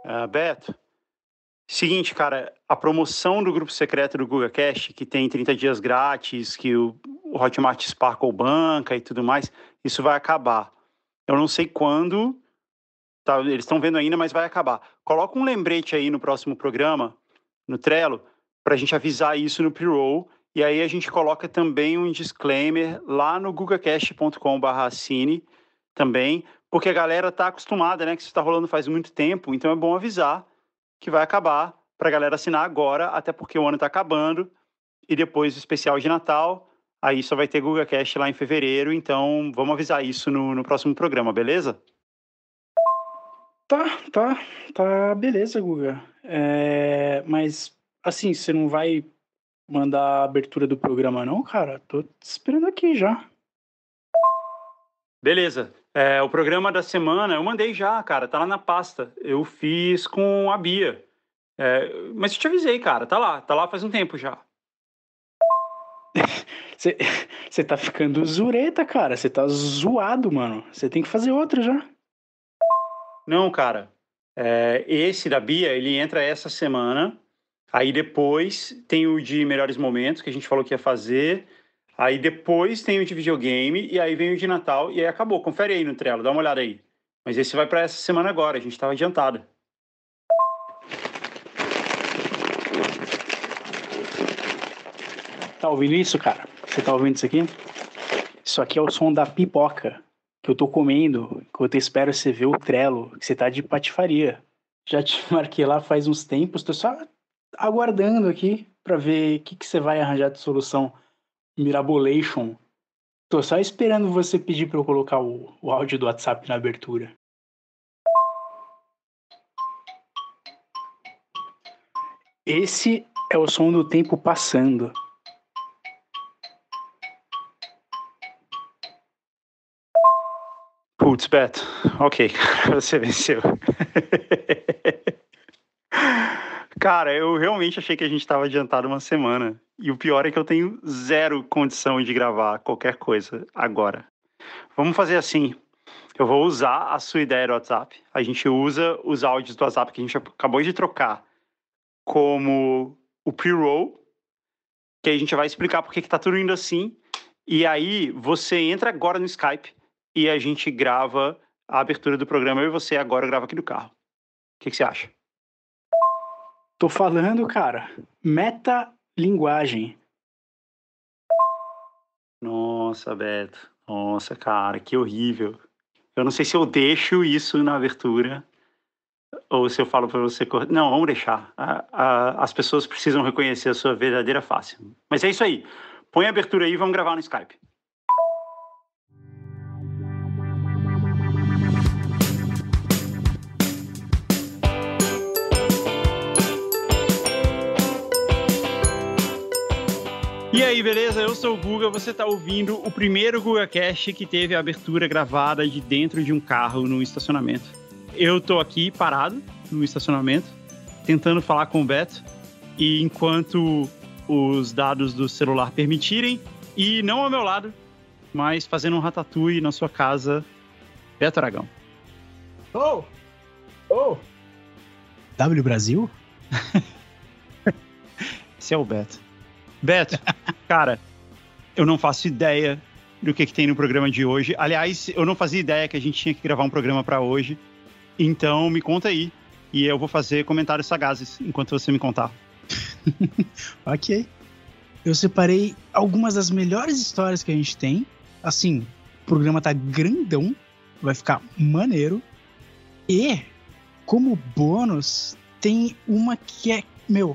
Beto, seguinte, cara, a promoção do grupo secreto do GugaCast, que tem 30 dias grátis, que o Hotmart Sparkle banca e tudo mais, isso vai acabar. Eu não sei quando, tá, eles estão vendo ainda, mas vai acabar. Coloca um lembrete aí no próximo programa, no Trello, para a gente avisar isso no pre-roll, e aí a gente coloca também um disclaimer lá no gugacast.com/assine também, porque a galera tá acostumada, né, que isso tá rolando faz muito tempo, então é bom avisar que vai acabar pra galera assinar agora, até porque o ano tá acabando, e depois o especial de Natal, aí só vai ter GugaCast lá em fevereiro, então vamos avisar isso no próximo programa, beleza? Tá, beleza, Guga. Mas, assim, você não vai mandar a abertura do programa, não, cara? Tô te esperando aqui já. Beleza. O programa da semana eu mandei já, cara, tá lá na pasta. Eu fiz com a Bia. Mas eu te avisei, cara, tá lá faz um tempo já. Você tá ficando zureta, cara. Você tá zoado, mano. Você tem que fazer outro já. Não, cara, esse da Bia, ele entra essa semana, aí depois tem o de Melhores Momentos, que a gente falou que ia fazer, aí depois tem o de videogame, e aí vem o de Natal, e aí acabou. Confere aí no Trello, dá uma olhada aí. Mas esse vai pra essa semana agora, a gente tava adiantado. Tá ouvindo isso, cara? Você tá ouvindo isso aqui? Isso aqui é o som da pipoca que eu tô comendo enquanto eu espero você ver o Trello, que você tá de patifaria. Já te marquei lá faz uns tempos, tô só aguardando aqui pra ver o que você vai arranjar de solução Mirabolation. Tô só esperando você pedir pra eu colocar o áudio do WhatsApp na abertura. Esse é o som do tempo passando. Putz, Beto, ok, você venceu. Cara, eu realmente achei que a gente estava adiantado uma semana. E o pior é que eu tenho zero condição de gravar qualquer coisa agora. Vamos fazer assim. Eu vou usar a sua ideia do WhatsApp. A gente usa os áudios do WhatsApp que a gente acabou de trocar como o pre-roll, que a gente vai explicar por que tá tudo indo assim. E aí você entra agora no Skype e a gente grava a abertura do programa. Eu e você agora grava aqui do carro. O que você acha? Tô falando, cara. Metalinguagem. Nossa, Beto. Nossa, cara, que horrível. Eu não sei se eu deixo isso na abertura ou se eu falo para você... Não, vamos deixar. As pessoas precisam reconhecer a sua verdadeira face. Mas é isso aí. Põe a abertura aí e vamos gravar no Skype. E aí, beleza? Eu sou o Guga, você tá ouvindo o primeiro GugaCast que teve a abertura gravada de dentro de um carro no estacionamento. Eu tô aqui parado no estacionamento, tentando falar com o Beto, e enquanto os dados do celular permitirem, e não ao meu lado, mas fazendo um ratatouille na sua casa, Beto Aragão. Oh! W Brasil? Esse é o Beto. Beto, cara, eu não faço ideia do que tem no programa de hoje. Aliás, eu não fazia ideia que a gente tinha que gravar um programa pra hoje. Então, me conta aí. E eu vou fazer comentários sagazes enquanto você me contar. Ok. Eu separei algumas das melhores histórias que a gente tem. Assim, o programa tá grandão. Vai ficar maneiro. E, como bônus, tem uma que é,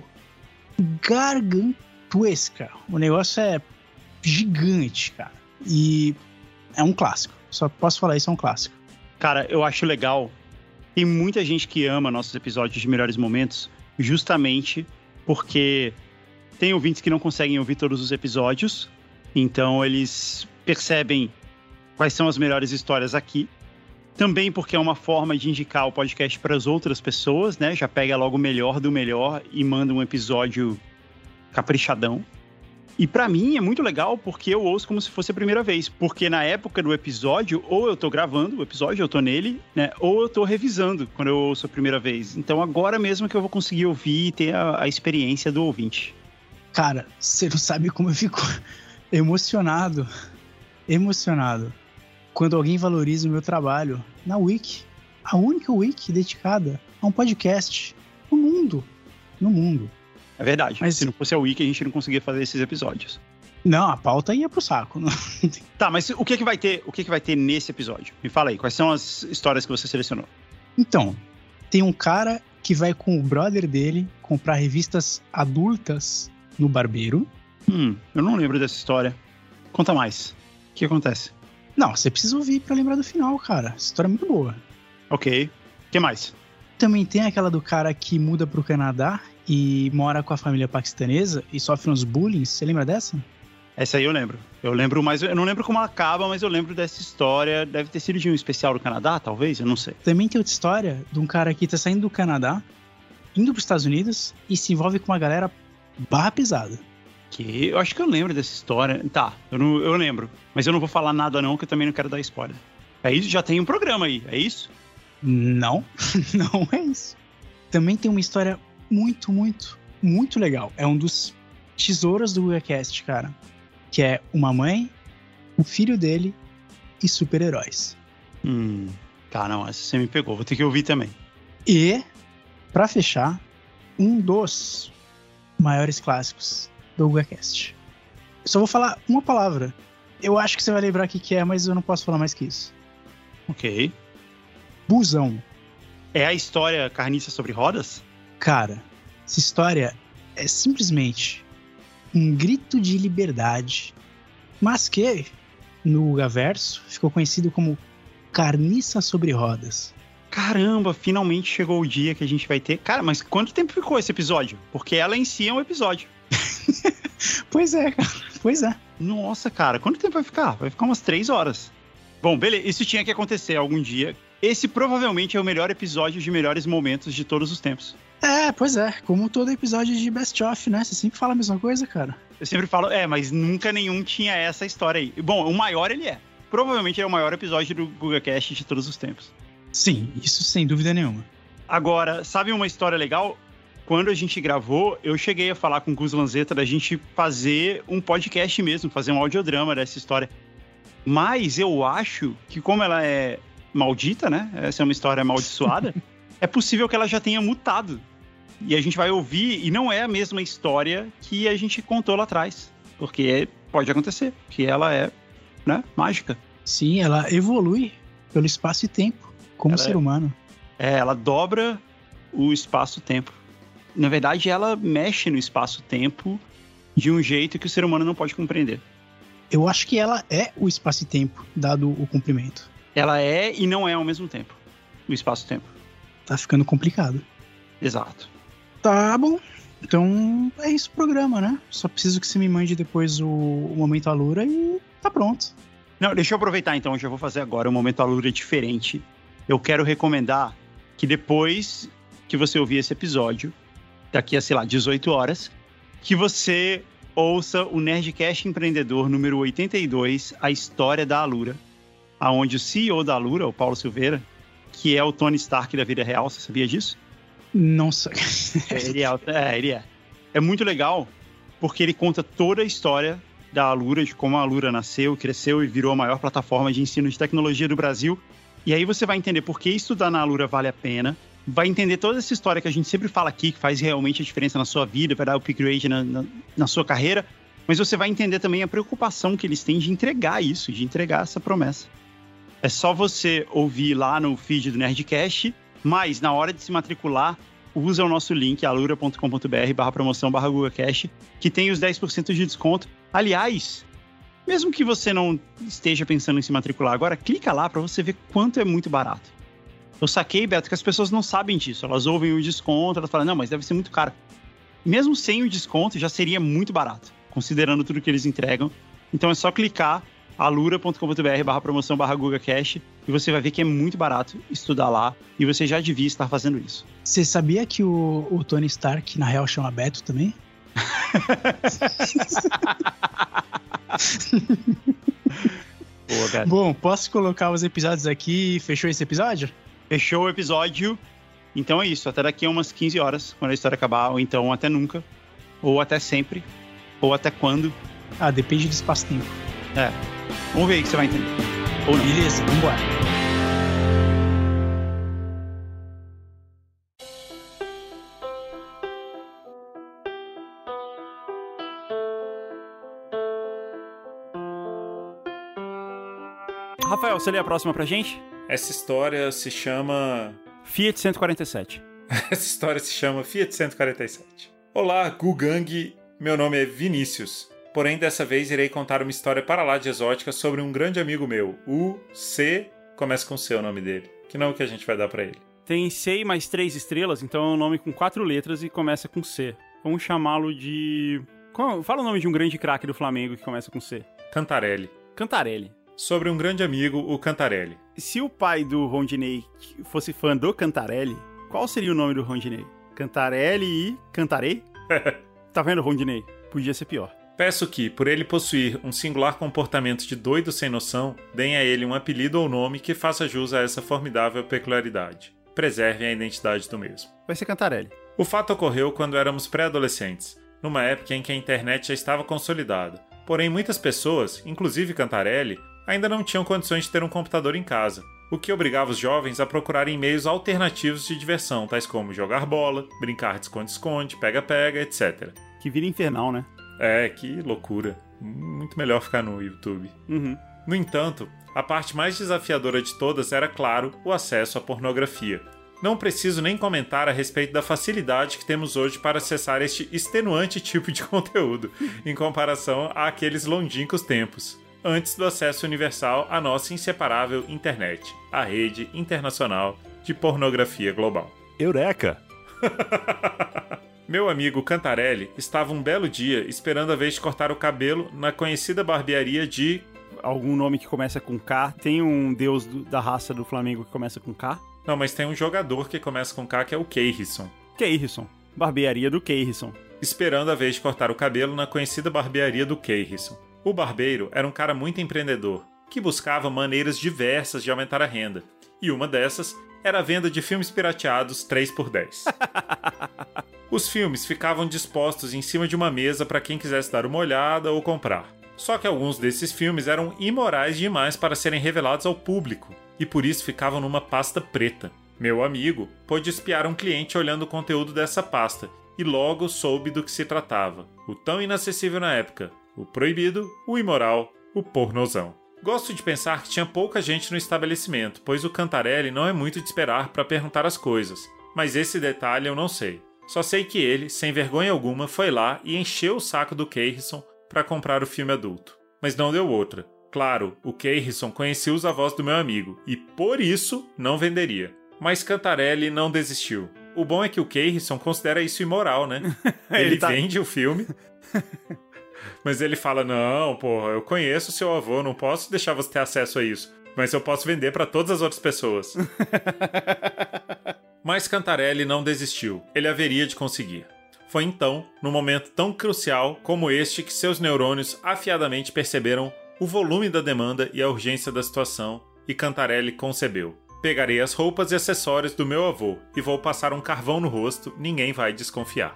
gargantuesca. O negócio é gigante, cara. E é um clássico. Só posso falar isso, é um clássico. Cara, eu acho legal. Tem muita gente que ama nossos episódios de Melhores Momentos, justamente porque tem ouvintes que não conseguem ouvir todos os episódios, então eles percebem quais são as melhores histórias aqui. Também porque é uma forma de indicar o podcast para as outras pessoas, né? Já pega logo o melhor do melhor e manda um episódio caprichadão. E pra mim é muito legal porque eu ouço como se fosse a primeira vez. Porque na época do episódio, ou eu tô gravando o episódio, eu tô nele, né? Ou eu tô revisando quando eu ouço a primeira vez. Então agora mesmo que eu vou conseguir ouvir e ter a experiência do ouvinte. Cara, você não sabe como eu fico emocionado quando alguém valoriza o meu trabalho na Wiki. A única Wiki dedicada a um podcast no mundo. É verdade. Mas se não fosse a Wiki, a gente não conseguia fazer esses episódios. Não, a pauta ia pro saco. Não. Tá, mas o que vai ter nesse episódio? Me fala aí, quais são as histórias que você selecionou? Então, tem um cara que vai com o brother dele comprar revistas adultas no barbeiro. Eu não lembro dessa história. Conta mais. O que acontece? Não, você precisa ouvir pra lembrar do final, cara. Essa história é muito boa. Ok. O que mais? Também tem aquela do cara que muda pro Canadá e mora com a família paquistanesa e sofre uns bullying. Você lembra dessa? Essa aí eu lembro. Eu lembro, mas eu não lembro como ela acaba, mas eu lembro dessa história. Deve ter sido de um especial do Canadá, talvez? Eu não sei. Também tem outra história de um cara que tá saindo do Canadá, indo pros Estados Unidos e se envolve com uma galera barra pesada. Que eu acho que eu lembro dessa história. Tá, eu lembro. Mas eu não vou falar nada não, que eu também não quero dar spoiler. É isso? Já tem um programa aí, é isso? Não, não é isso. Também tem uma história muito, muito, muito legal. É um dos tesouros do GugaCast, cara. Que é uma mãe, o filho dele e super-heróis. Tá, não, essa você me pegou. Vou ter que ouvir também. E, pra fechar, um dos maiores clássicos do GugaCast. Eu só vou falar uma palavra. Eu acho que você vai lembrar o que é, mas eu não posso falar mais que isso. Ok. Busão. É a história Carniça sobre Rodas? Cara, essa história é simplesmente um grito de liberdade, mas que, no Gugaverso, ficou conhecido como Carniça sobre Rodas. Caramba, finalmente chegou o dia que a gente vai ter... Cara, mas quanto tempo ficou esse episódio? Porque ela em si é um episódio. Pois é, cara. Pois é. Nossa, cara, quanto tempo vai ficar? Vai ficar umas 3 horas. Bom, beleza, isso tinha que acontecer algum dia. Esse provavelmente é o melhor episódio de melhores momentos de todos os tempos. É, pois é. Como todo episódio de Best Of, né? Você sempre fala a mesma coisa, cara. Eu sempre falo, mas nunca nenhum tinha essa história aí. Bom, o maior ele é. Provavelmente é o maior episódio do GugaCast de todos os tempos. Sim, isso sem dúvida nenhuma. Agora, sabe uma história legal? Quando a gente gravou, eu cheguei a falar com o Gus Lanzetta da gente fazer um podcast mesmo, fazer um audiodrama dessa história. Mas eu acho que como ela é maldita, né? Essa é uma história amaldiçoada. É possível que ela já tenha mutado. E a gente vai ouvir, e não é a mesma história que a gente contou lá atrás. Porque pode acontecer, que ela é, né, mágica. Sim, ela evolui pelo espaço e tempo, como ser humano. Ela dobra o espaço-tempo. Na verdade, ela mexe no espaço-tempo de um jeito que o ser humano não pode compreender. Eu acho que ela é o espaço e tempo, dado o comprimento. Ela é e não é ao mesmo tempo. O espaço-tempo. Tá ficando complicado. Exato. Tá bom. Então é isso o programa, né? Só preciso que você me mande depois o Momento Alura e tá pronto. Não, deixa eu aproveitar então. Eu já vou fazer agora um Momento Alura diferente. Eu quero recomendar que depois que você ouvir esse episódio, daqui a, 18 horas, que você ouça o Nerdcast Empreendedor número 82, A História da Alura, aonde o CEO da Alura, o Paulo Silveira, que é o Tony Stark da vida real, você sabia disso? Não sei. Ele é. É muito legal, porque ele conta toda a história da Alura, de como a Alura nasceu, cresceu e virou a maior plataforma de ensino de tecnologia do Brasil. E aí você vai entender por que estudar na Alura vale a pena, vai entender toda essa história que a gente sempre fala aqui, que faz realmente a diferença na sua vida, vai dar o upgrade na sua carreira, mas você vai entender também a preocupação que eles têm de entregar isso, de entregar essa promessa. É só você ouvir lá no feed do Nerdcast, mas na hora de se matricular, usa o nosso link, alura.com.br/promoção/GugaCast, que tem os 10% de desconto. Aliás, mesmo que você não esteja pensando em se matricular agora, clica lá para você ver quanto é muito barato. Eu saquei, Beto, que as pessoas não sabem disso. Elas ouvem o desconto, elas falam, não, mas deve ser muito caro. Mesmo sem o desconto, já seria muito barato, considerando tudo que eles entregam. Então é só clicar alura.com.br/promoção/GugaCast e você vai ver que é muito barato estudar lá e você já devia estar fazendo isso. Você sabia que o Tony Stark, na real, chama Beto também? Boa, cara. Bom, posso colocar os episódios aqui? Fechou esse episódio? Fechou o episódio. Então é isso. Até daqui a umas 15 horas, quando a história acabar. Ou então até nunca. Ou até sempre. Ou até quando. Ah, depende do espaço-tempo. É. Vamos ver aí que você vai entender. Ou não. Beleza, vambora. Rafael, você lê a próxima pra gente? Essa história se chama... Fiat 147. Essa história se chama Fiat 147. Olá, Gugang. Meu nome é Vinícius. Porém, dessa vez irei contar uma história para lá de exótica sobre um grande amigo meu. O C... Começa com C o nome dele. Que nome que a gente vai dar pra ele? Tem C e mais 3 estrelas, então é um nome com 4 letras e começa com C. Vamos chamá-lo de... Fala o nome de um grande craque do Flamengo que começa com C. Cantarelli. Cantarelli. Sobre um grande amigo, o Cantarelli. Se o pai do Rondinei fosse fã do Cantarelli, qual seria o nome do Rondinei? Cantarelli e Cantarei? Tá vendo, Rondinei? Podia ser pior. Peço que, por ele possuir um singular comportamento de doido sem noção, deem a ele um apelido ou nome que faça jus a essa formidável peculiaridade. Preservem a identidade do mesmo. Vai ser Cantarelli. O fato ocorreu quando éramos pré-adolescentes, numa época em que a internet já estava consolidada. Porém, muitas pessoas, inclusive Cantarelli, ainda não tinham condições de ter um computador em casa, o que obrigava os jovens a procurarem meios alternativos de diversão, tais como jogar bola, brincar de esconde-esconde, pega-pega, etc. Que vida infernal, né? É, que loucura. Muito melhor ficar no YouTube. Uhum. No entanto, a parte mais desafiadora de todas era, claro, o acesso à pornografia. Não preciso nem comentar a respeito da facilidade que temos hoje para acessar este extenuante tipo de conteúdo, em comparação àqueles longínquos tempos, antes do acesso universal à nossa inseparável internet, a rede internacional de pornografia global. Eureka! Meu amigo Cantarelli estava um belo dia esperando a vez de cortar o cabelo na conhecida barbearia de... Algum nome que começa com K? Tem um deus da raça do Flamengo que começa com K? Não, mas tem um jogador que começa com K, que é o Keirson. Keirson. Barbearia do Keirson. Esperando a vez de cortar o cabelo na conhecida barbearia do Keirson. O barbeiro era um cara muito empreendedor, que buscava maneiras diversas de aumentar a renda. E uma dessas era a venda de filmes pirateados 3x10. Os filmes ficavam dispostos em cima de uma mesa para quem quisesse dar uma olhada ou comprar. Só que alguns desses filmes eram imorais demais para serem revelados ao público, e por isso ficavam numa pasta preta. Meu amigo pôde espiar um cliente olhando o conteúdo dessa pasta, e logo soube do que se tratava. O tão inacessível na época, o proibido, o imoral, o pornozão. Gosto de pensar que tinha pouca gente no estabelecimento, pois o Cantarelli não é muito de esperar para perguntar as coisas, mas esse detalhe eu não sei. Só sei que ele, sem vergonha alguma, foi lá e encheu o saco do Keirson para comprar o filme adulto. Mas não deu outra. Claro, o Keirson conhecia os avós do meu amigo e, por isso, não venderia. Mas Cantarelli não desistiu. O bom é que o Keirson considera isso imoral, né? Ele vende o filme, mas ele fala, não, porra, eu conheço o seu avô, não posso deixar você ter acesso a isso. Mas eu posso vender para todas as outras pessoas. Mas Cantarelli não desistiu. Ele haveria de conseguir. Foi então, num momento tão crucial como este, que seus neurônios afiadamente perceberam o volume da demanda e a urgência da situação, e Cantarelli concebeu. Pegarei as roupas e acessórios do meu avô e vou passar um carvão no rosto, ninguém vai desconfiar.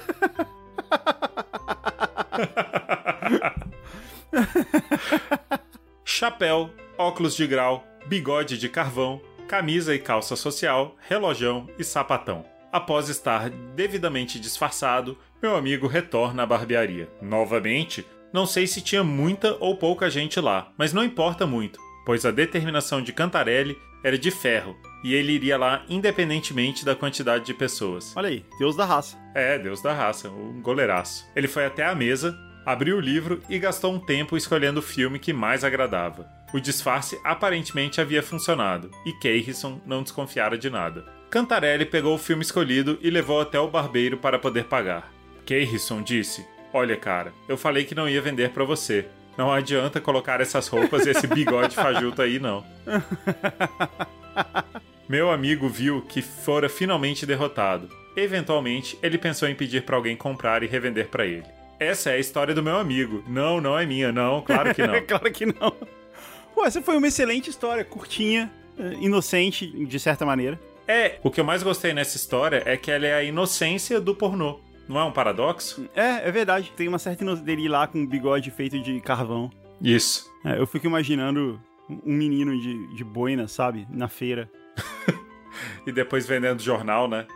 Chapéu, óculos de grau, bigode de carvão, camisa e calça social, relojão e sapatão. Após estar devidamente disfarçado, meu amigo retorna à barbearia. Novamente, não sei se tinha muita ou pouca gente lá, mas não importa muito, pois a determinação de Cantarelli era de ferro, e ele iria lá independentemente da quantidade de pessoas. Olha aí, Deus da raça. É, Deus da raça, um goleiraço. Ele foi até a mesa, abriu o livro e gastou um tempo escolhendo o filme que mais agradava. O disfarce aparentemente havia funcionado, e Keirson não desconfiara de nada. Cantarelli pegou o filme escolhido e levou até o barbeiro para poder pagar. Keirson disse, olha cara, eu falei que não ia vender pra você. Não adianta colocar essas roupas e esse bigode fajuto aí não. Meu amigo viu que fora finalmente derrotado. Eventualmente, ele pensou em pedir para alguém comprar e revender para ele. Essa é a história do meu amigo. Não, não é minha, não. Claro que não. Claro que não. Pô, essa foi uma excelente história, curtinha, inocente, de certa maneira. O que eu mais gostei nessa história é que ela é a inocência do pornô. Não é um paradoxo? É verdade. Tem uma certa inocência dele lá com um bigode feito de carvão. Isso. Eu fico imaginando um menino de boina, sabe? Na feira. E depois vendendo jornal, né?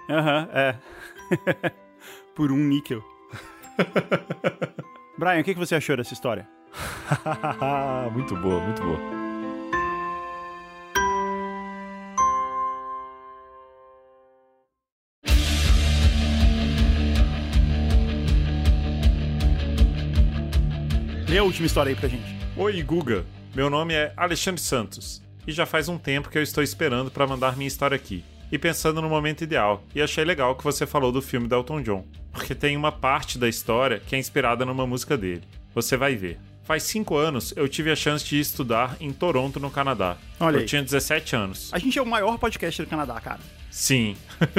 Por 1 níquel. Brian, o que você achou dessa história? Muito boa, muito boa. Lê a última história aí pra gente. Oi, Guga. Meu nome é Alexandre Santos. E já faz um tempo que eu estou esperando para mandar minha história aqui. E pensando no momento ideal. E achei legal que você falou do filme do Elton John. Porque tem uma parte da história que é inspirada numa música dele. Você vai ver. Faz 5 anos eu tive a chance de estudar em Toronto, no Canadá. Olha eu aí. tinha 17 anos. A gente é o maior podcast do Canadá, cara. Sim.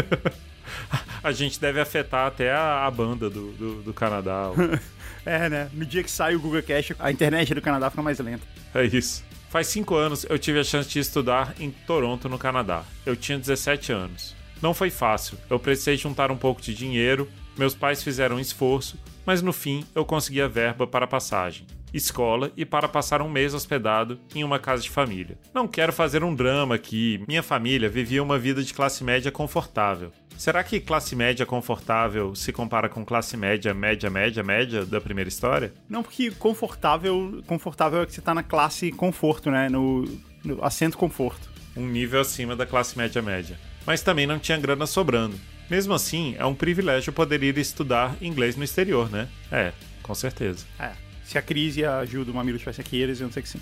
A gente deve afetar até a banda do Canadá. Né? No dia que sai o GugaCast, a internet do Canadá fica mais lenta. É isso. Faz 5 anos eu tive a chance de estudar em Toronto, no Canadá. Eu tinha 17 anos. Não foi fácil. Eu precisei juntar um pouco de dinheiro, meus pais fizeram um esforço, mas no fim eu consegui a verba para a passagem, escola e para passar um mês hospedado em uma casa de família. Não quero fazer um drama aqui. Minha família vivia uma vida de classe média confortável. Será que classe média confortável se compara com classe média média da primeira história? Não, porque confortável é que você tá na classe conforto, né? No assento conforto. Um nível acima da classe média. Mas também não tinha grana sobrando. Mesmo assim, é um privilégio poder ir estudar inglês no exterior, né? Com certeza. Se a Cris e a Gil do Mamilo tivessem aqui, eles iam dizer que sim.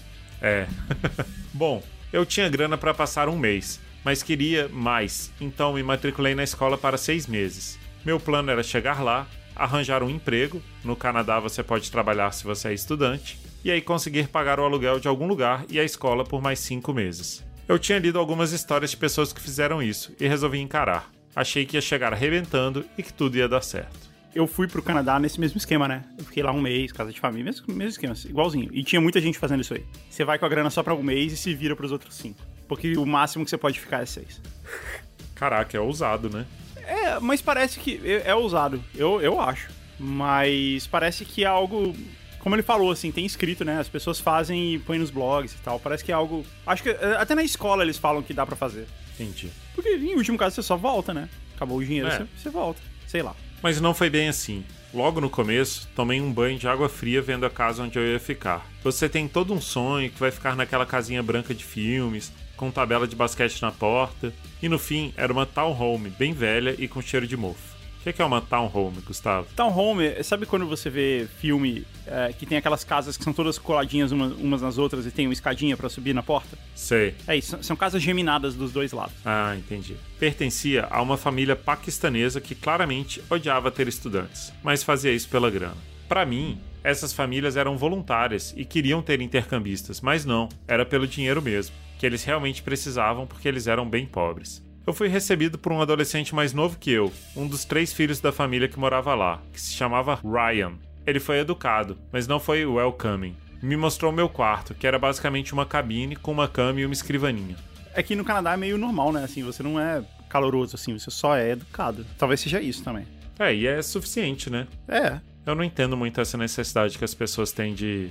Bom, eu tinha grana para passar um mês, mas queria mais, então me matriculei na escola para 6 meses. Meu plano era chegar lá, arranjar um emprego, no Canadá você pode trabalhar se você é estudante, e aí conseguir pagar o aluguel de algum lugar e a escola por mais 5 meses. Eu tinha lido algumas histórias de pessoas que fizeram isso e resolvi encarar. Achei que ia chegar arrebentando e que tudo ia dar certo. Eu fui pro Canadá nesse mesmo esquema, né? Eu fiquei lá um mês, casa de família, mesmo esquema, igualzinho. E tinha muita gente fazendo isso aí. Você vai com a grana só pra um mês e se vira pros outros 5. Porque o máximo que você pode ficar é 6. Caraca, é ousado, né? Mas parece que é ousado. Eu acho. Mas parece que é algo... Como ele falou, assim, tem escrito, né? As pessoas fazem e põem nos blogs e tal. Parece que é algo... Acho que até na escola eles falam que dá pra fazer. Entendi. Porque, em último caso, você só volta, né? Acabou o dinheiro, você volta. Sei lá. Mas não foi bem assim. Logo no começo, tomei um banho de água fria vendo a casa onde eu ia ficar. Você tem todo um sonho que vai ficar naquela casinha branca de filmes, com tabela de basquete na porta, e no fim era uma townhome bem velha e com cheiro de mofo. O que é uma townhome, Gustavo? Townhome, sabe quando você vê filme que tem aquelas casas que são todas coladinhas umas nas outras e tem uma escadinha pra subir na porta? Sei. É isso, são casas geminadas dos dois lados. Ah, entendi. Pertencia a uma família paquistanesa que claramente odiava ter estudantes, mas fazia isso pela grana. Pra mim, essas famílias eram voluntárias e queriam ter intercambistas, mas não, era pelo dinheiro mesmo, que eles realmente precisavam porque eles eram bem pobres. Eu fui recebido por um adolescente mais novo que eu, um dos 3 filhos da família que morava lá, que se chamava Ryan. Ele foi educado, mas não foi welcoming. Me mostrou meu quarto, que era basicamente uma cabine com uma cama e uma escrivaninha. Aqui no Canadá é meio normal, né? Assim, você não é caloroso, assim, você só é educado. Talvez seja isso também. E é suficiente, né? Eu não entendo muito essa necessidade que as pessoas têm de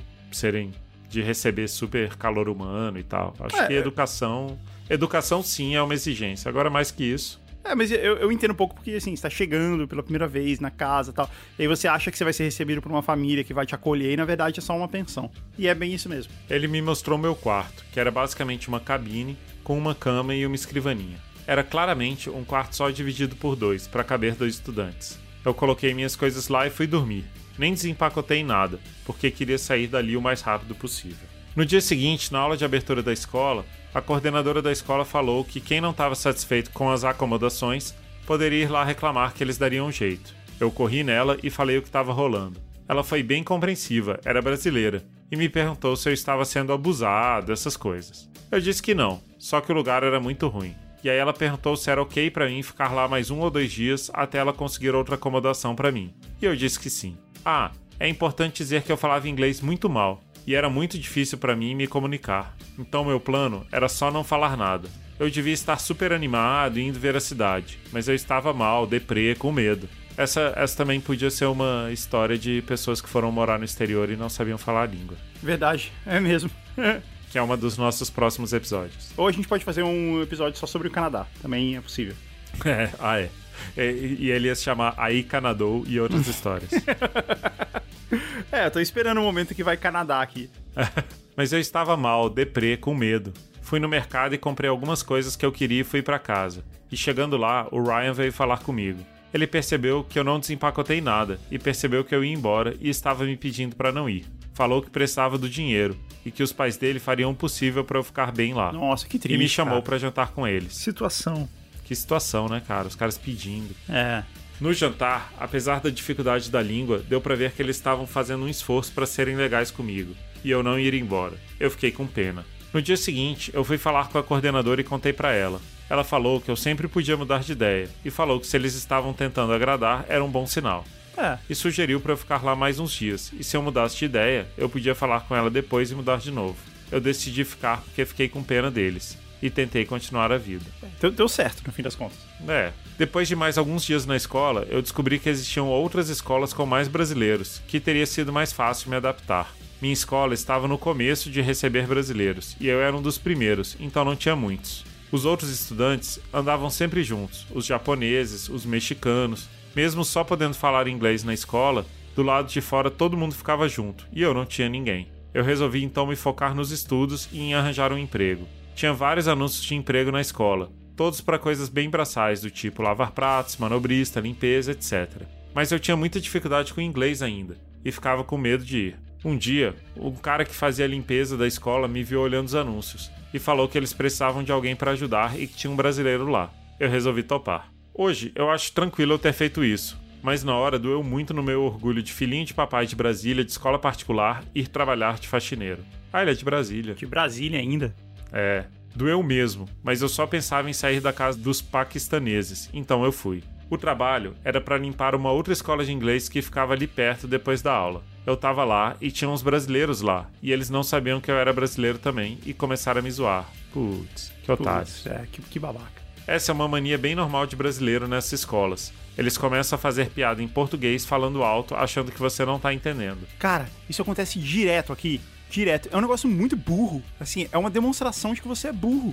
receber super calor humano e tal. Acho que Educação, sim, é uma exigência. Agora, mais que isso... mas eu entendo um pouco porque, assim, você tá chegando pela primeira vez na casa e tal, e aí você acha que você vai ser recebido por uma família que vai te acolher, e na verdade é só uma pensão. E é bem isso mesmo. Ele me mostrou meu quarto, que era basicamente uma cabine com uma cama e uma escrivaninha. Era claramente um quarto só dividido por 2, para caber 2 estudantes. Eu coloquei minhas coisas lá e fui dormir. Nem desempacotei nada, porque queria sair dali o mais rápido possível. No dia seguinte, na aula de abertura da escola, a coordenadora da escola falou que quem não estava satisfeito com as acomodações poderia ir lá reclamar que eles dariam um jeito. Eu corri nela e falei o que estava rolando. Ela foi bem compreensiva, era brasileira, e me perguntou se eu estava sendo abusado, essas coisas. Eu disse que não, só que o lugar era muito ruim. E aí ela perguntou se era ok pra mim ficar lá mais 1 ou 2 dias até ela conseguir outra acomodação pra mim. E eu disse que sim. É importante dizer que eu falava inglês muito mal, e era muito difícil pra mim me comunicar. Então meu plano era só não falar nada. Eu devia estar super animado e indo ver a cidade, mas eu estava mal, deprê, com medo. Essa também podia ser uma história de pessoas que foram morar no exterior e não sabiam falar a língua. Verdade, é mesmo. Que é uma dos nossos próximos episódios. Ou a gente pode fazer um episódio só sobre o Canadá, também é possível. É. E ele ia se chamar Aí Canadou e outras histórias. Eu tô esperando o momento que vai Canadá aqui. Mas eu estava mal, deprê, com medo. Fui no mercado e comprei algumas coisas que eu queria e fui pra casa. E chegando lá, o Ryan veio falar comigo. Ele percebeu que eu não desempacotei nada e percebeu que eu ia embora e estava me pedindo pra não ir. Falou que precisava do dinheiro e que os pais dele fariam o possível pra eu ficar bem lá. Nossa, que triste, e me chamou cara. pra jantar com eles. Situação. Que situação, né, cara? Os caras pedindo. É. No jantar, apesar da dificuldade da língua, deu pra ver que eles estavam fazendo um esforço pra serem legais comigo. E eu não ir embora. Eu fiquei com pena. No dia seguinte, eu fui falar com a coordenadora e contei pra ela. Ela falou que eu sempre podia mudar de ideia. E falou que se eles estavam tentando agradar, era um bom sinal. E sugeriu pra eu ficar lá mais uns dias. E se eu mudasse de ideia, eu podia falar com ela depois e mudar de novo. Eu decidi ficar porque fiquei com pena deles. E tentei continuar a vida. Deu certo, no fim das contas. Depois de mais alguns dias na escola, eu descobri que existiam outras escolas com mais brasileiros, que teria sido mais fácil me adaptar. Minha escola estava no começo de receber brasileiros, e eu era um dos primeiros, então não tinha muitos. Os outros estudantes andavam sempre juntos, os japoneses, os mexicanos. Mesmo só podendo falar inglês na escola, do lado de fora todo mundo ficava junto, e eu não tinha ninguém. Eu resolvi então me focar nos estudos e em arranjar um emprego. Tinha vários anúncios de emprego na escola, todos para coisas bem braçais, do tipo lavar pratos, manobrista, limpeza, etc. Mas eu tinha muita dificuldade com o inglês ainda, e ficava com medo de ir. Um dia, um cara que fazia a limpeza da escola me viu olhando os anúncios, e falou que eles precisavam de alguém para ajudar e que tinha um brasileiro lá. Eu resolvi topar. Hoje, eu acho tranquilo eu ter feito isso, mas na hora doeu muito no meu orgulho de filhinho de papai de Brasília, de escola particular, ir trabalhar de faxineiro. Ele é de Brasília. De Brasília ainda? Doeu mesmo, mas eu só pensava em sair da casa dos paquistaneses, então eu fui. O trabalho era para limpar uma outra escola de inglês que ficava ali perto depois da aula. Eu tava lá e tinha uns brasileiros lá, e eles não sabiam que eu era brasileiro também e começaram a me zoar. Putz, que otários. Que babaca. Essa é uma mania bem normal de brasileiro nessas escolas. Eles começam a fazer piada em português falando alto, achando que você não tá entendendo. Cara, isso acontece direto aqui. Direto. É um negócio muito burro. Assim, é uma demonstração de que você é burro.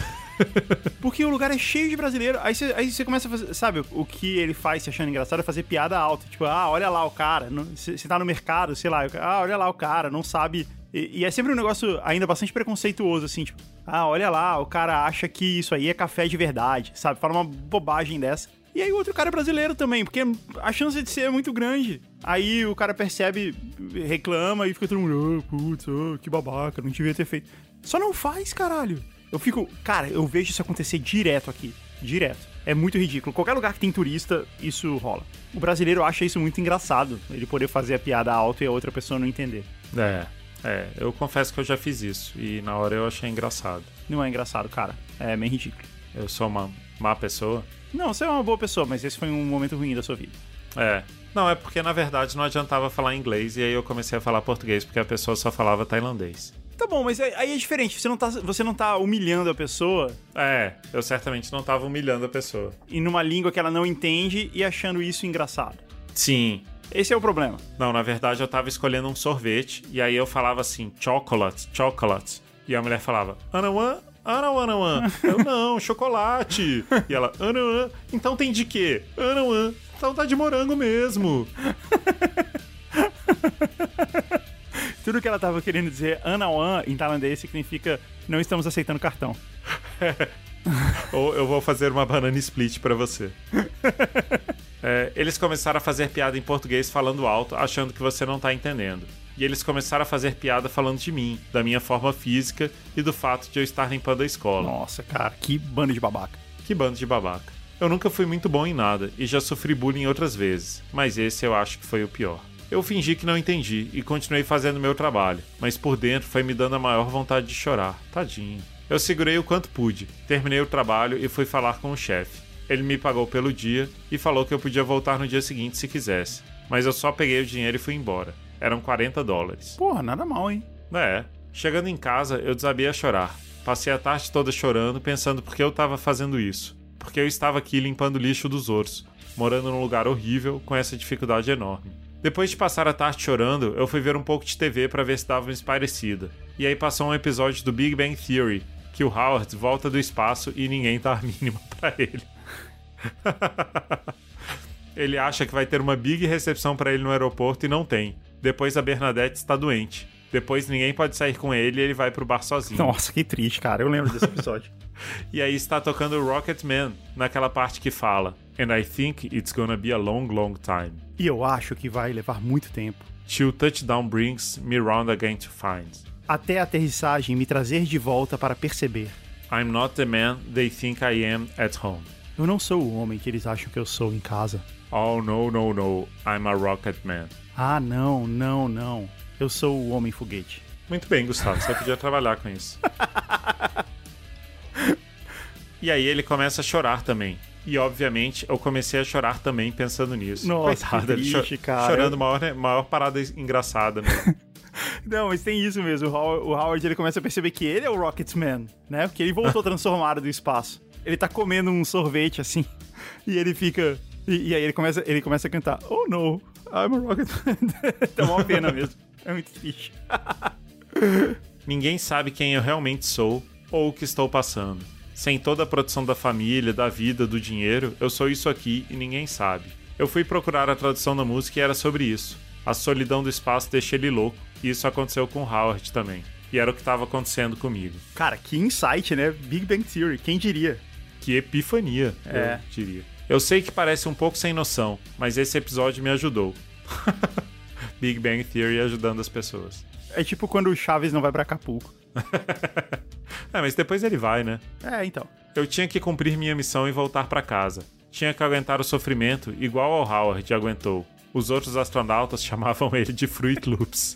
Porque o lugar é cheio de brasileiro. Aí você começa a fazer... Sabe, o que ele faz se achando engraçado é fazer piada alta. Tipo, olha lá o cara. Você tá no mercado, sei lá. Olha lá o cara, não sabe... E é sempre um negócio ainda bastante preconceituoso, assim, tipo... olha lá, o cara acha que isso aí é café de verdade, sabe? Fala uma bobagem dessa. E aí o outro cara é brasileiro também, porque a chance de ser é muito grande. Aí o cara percebe, reclama e fica todo mundo... putz, que babaca, não devia ter feito. Só não faz, caralho. Cara, eu vejo isso acontecer direto aqui. Direto. É muito ridículo. Qualquer lugar que tem turista, isso rola. O brasileiro acha isso muito engraçado. Ele poder fazer a piada alta e a outra pessoa não entender. Eu confesso que eu já fiz isso. E na hora eu achei engraçado. Não é engraçado, cara. É meio ridículo. Eu sou uma má pessoa? Não, você é uma boa pessoa, mas esse foi um momento ruim da sua vida. Não, é porque na verdade não adiantava falar inglês. E aí eu comecei a falar português porque a pessoa só falava tailandês. Tá bom, mas aí é diferente. Você não tá humilhando a pessoa. Eu certamente não tava humilhando a pessoa. E numa língua que ela não entende e achando isso engraçado. Sim. Esse é o problema. Não, na verdade eu tava escolhendo um sorvete. E aí eu falava assim, chocolate. E a mulher falava, anawan. Eu não, chocolate. E ela, anawan. Então tem de quê? Anawan. Então tá de morango mesmo. Tudo que ela tava querendo dizer, anawan, em tailandês, significa não estamos aceitando cartão. Ou eu vou fazer uma banana split pra você. Eles começaram a fazer piada em português falando alto, achando que você não tá entendendo. E eles começaram a fazer piada falando de mim, da minha forma física e do fato de eu estar limpando a escola. Nossa, cara, que bando de babaca. Que bando de babaca. Eu nunca fui muito bom em nada e já sofri bullying outras vezes, mas esse eu acho que foi o pior. Eu fingi que não entendi e continuei fazendo meu trabalho, mas por dentro foi me dando a maior vontade de chorar. Tadinho. Eu segurei o quanto pude, terminei o trabalho e fui falar com o chefe. Ele me pagou pelo dia e falou que eu podia voltar no dia seguinte se quisesse. Mas eu só peguei o dinheiro e fui embora. Eram $40. Porra, nada mal, hein? Chegando em casa, eu desabei a chorar. Passei a tarde toda chorando, pensando por que eu tava fazendo isso. Porque eu estava aqui limpando o lixo dos outros, morando num lugar horrível, com essa dificuldade enorme. Depois de passar a tarde chorando, eu fui ver um pouco de TV pra ver se dava uma espairecida. E aí passou um episódio do Big Bang Theory, que o Howard volta do espaço e ninguém dá a mínima pra ele. Ele acha que vai ter uma big recepção pra ele no aeroporto e não tem. Depois a Bernadette está doente. Depois ninguém pode sair com ele e ele vai pro bar sozinho. Nossa, que triste, cara. Eu lembro desse episódio. E aí está tocando Rocketman, naquela parte que fala And I think it's gonna be a long, long time. E eu acho que vai levar muito tempo. Till touchdown brings me round again to find. Até a aterrissagem me trazer de volta para perceber. I'm not the man they think I am at home. Eu não sou o homem que eles acham que eu sou em casa. Oh, no, no, no. I'm a rocket man. Ah, não, não, não. Eu sou o homem foguete. Muito bem, Gustavo. Você podia trabalhar com isso. E aí ele começa a chorar também. E, obviamente, eu comecei a chorar também pensando nisso. Nossa, coitado, que triste, cara. Chorando, maior parada engraçada mesmo. Não, mas tem isso mesmo. O Howard, ele começa a perceber que ele é o Rocketman, né? Porque ele voltou transformado do espaço. Ele tá comendo um sorvete, assim, e ele fica... E aí ele começa a cantar Oh, no, I'm a Rocketman. Dá uma pena mesmo. É muito triste. Ninguém sabe quem eu realmente sou ou o que estou passando. Sem toda a produção da família, da vida, do dinheiro, eu sou isso aqui e ninguém sabe. Eu fui procurar a tradução da música e era sobre isso. A solidão do espaço deixa ele louco, e isso aconteceu com o Howard também. E era o que estava acontecendo comigo. Cara, que insight, né? Big Bang Theory, quem diria? Que epifania, eu diria. Eu sei que parece um pouco sem noção, mas esse episódio me ajudou. Big Bang Theory ajudando as pessoas. É tipo quando o Chaves não vai pra Acapulco. Mas depois ele vai, né? Então. Eu tinha que cumprir minha missão e voltar pra casa. Tinha que aguentar o sofrimento igual ao Howard aguentou. Os outros astronautas chamavam ele de Fruit Loops.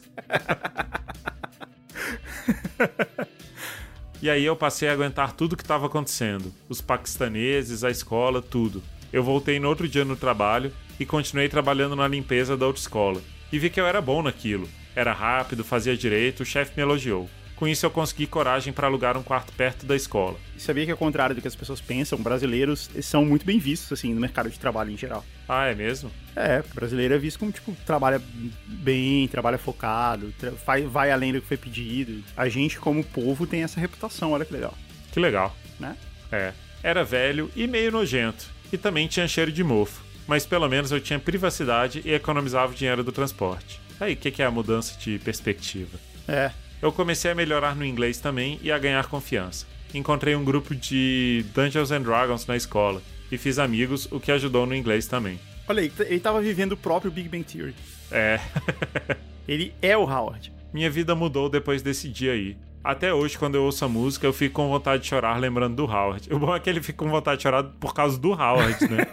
E aí eu passei a aguentar tudo o que estava acontecendo. Os paquistaneses, a escola, tudo. Eu voltei no outro dia no trabalho e continuei trabalhando na limpeza da outra escola. E vi que eu era bom naquilo. Era rápido, fazia direito, o chefe me elogiou. Com isso eu consegui coragem para alugar um quarto perto da escola. E sabia que, ao contrário do que as pessoas pensam, brasileiros são muito bem vistos, assim, no mercado de trabalho em geral. Ah, é mesmo? Porque brasileiro é visto como, tipo, trabalha bem, trabalha focado, vai além do que foi pedido. A gente, como povo, tem essa reputação, olha que legal. Que legal. Né? Era velho e meio nojento. E também tinha cheiro de mofo. Mas pelo menos eu tinha privacidade e economizava o dinheiro do transporte. Aí, o que é a mudança de perspectiva? Eu comecei a melhorar no inglês também e a ganhar confiança. Encontrei um grupo de Dungeons and Dragons na escola e fiz amigos, o que ajudou no inglês também. Olha aí, ele tava vivendo o próprio Big Bang Theory. Ele é o Howard. Minha vida mudou depois desse dia aí. Até hoje, quando eu ouço a música, eu fico com vontade de chorar lembrando do Howard. O bom é que ele fica com vontade de chorar por causa do Howard, né?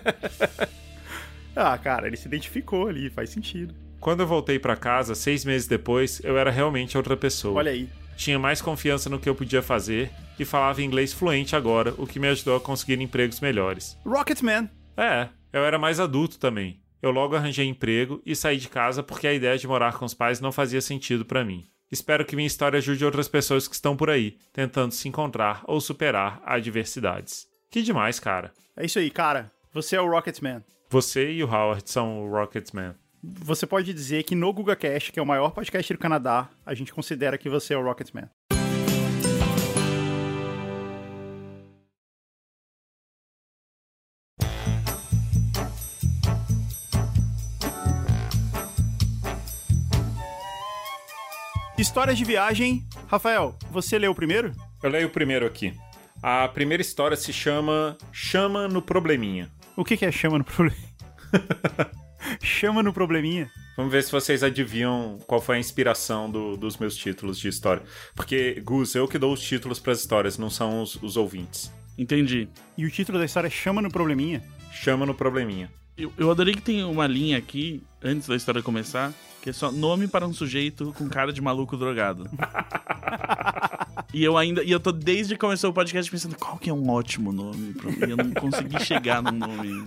Cara, ele se identificou ali, faz sentido. Quando eu voltei pra casa, 6 meses depois, eu era realmente outra pessoa. Olha aí. Tinha mais confiança no que eu podia fazer e falava inglês fluente agora, o que me ajudou a conseguir empregos melhores. Rocketman! Eu era mais adulto também. Eu logo arranjei emprego e saí de casa porque a ideia de morar com os pais não fazia sentido pra mim. Espero que minha história ajude outras pessoas que estão por aí, tentando se encontrar ou superar adversidades. Que demais, cara. É isso aí, cara. Você é o Rocketman. Você e o Howard são o Rocketman. Você pode dizer que no GugaCast, que é o maior podcast do Canadá, a gente considera que você é o Rocketman. Histórias de viagem. Rafael, você leu o primeiro? Eu leio o primeiro aqui. A primeira história se chama Chama no Probleminha. O que é Chama no Probleminha? Chama no Probleminha? Vamos ver se vocês adivinham qual foi a inspiração dos meus títulos de história. Porque, Gus, eu que dou os títulos para as histórias, não são os ouvintes. Entendi. E o título da história é Chama no Probleminha? Chama no Probleminha. Eu adorei que tem uma linha aqui, antes da história começar, que é só nome para um sujeito com cara de maluco drogado. E eu tô desde que começou o podcast pensando qual que é um ótimo nome pra mim. Eu não consegui chegar num nome.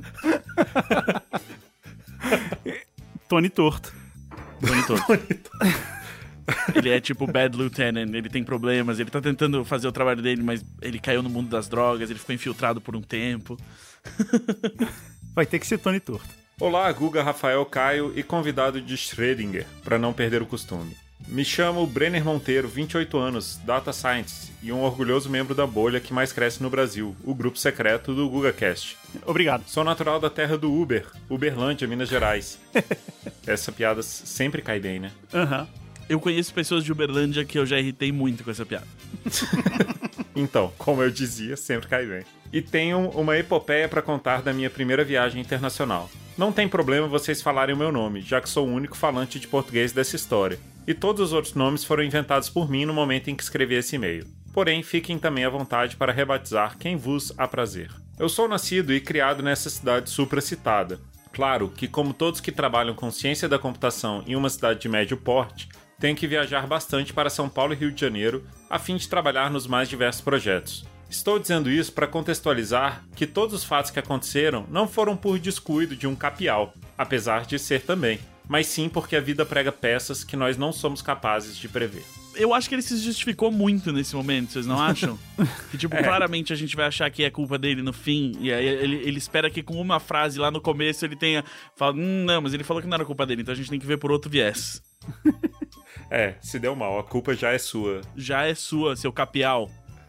Tony Torto. Tony Torto. Ele é tipo Bad Lieutenant, ele tem problemas, ele tá tentando fazer o trabalho dele, mas ele caiu no mundo das drogas, ele ficou infiltrado por um tempo. Vai ter que ser Tony Torto. Olá, Guga, Rafael, Caio e convidado de Schrödinger, para não perder o costume. Me chamo Brenner Monteiro, 28 anos, Data Science e um orgulhoso membro da bolha que mais cresce no Brasil, o grupo secreto do GugaCast. Obrigado. Sou natural da terra do Uber, Uberlândia, Minas Gerais. Essa piada sempre cai bem, né? Aham. Eu conheço pessoas de Uberlândia que eu já irritei muito com essa piada. Então, como eu dizia, sempre cai bem. E tenho uma epopeia para contar da minha primeira viagem internacional. Não tem problema vocês falarem o meu nome, já que sou o único falante de português dessa história. E todos os outros nomes foram inventados por mim no momento em que escrevi esse e-mail. Porém, fiquem também à vontade para rebatizar quem vos aprazer. Eu sou nascido e criado nessa cidade supracitada. Claro que, como todos que trabalham com ciência da computação em uma cidade de médio porte, tenho que viajar bastante para São Paulo e Rio de Janeiro a fim de trabalhar nos mais diversos projetos. Estou dizendo isso para contextualizar que todos os fatos que aconteceram não foram por descuido de um capial, apesar de ser também, mas sim porque a vida prega peças que nós não somos capazes de prever. Eu acho que ele se justificou muito nesse momento, vocês não acham? Que, tipo, claramente a gente vai achar que é culpa dele no fim, e aí ele espera que com uma frase lá no começo ele tenha falado, não, mas ele falou que não era culpa dele, então a gente tem que ver por outro viés. Se deu mal, a culpa já é sua. Já é sua, seu capial.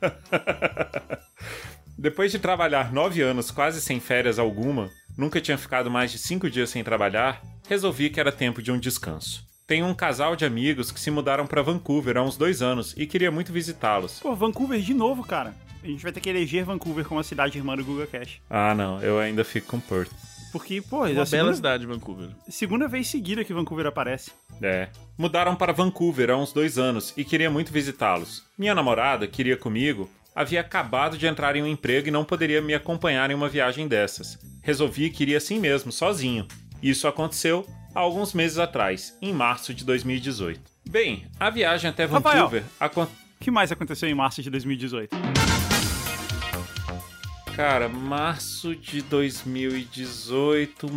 Depois de trabalhar 9 anos quase sem férias alguma, nunca tinha ficado mais de 5 dias sem trabalhar, resolvi que era tempo de um descanso. Tenho um casal de amigos que se mudaram para Vancouver há uns 2 anos e queria muito visitá-los. Pô, Vancouver de novo, cara. A gente vai ter que eleger Vancouver como a cidade irmã do GugaCast. Ah, não, eu ainda fico com Perth. Porque, pô, Uma bela cidade, Vancouver. Segunda vez seguida que Vancouver aparece. Mudaram para Vancouver há uns 2 anos e queria muito visitá-los. Minha namorada, que iria comigo, havia acabado de entrar em um emprego e não poderia me acompanhar em uma viagem dessas. Resolvi que iria assim mesmo, sozinho. Isso aconteceu há alguns meses atrás, em março de 2018. Bem, a viagem até Vancouver... O que mais aconteceu em março de 2018? Cara, março de 2018...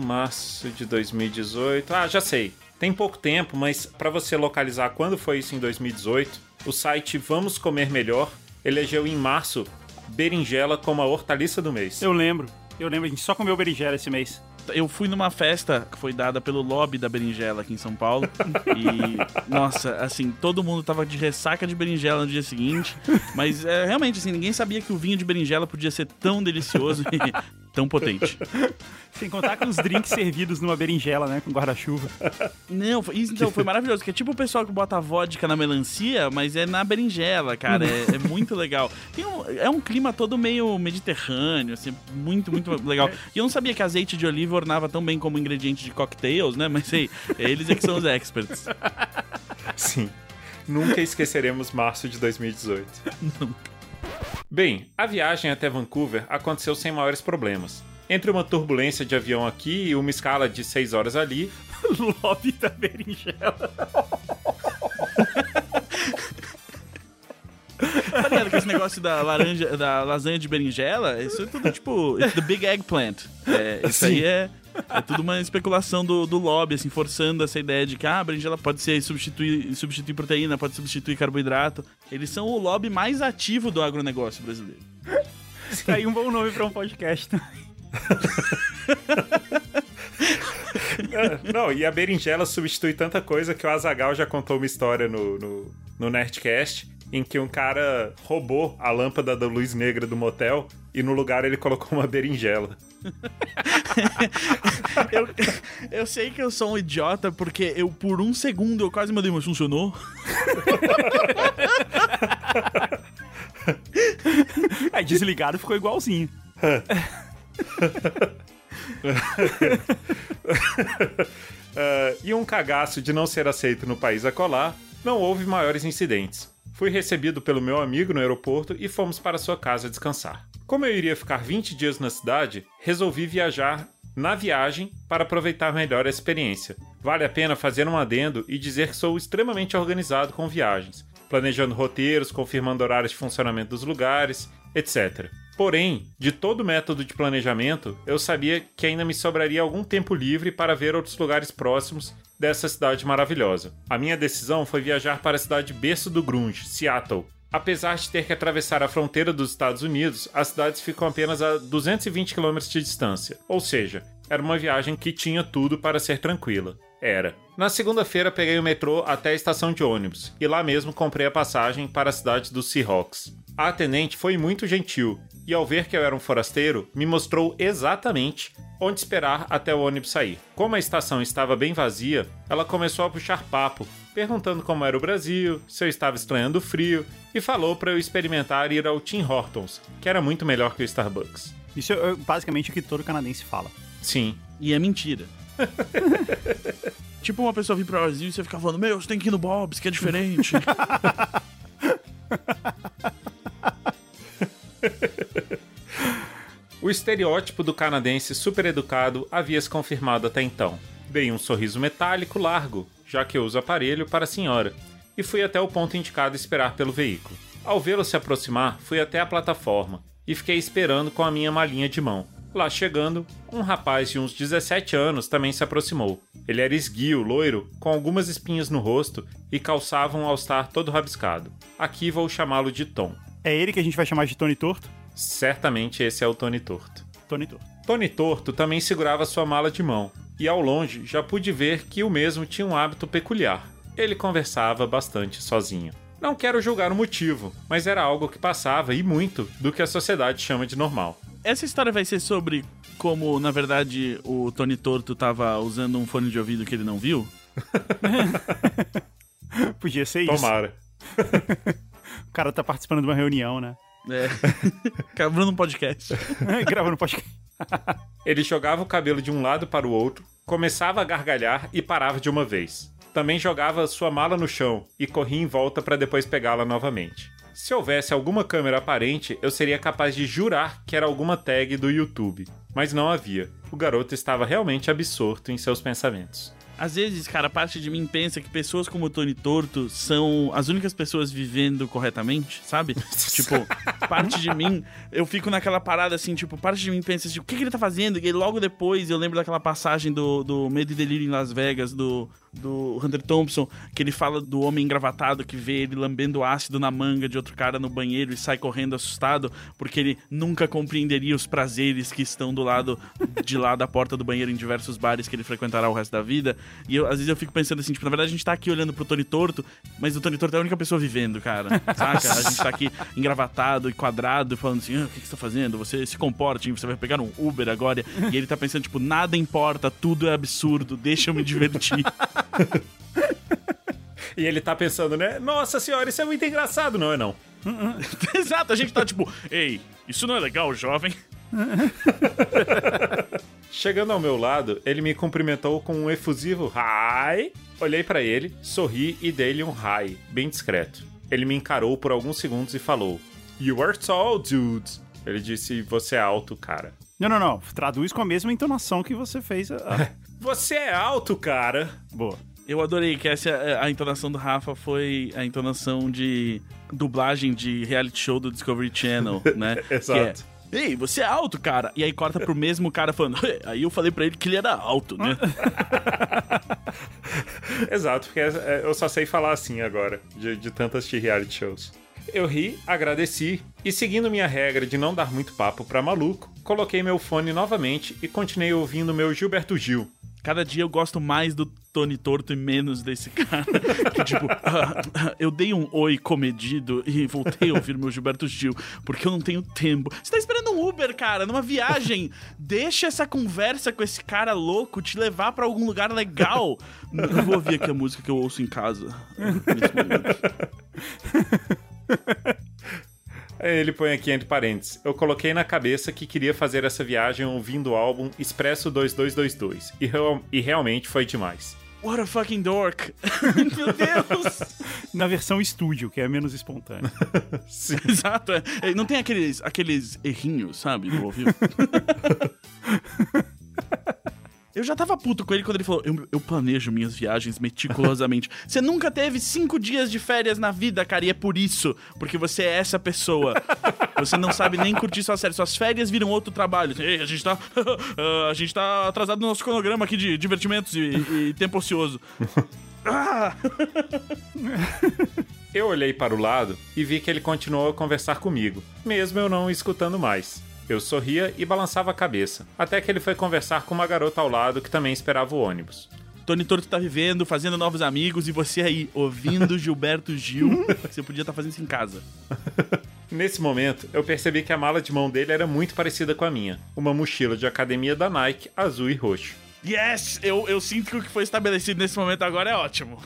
Ah, já sei. Tem pouco tempo, mas para você localizar quando foi isso em 2018, o site Vamos Comer Melhor elegeu em março berinjela como a hortaliça do mês. Eu lembro, a gente só comeu berinjela esse mês. Eu fui numa festa que foi dada pelo lobby da berinjela aqui em São Paulo e, nossa, assim, todo mundo tava de ressaca de berinjela no dia seguinte, mas realmente, assim, ninguém sabia que o vinho de berinjela podia ser tão delicioso e tão potente. Sem contar com os drinks servidos numa berinjela, né, com guarda-chuva. Não, isso então foi maravilhoso, que é tipo o pessoal que bota vodka na melancia, mas é na berinjela, cara, é muito legal. É um clima todo meio mediterrâneo, assim, muito, muito legal. E eu não sabia que azeite de oliva ornava tão bem como ingrediente de cocktails, né, mas sei, eles é que são os experts. Sim, nunca esqueceremos março de 2018. Nunca. Bem, a viagem até Vancouver aconteceu sem maiores problemas. Entre uma turbulência de avião aqui e uma escala de 6 horas ali... Lobby da berinjela. Tá ligado que esse negócio da lasanha de berinjela, isso é tudo tipo... It's the big eggplant. Isso aí é tudo uma especulação do lobby, assim, forçando essa ideia de que a berinjela pode ser substituir proteína, pode substituir carboidrato. Eles são o lobby mais ativo do agronegócio brasileiro. Tá aí um bom nome pra um podcast também. Não, e a berinjela substitui tanta coisa que o Azaghal já contou uma história no Nerdcast em que um cara roubou a lâmpada da luz negra do motel e no lugar ele colocou uma berinjela. Eu sei que eu sou um idiota porque por um segundo eu quase mandei, mas funcionou. Desligado ficou igualzinho. E um cagaço de não ser aceito no país acolá, não houve maiores incidentes. Fui recebido pelo meu amigo no aeroporto e fomos para sua casa descansar. Como eu iria ficar 20 dias na cidade, resolvi viajar na viagem para aproveitar melhor a experiência. Vale a pena fazer um adendo e dizer que sou extremamente organizado com viagens. planejando roteiros, confirmando horários de funcionamento dos lugares, etc. Porém, de todo o método de planejamento, eu sabia que ainda me sobraria algum tempo livre para ver outros lugares próximos dessa cidade maravilhosa. A minha decisão foi viajar para a cidade berço do grunge, Seattle. Apesar de ter que atravessar a fronteira dos Estados Unidos, as cidades ficam apenas a 220 km de distância. Ou seja, era uma viagem que tinha tudo para ser tranquila. Era. Na segunda-feira peguei o metrô até a estação de ônibus, e lá mesmo comprei a passagem para a cidade dos Seahawks. A atendente foi muito gentil, e ao ver que eu era um forasteiro, me mostrou exatamente onde esperar até o ônibus sair. Como a estação estava bem vazia, ela começou a puxar papo, perguntando como era o Brasil, se eu estava estranhando o frio, e falou para eu experimentar ir ao Tim Hortons, que era muito melhor que o Starbucks. Isso é basicamente o que todo canadense fala. Sim. E é mentira. Tipo uma pessoa vir pro Brasil e você ficar falando, meu, você tem que ir no Bob's, que é diferente. O estereótipo do canadense super educado havia se confirmado até então. Dei um sorriso metálico largo, já que eu uso aparelho, para a senhora, e fui até o ponto indicado esperar pelo veículo. Ao vê-lo se aproximar, fui até a plataforma e fiquei esperando com a minha malinha de mão. Lá chegando, um rapaz de uns 17 anos também se aproximou. Ele era esguio, loiro, com algumas espinhas no rosto e calçava um all-star todo rabiscado. Aqui vou chamá-lo de Tom. É ele que a gente vai chamar de Tony Torto? Certamente esse é o Tony Torto. Tony Torto. Tony Torto também segurava sua mala de mão, e ao longe já pude ver que o mesmo tinha um hábito peculiar. Ele conversava bastante sozinho. Não quero julgar o motivo, mas era algo que passava, e muito, do que a sociedade chama de normal. Essa história vai ser sobre como, na verdade, o Tony Torto tava usando um fone de ouvido que ele não viu? Podia ser isso. Tomara. O cara tá participando de uma reunião, né? É. Gravando um podcast. Gravando um podcast. Ele jogava o cabelo de um lado para o outro, começava a gargalhar e parava de uma vez. Também jogava sua mala no chão e corria em volta para depois pegá-la novamente. Se houvesse alguma câmera aparente, eu seria capaz de jurar que era alguma tag do YouTube. Mas não havia. O garoto estava realmente absorto em seus pensamentos. Às vezes, cara, parte de mim pensa que pessoas como o Tony Torto são as únicas pessoas vivendo corretamente, sabe? Tipo, parte de mim, eu fico naquela parada assim, tipo, parte de mim pensa assim, o que ele tá fazendo? E logo depois eu lembro daquela passagem do Medo e Delírio em Las Vegas, do Hunter Thompson, que ele fala do homem engravatado que vê ele lambendo ácido na manga de outro cara no banheiro e sai correndo assustado, porque ele nunca compreenderia os prazeres que estão do lado de lá da porta do banheiro em diversos bares que ele frequentará o resto da vida. E às vezes eu fico pensando assim, tipo, na verdade a gente tá aqui olhando pro Tony Torto, mas o Tony Torto é a única pessoa vivendo, cara, saca? A gente tá aqui engravatado e quadrado, falando assim, o que você tá fazendo? Você se comporte, você vai pegar um Uber agora. E ele tá pensando, tipo, nada importa, tudo é absurdo, deixa eu me divertir. E ele tá pensando, né? Nossa senhora, isso é muito engraçado, não é não? Exato, a gente tá tipo, ei, isso não é legal, jovem. Chegando ao meu lado, ele me cumprimentou com um efusivo hi. Olhei pra ele, sorri e dei-lhe um hi, bem discreto. Ele me encarou por alguns segundos e falou, You are tall, dude. Ele disse, você é alto, cara. Não. Traduz com a mesma entonação que você fez. Você é alto, cara. Boa. Eu adorei que a entonação do Rafa foi a entonação de dublagem de reality show do Discovery Channel, né? Exato. Que é, ei, você é alto, cara. E aí corta pro mesmo cara falando, aí eu falei pra ele que ele era alto, né? Exato, porque eu só sei falar assim agora, de tantas de reality shows. Eu ri, agradeci e, seguindo minha regra de não dar muito papo pra maluco, coloquei meu fone novamente e continuei ouvindo meu Gilberto Gil. Cada dia eu gosto mais do Tony Torto e menos desse cara. Que tipo, eu dei um oi comedido e voltei a ouvir meu Gilberto Gil, porque eu não tenho tempo. Você tá esperando um Uber, cara, numa viagem. Deixa essa conversa com esse cara louco te levar pra algum lugar legal. Eu vou ouvir aqui a música que eu ouço em casa nesse momento. Ele põe aqui entre parênteses. Eu coloquei na cabeça que queria fazer essa viagem ouvindo o álbum Expresso 2222. E realmente foi demais. What a fucking dork. Meu Deus. Na versão estúdio, que é menos espontâneo. Sim. Exato. Não tem aqueles errinhos, sabe, no ouvido. Eu já tava puto com ele quando ele falou, eu planejo minhas viagens meticulosamente. Você nunca teve 5 dias de férias na vida, cara, e é por isso. Porque você é essa pessoa. Você não sabe nem curtir suas férias. Suas férias viram outro trabalho. Ei, a gente tá atrasado no nosso cronograma aqui de divertimentos e tempo ocioso. Eu olhei para o lado e vi que ele continuou a conversar comigo, mesmo eu não o escutando mais. Eu sorria e balançava a cabeça, até que ele foi conversar com uma garota ao lado que também esperava o ônibus. Tony Torto tá vivendo, fazendo novos amigos, e você aí, ouvindo Gilberto Gil, você podia estar fazendo isso em casa. Nesse momento, eu percebi que a mala de mão dele era muito parecida com a minha. Uma mochila de academia da Nike, azul e roxo. Yes! Eu sinto que o que foi estabelecido nesse momento agora é ótimo.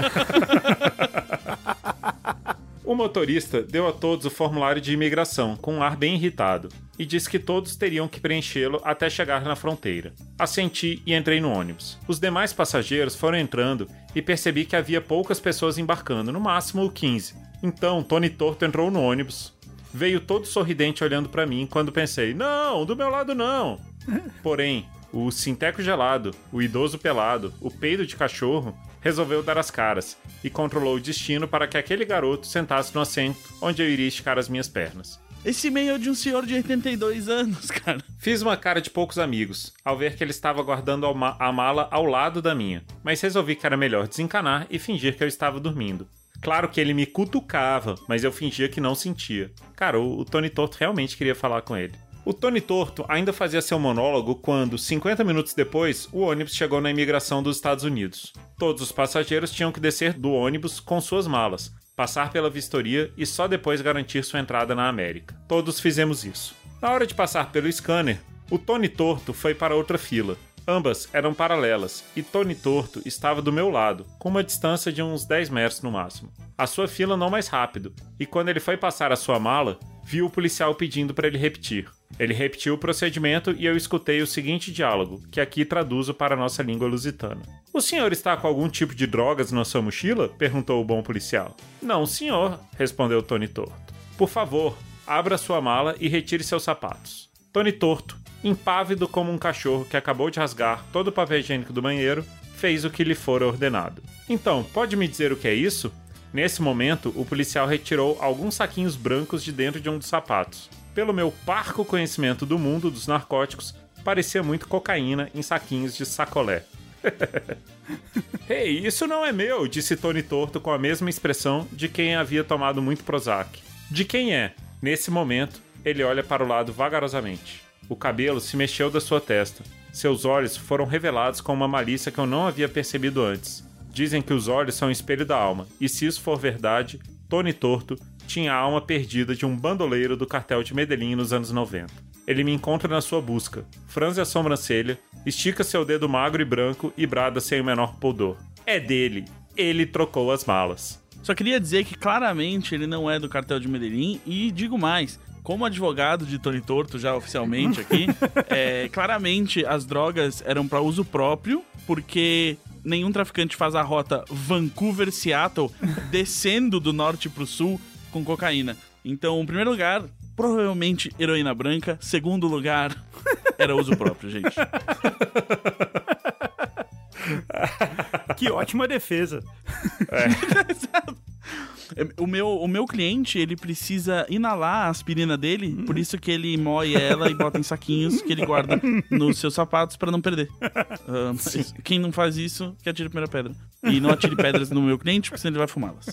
O motorista deu a todos o formulário de imigração, com um ar bem irritado, e disse que todos teriam que preenchê-lo até chegar na fronteira. Assenti e entrei no ônibus. Os demais passageiros foram entrando e percebi que havia poucas pessoas embarcando, no máximo 15. Então, Tony Torto entrou no ônibus. Veio todo sorridente olhando para mim quando pensei, não, do meu lado não. Porém, o sinteco gelado, o idoso pelado, o peido de cachorro, resolveu dar as caras e controlou o destino para que aquele garoto sentasse no assento onde eu iria esticar as minhas pernas. Esse e-mail é de um senhor de 82 anos, cara. Fiz uma cara de poucos amigos, ao ver que ele estava guardando a mala ao lado da minha, mas resolvi que era melhor desencanar e fingir que eu estava dormindo. Claro que ele me cutucava, mas eu fingia que não sentia. Cara, o Tony Torto realmente queria falar com ele. O Tony Torto ainda fazia seu monólogo quando, 50 minutos depois, o ônibus chegou na imigração dos Estados Unidos. Todos os passageiros tinham que descer do ônibus com suas malas, passar pela vistoria e só depois garantir sua entrada na América. Todos fizemos isso. Na hora de passar pelo scanner, o Tony Torto foi para outra fila. Ambas eram paralelas e Tony Torto estava do meu lado, com uma distância de uns 10 metros no máximo. A sua fila não mais rápido, e quando ele foi passar a sua mala, viu o policial pedindo para ele repetir. Ele repetiu o procedimento e eu escutei o seguinte diálogo, que aqui traduzo para a nossa língua lusitana. O senhor está com algum tipo de drogas na sua mochila? Perguntou o bom policial. Não, senhor, respondeu Tony Torto. Por favor, abra sua mala e retire seus sapatos. Tony Torto, impávido como um cachorro que acabou de rasgar todo o papel higiênico do banheiro, fez o que lhe fora ordenado. Então, pode me dizer o que é isso? Nesse momento, o policial retirou alguns saquinhos brancos de dentro de um dos sapatos. Pelo meu parco conhecimento do mundo dos narcóticos, parecia muito cocaína em saquinhos de sacolé. Ei, isso não é meu, disse Tony Torto com a mesma expressão de quem havia tomado muito Prozac. De quem é? Nesse momento, ele olha para o lado vagarosamente. O cabelo se mexeu da sua testa. Seus olhos foram revelados com uma malícia que eu não havia percebido antes. Dizem que os olhos são o espelho da alma, e se isso for verdade, Tony Torto tinha a alma perdida de um bandoleiro do cartel de Medellín nos anos 90. Ele me encontra na sua busca, franze a sobrancelha, estica seu dedo magro e branco e brada sem o menor pudor. É dele. Ele trocou as malas. Só queria dizer que claramente ele não é do cartel de Medellín e digo mais, como advogado de Tony Torto já oficialmente aqui, claramente as drogas eram para uso próprio, porque nenhum traficante faz a rota Vancouver-Seattle descendo do norte pro sul com cocaína. Então, em primeiro lugar, provavelmente heroína branca. Segundo lugar, era uso próprio, gente. Que ótima defesa. O meu cliente, ele precisa inalar a aspirina dele, por isso que ele moe ela e bota em saquinhos que ele guarda nos seus sapatos pra não perder. Mas quem não faz isso, que atire a primeira pedra. E não atire pedras no meu cliente, porque senão ele vai fumá-las.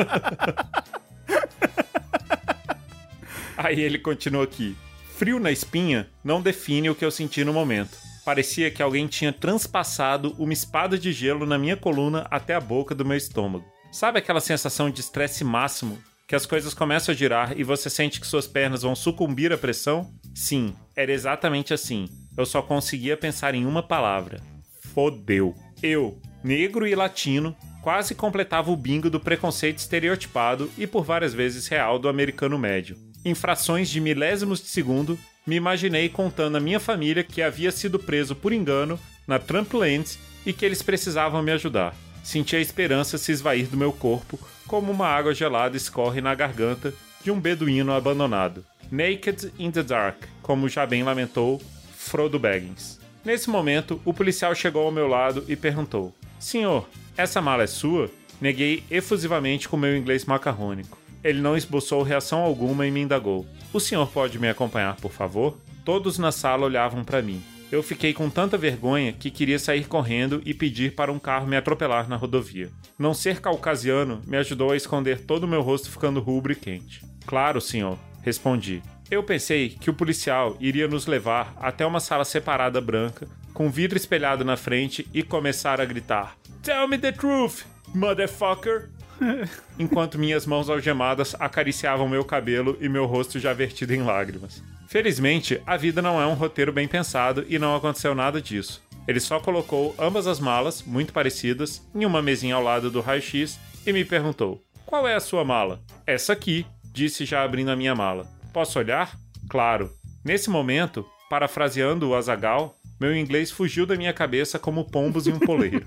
Aí ele continua aqui. Frio na espinha não define o que eu senti no momento. Parecia que alguém tinha transpassado uma espada de gelo na minha coluna até a boca do meu estômago. Sabe aquela sensação de estresse máximo? Que as coisas começam a girar e você sente que suas pernas vão sucumbir à pressão? Sim, era exatamente assim. Eu só conseguia pensar em uma palavra. Fodeu. Eu, negro e latino, quase completava o bingo do preconceito estereotipado e por várias vezes real do americano médio. Em frações de milésimos de segundo, me imaginei contando à minha família que havia sido preso por engano na Trumpland e que eles precisavam me ajudar. Senti a esperança se esvair do meu corpo, como uma água gelada escorre na garganta de um beduíno abandonado. Naked in the dark, como já bem lamentou Frodo Baggins. Nesse momento, o policial chegou ao meu lado e perguntou: Senhor, essa mala é sua? Neguei efusivamente com meu inglês macarrônico. Ele não esboçou reação alguma e me indagou: O senhor pode me acompanhar, por favor? Todos na sala olhavam para mim. Eu fiquei com tanta vergonha que queria sair correndo e pedir para um carro me atropelar na rodovia. Não ser caucasiano me ajudou a esconder todo o meu rosto ficando rubro e quente. Claro, senhor, respondi. Eu pensei que o policial iria nos levar até uma sala separada branca, com vidro espelhado na frente e começar a gritar: Tell me the truth, motherfucker! Enquanto minhas mãos algemadas acariciavam meu cabelo e meu rosto já vertido em lágrimas. Felizmente, a vida não é um roteiro bem pensado e não aconteceu nada disso. Ele só colocou ambas as malas, muito parecidas, em uma mesinha ao lado do raio-x e me perguntou: Qual é a sua mala? Essa aqui, disse já abrindo a minha mala. Posso olhar? Claro. Nesse momento, parafraseando o Azaghal, meu inglês fugiu da minha cabeça como pombos em um poleiro.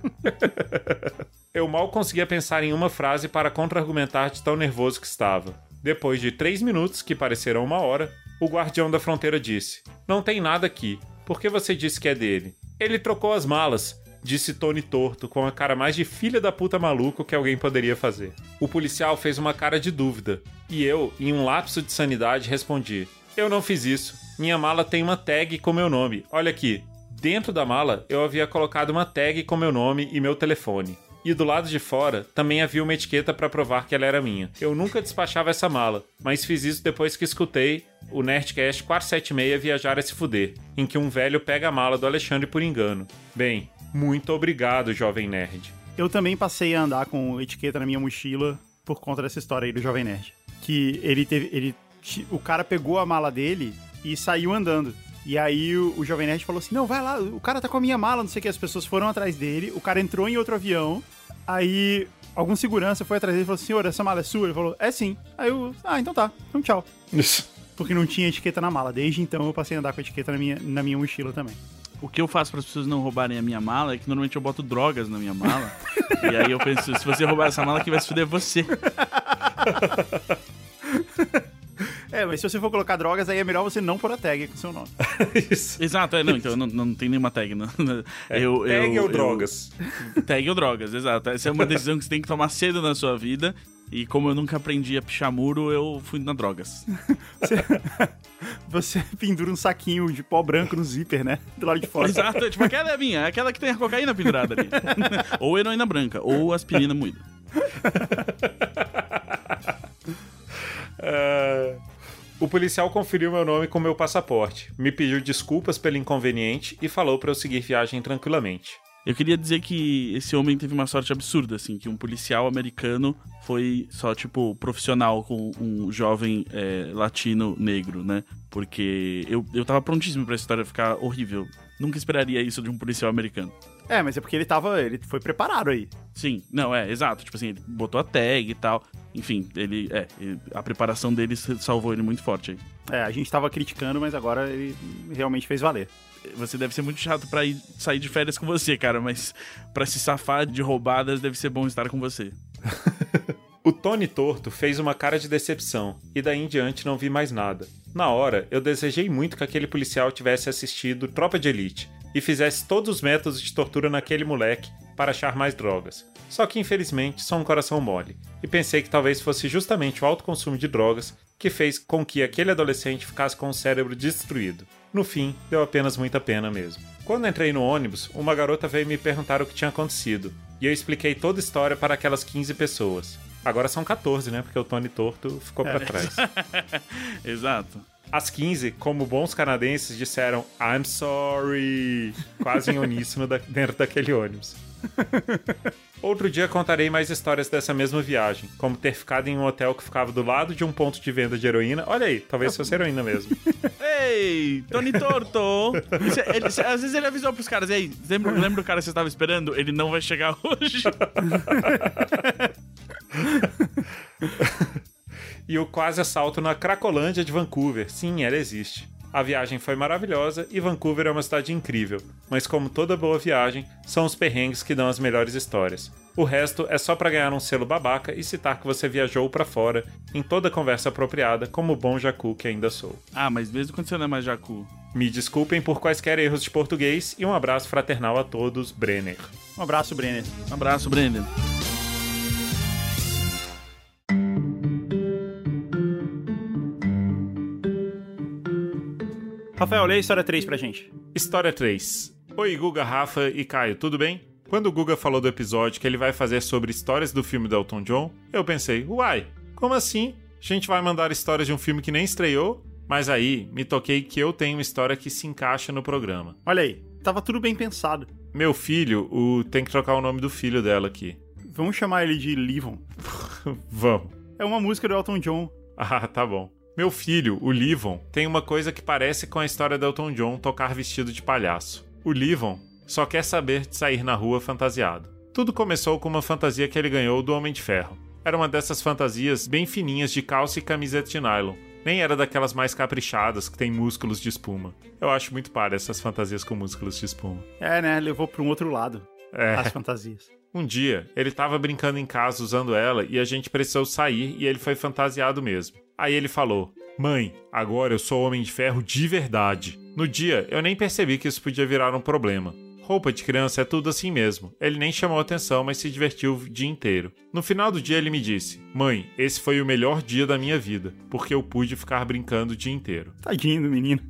Eu mal conseguia pensar em uma frase para contra-argumentar de tão nervoso que estava. Depois de 3 minutos, que pareceram 1 hora, o guardião da fronteira disse: Não tem nada aqui. Por que você disse que é dele? Ele trocou as malas, disse Tony Torto, com a cara mais de filha da puta maluco que alguém poderia fazer. O policial fez uma cara de dúvida, e eu, em um lapso de sanidade, respondi: Eu não fiz isso. Minha mala tem uma tag com meu nome. Olha aqui. Dentro da mala, eu havia colocado uma tag com meu nome e meu telefone. E do lado de fora, também havia uma etiqueta para provar que ela era minha. Eu nunca despachava essa mala, mas fiz isso depois que escutei o Nerdcast 476 Viajar a se Fuder, em que um velho pega a mala do Alexandre por engano. Bem, muito obrigado, jovem nerd. Eu também passei a andar com etiqueta na minha mochila por conta dessa história aí do jovem nerd. Que o cara pegou a mala dele e saiu andando. E aí o Jovem Nerd falou assim: não, vai lá, o cara tá com a minha mala, não sei o que. As pessoas foram atrás dele, o cara entrou em outro avião. Aí algum segurança foi atrás dele e falou: senhor, essa mala é sua? Ele falou: é sim. Aí eu: então tá, então tchau. Porque não tinha etiqueta na mala. Desde então eu passei a andar com a etiqueta na minha mochila também. O que eu faço para as pessoas não roubarem a minha mala é que normalmente eu boto drogas na minha mala. E aí eu penso: se você roubar essa mala, quem vai se fuder é você. Mas se você for colocar drogas, aí é melhor você não pôr a tag com o seu nome. Isso. Exato, então não tem nenhuma tag. Não. Tag ou drogas? Tag ou drogas, exato. Essa é uma decisão que você tem que tomar cedo na sua vida. E como eu nunca aprendi a pichar muro, eu fui na drogas. Você pendura um saquinho de pó branco no zíper, né? Do lado de fora. Exato, tipo, aquela é a minha, aquela que tem a cocaína pendurada ali. Ou heroína branca, ou aspirina moída. O policial conferiu meu nome com meu passaporte, me pediu desculpas pelo inconveniente e falou para eu seguir viagem tranquilamente. Eu queria dizer que esse homem teve uma sorte absurda, assim, que um policial americano foi só, tipo, profissional com um jovem latino negro, né? Porque eu tava prontíssimo pra essa história ficar horrível. Nunca esperaria isso de um policial americano. Mas é porque ele foi preparado aí. Sim, não, exato. Tipo assim, ele botou a tag e tal. Enfim, a preparação dele salvou ele muito forte aí. A gente tava criticando, mas agora ele realmente fez valer. Você deve ser muito chato pra sair de férias com você, cara, mas pra se safar de roubadas deve ser bom estar com você. O Tony Torto fez uma cara de decepção, e daí em diante não vi mais nada. Na hora, eu desejei muito que aquele policial tivesse assistido Tropa de Elite e fizesse todos os métodos de tortura naquele moleque para achar mais drogas. Só que infelizmente sou um coração mole, e pensei que talvez fosse justamente o alto consumo de drogas que fez com que aquele adolescente ficasse com o cérebro destruído. No fim, deu apenas muita pena mesmo. Quando entrei no ônibus, uma garota veio me perguntar o que tinha acontecido, e eu expliquei toda a história para aquelas 15 pessoas. Agora são 14, né? Porque o Tony Torto ficou pra trás. Exato. As 15, como bons canadenses, disseram I'm sorry, quase em uníssono dentro daquele ônibus. Outro dia contarei mais histórias dessa mesma viagem, como ter ficado em um hotel que ficava do lado de um ponto de venda de heroína. Olha aí, talvez fosse heroína mesmo. Ei, Tony Torto! Às vezes ele avisou pros caras: ei, lembra do cara que você estava esperando? Ele não vai chegar hoje. E o quase assalto na Cracolândia de Vancouver. Sim, ela existe. A viagem foi maravilhosa e Vancouver é uma cidade incrível, mas como toda boa viagem, são os perrengues que dão as melhores histórias. O resto é só pra ganhar um selo babaca e citar que você viajou pra fora em toda conversa apropriada, como o bom jacu que ainda sou. Mas mesmo quando você não é mais jacu, Me desculpem por quaisquer erros de português e um abraço fraternal a todos, Brenner. Um abraço, Brenner. Um abraço, Brenner. Rafael, lê a história 3 pra gente. História 3. Oi, Guga, Rafa e Caio, tudo bem? Quando o Guga falou do episódio que ele vai fazer sobre histórias do filme do Elton John, eu pensei, uai, como assim? A gente vai mandar histórias de um filme que nem estreou? Mas aí, me toquei que eu tenho uma história que se encaixa no programa. Olha aí, tava tudo bem pensado. Meu filho, tem que trocar o nome do filho dela aqui. Vamos chamar ele de Livon. Vamos. É uma música do Elton John. Ah, tá bom. Meu filho, o Livon, tem uma coisa que parece com a história do Elton John tocar vestido de palhaço. O Livon só quer saber de sair na rua fantasiado. Tudo começou com uma fantasia que ele ganhou do Homem de Ferro. Era uma dessas fantasias bem fininhas de calça e camiseta de nylon. Nem era daquelas mais caprichadas que tem músculos de espuma. Eu acho muito par essas fantasias com músculos de espuma. É, né? Levou pra um outro lado as fantasias. Um dia, ele tava brincando em casa usando ela e a gente precisou sair e ele foi fantasiado mesmo. Aí ele falou, mãe, agora eu sou Homem de Ferro de verdade. No dia, eu nem percebi que isso podia virar um problema. Roupa de criança é tudo assim mesmo. Ele nem chamou atenção, mas se divertiu o dia inteiro. No final do dia ele me disse, mãe, esse foi o melhor dia da minha vida, porque eu pude ficar brincando o dia inteiro. Tadinho do menino.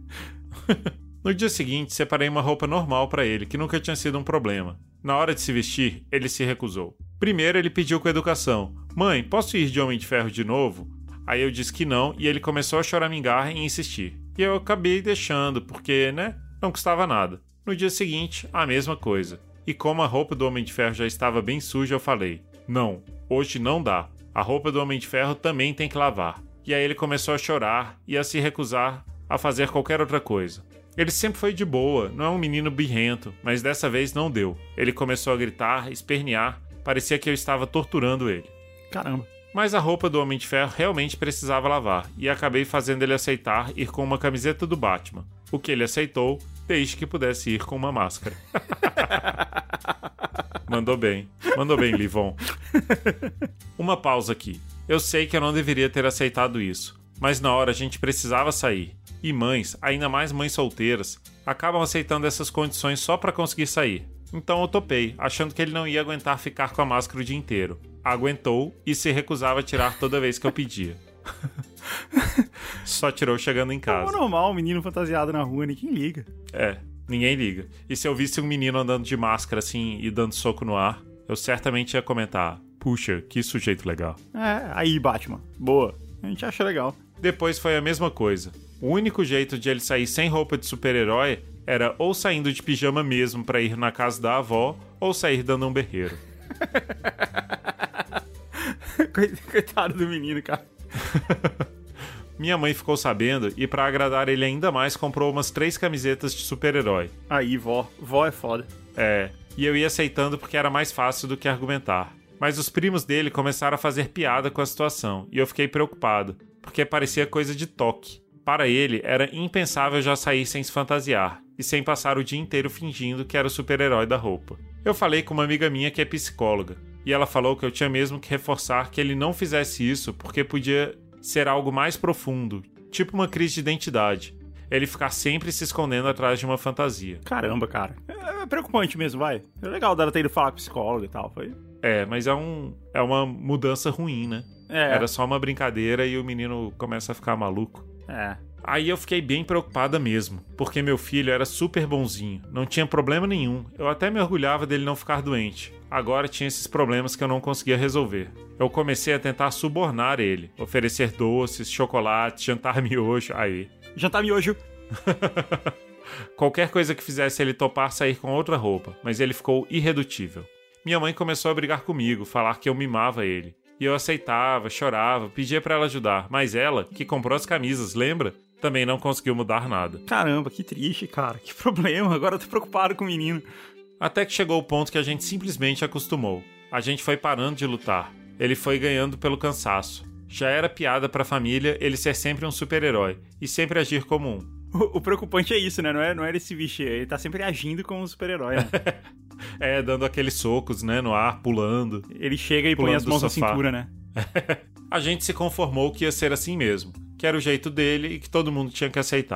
No dia seguinte, separei uma roupa normal pra ele, que nunca tinha sido um problema. Na hora de se vestir, ele se recusou. Primeiro ele pediu com educação, mãe, posso ir de Homem de Ferro de novo? Aí eu disse que não, e ele começou a choramingar e insistir. E eu acabei deixando, porque, né, não custava nada. No dia seguinte, a mesma coisa. E como a roupa do Homem de Ferro já estava bem suja, eu falei, não, hoje não dá. A roupa do Homem de Ferro também tem que lavar. E aí ele começou a chorar e a se recusar a fazer qualquer outra coisa. Ele sempre foi de boa, não é um menino birrento, mas dessa vez não deu. Ele começou a gritar, espernear, parecia que eu estava torturando ele. Caramba. Mas a roupa do Homem de Ferro realmente precisava lavar, e acabei fazendo ele aceitar ir com uma camiseta do Batman, o que ele aceitou, desde que pudesse ir com uma máscara. Mandou bem, Livon. Uma pausa aqui. Eu sei que eu não deveria ter aceitado isso, mas na hora a gente precisava sair. E mães, ainda mais mães solteiras, acabam aceitando essas condições só pra conseguir sair. Então eu topei, achando que ele não ia aguentar ficar com a máscara o dia inteiro. Aguentou e se recusava a tirar toda vez que eu pedia. Só tirou chegando em casa. É normal, um menino fantasiado na rua, ninguém liga. É, ninguém liga. E se eu visse um menino andando de máscara assim e dando soco no ar, eu certamente ia comentar, puxa, que sujeito legal. É, aí Batman, boa, a gente acha legal. Depois foi a mesma coisa. O único jeito de ele sair sem roupa de super-herói era ou saindo de pijama mesmo pra ir na casa da avó, ou sair dando um berreiro. Coitado do menino, cara. Minha mãe ficou sabendo e pra agradar ele ainda mais comprou umas 3 camisetas de super-herói. Aí, vó é foda. É, e eu ia aceitando porque era mais fácil do que argumentar. Mas os primos dele começaram a fazer piada com a situação e eu fiquei preocupado, porque parecia coisa de toque. Para ele, era impensável já sair sem se fantasiar e sem passar o dia inteiro fingindo que era o super-herói da roupa. Eu falei com uma amiga minha que é psicóloga, e ela falou que eu tinha mesmo que reforçar que ele não fizesse isso porque podia ser algo mais profundo, tipo uma crise de identidade. Ele ficar sempre se escondendo atrás de uma fantasia. Caramba, cara. É preocupante mesmo, vai. É legal dela ter ido falar com psicólogo e tal, foi... É, mas é uma mudança ruim, né? É. Era só uma brincadeira e o menino começa a ficar maluco. É. Aí eu fiquei bem preocupada mesmo, porque meu filho era super bonzinho, não tinha problema nenhum, eu até me orgulhava dele não ficar doente. Agora tinha esses problemas que eu não conseguia resolver. Eu comecei a tentar subornar ele, oferecer doces, chocolates, jantar miojo, aí. Jantar miojo. Qualquer coisa que fizesse ele topar sair com outra roupa, mas ele ficou irredutível. Minha mãe começou a brigar comigo, falar que eu mimava ele. E eu aceitava, chorava, pedia pra ela ajudar. Mas ela, que comprou as camisas, lembra? Também não conseguiu mudar nada. Caramba, que triste, cara. Que problema. Agora eu tô preocupado com o menino. Até que chegou o ponto que a gente simplesmente acostumou. A gente foi parando de lutar. Ele foi ganhando pelo cansaço. Já era piada pra família ele ser sempre um super-herói. E sempre agir como um. O preocupante é isso, né? Não é ele se vestir. Ele tá sempre agindo como um super-herói, né? É, dando aqueles socos, né, no ar, pulando. Ele chega e põe as mãos na cintura, né? A gente se conformou que ia ser assim mesmo, que era o jeito dele e que todo mundo tinha que aceitar.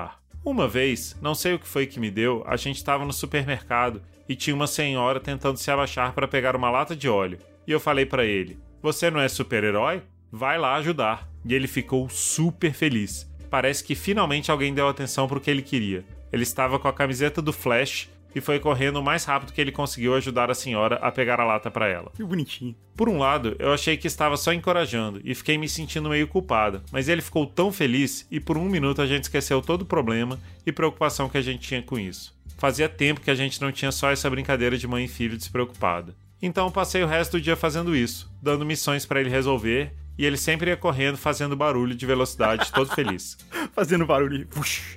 Uma vez, não sei o que foi que me deu, a gente estava no supermercado e tinha uma senhora tentando se abaixar para pegar uma lata de óleo. E eu falei para ele, você não é super-herói? Vai lá ajudar. E ele ficou super feliz. Parece que finalmente alguém deu atenção para o que ele queria. Ele estava com a camiseta do Flash e foi correndo o mais rápido que ele conseguiu ajudar a senhora a pegar a lata para ela. Que bonitinho. Por um lado, eu achei que estava só encorajando e fiquei me sentindo meio culpada, mas ele ficou tão feliz e por um minuto a gente esqueceu todo o problema e preocupação que a gente tinha com isso. Fazia tempo que a gente não tinha só essa brincadeira de mãe e filho despreocupada. Então passei o resto do dia fazendo isso, dando missões para ele resolver, e ele sempre ia correndo fazendo barulho de velocidade, todo feliz. Fazendo barulho.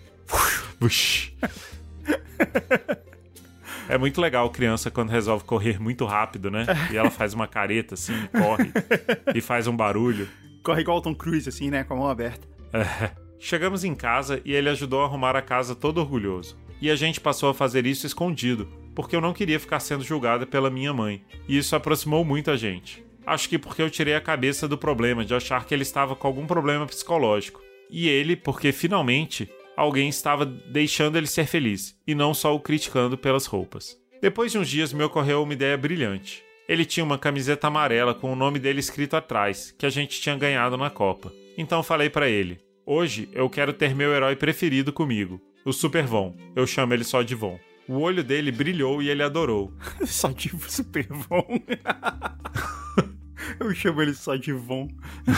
É muito legal criança quando resolve correr muito rápido, né? E ela faz uma careta assim, corre e faz um barulho. Corre igual o Tom Cruise, assim, né? Com a mão aberta. Chegamos em casa e ele ajudou a arrumar a casa todo orgulhoso. E a gente passou a fazer isso escondido, porque eu não queria ficar sendo julgada pela minha mãe. E isso aproximou muito a gente. Acho que porque eu tirei a cabeça do problema, de achar que ele estava com algum problema psicológico. E ele, porque finalmente alguém estava deixando ele ser feliz, e não só o criticando pelas roupas. Depois de uns dias me ocorreu uma ideia brilhante. Ele tinha uma camiseta amarela com o nome dele escrito atrás, que a gente tinha ganhado na Copa. Então falei pra ele, hoje eu quero ter meu herói preferido comigo, o Super Von. Eu chamo ele só de Von. O olho dele brilhou e ele adorou. Só de Super Von. Eu chamo ele só de Von.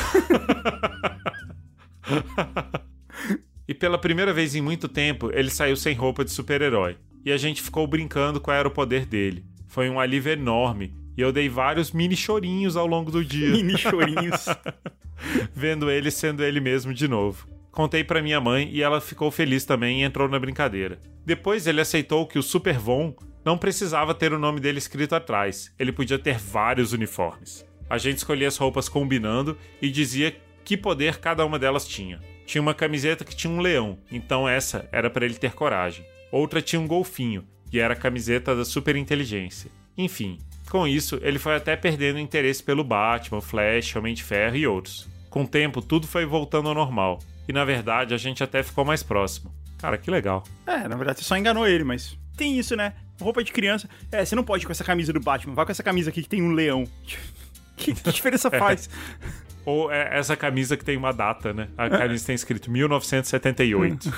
E pela primeira vez em muito tempo, ele saiu sem roupa de super-herói. E a gente ficou brincando qual era o poder dele. Foi um alívio enorme. E eu dei vários mini chorinhos ao longo do dia. Mini chorinhos. Vendo ele sendo ele mesmo de novo. Contei pra minha mãe e ela ficou feliz também e entrou na brincadeira. Depois ele aceitou que o Super Von não precisava ter o nome dele escrito atrás. Ele podia ter vários uniformes. A gente escolhia as roupas combinando e dizia que poder cada uma delas tinha. Tinha uma camiseta que tinha um leão, então essa era para ele ter coragem. Outra tinha um golfinho, e era a camiseta da superinteligência. Enfim, com isso, ele foi até perdendo interesse pelo Batman, Flash, Homem de Ferro e outros. Com o tempo, tudo foi voltando ao normal, e na verdade a gente até ficou mais próximo. Cara, que legal. Na verdade você só enganou ele, mas tem isso, né? Roupa de criança. Você não pode ir com essa camisa do Batman, vai com essa camisa aqui que tem um leão. Que diferença faz? Ou essa camisa que tem uma data, né? A camisa tem escrito 1978.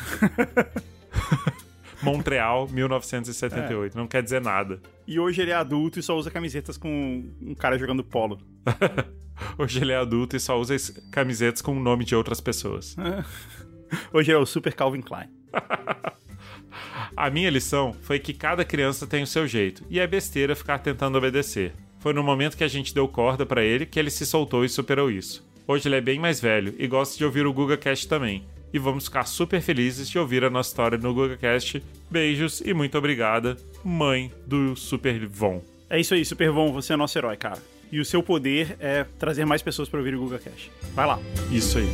Montreal, 1978. Não quer dizer nada. E hoje ele é adulto e só usa camisetas com um cara jogando polo. Hoje ele é adulto e só usa camisetas com o nome de outras pessoas. Hoje é o Super Calvin Klein. A minha lição foi que cada criança tem o seu jeito, e é besteira ficar tentando obedecer. Foi no momento que a gente deu corda pra ele que ele se soltou e superou isso. Hoje ele é bem mais velho e gosta de ouvir o GugaCast também. E vamos ficar super felizes de ouvir a nossa história no GugaCast. Beijos e muito obrigada, mãe do Super Von. É isso aí, Super Von, você é nosso herói, cara. E o seu poder é trazer mais pessoas pra ouvir o GugaCast. Vai lá. Isso aí.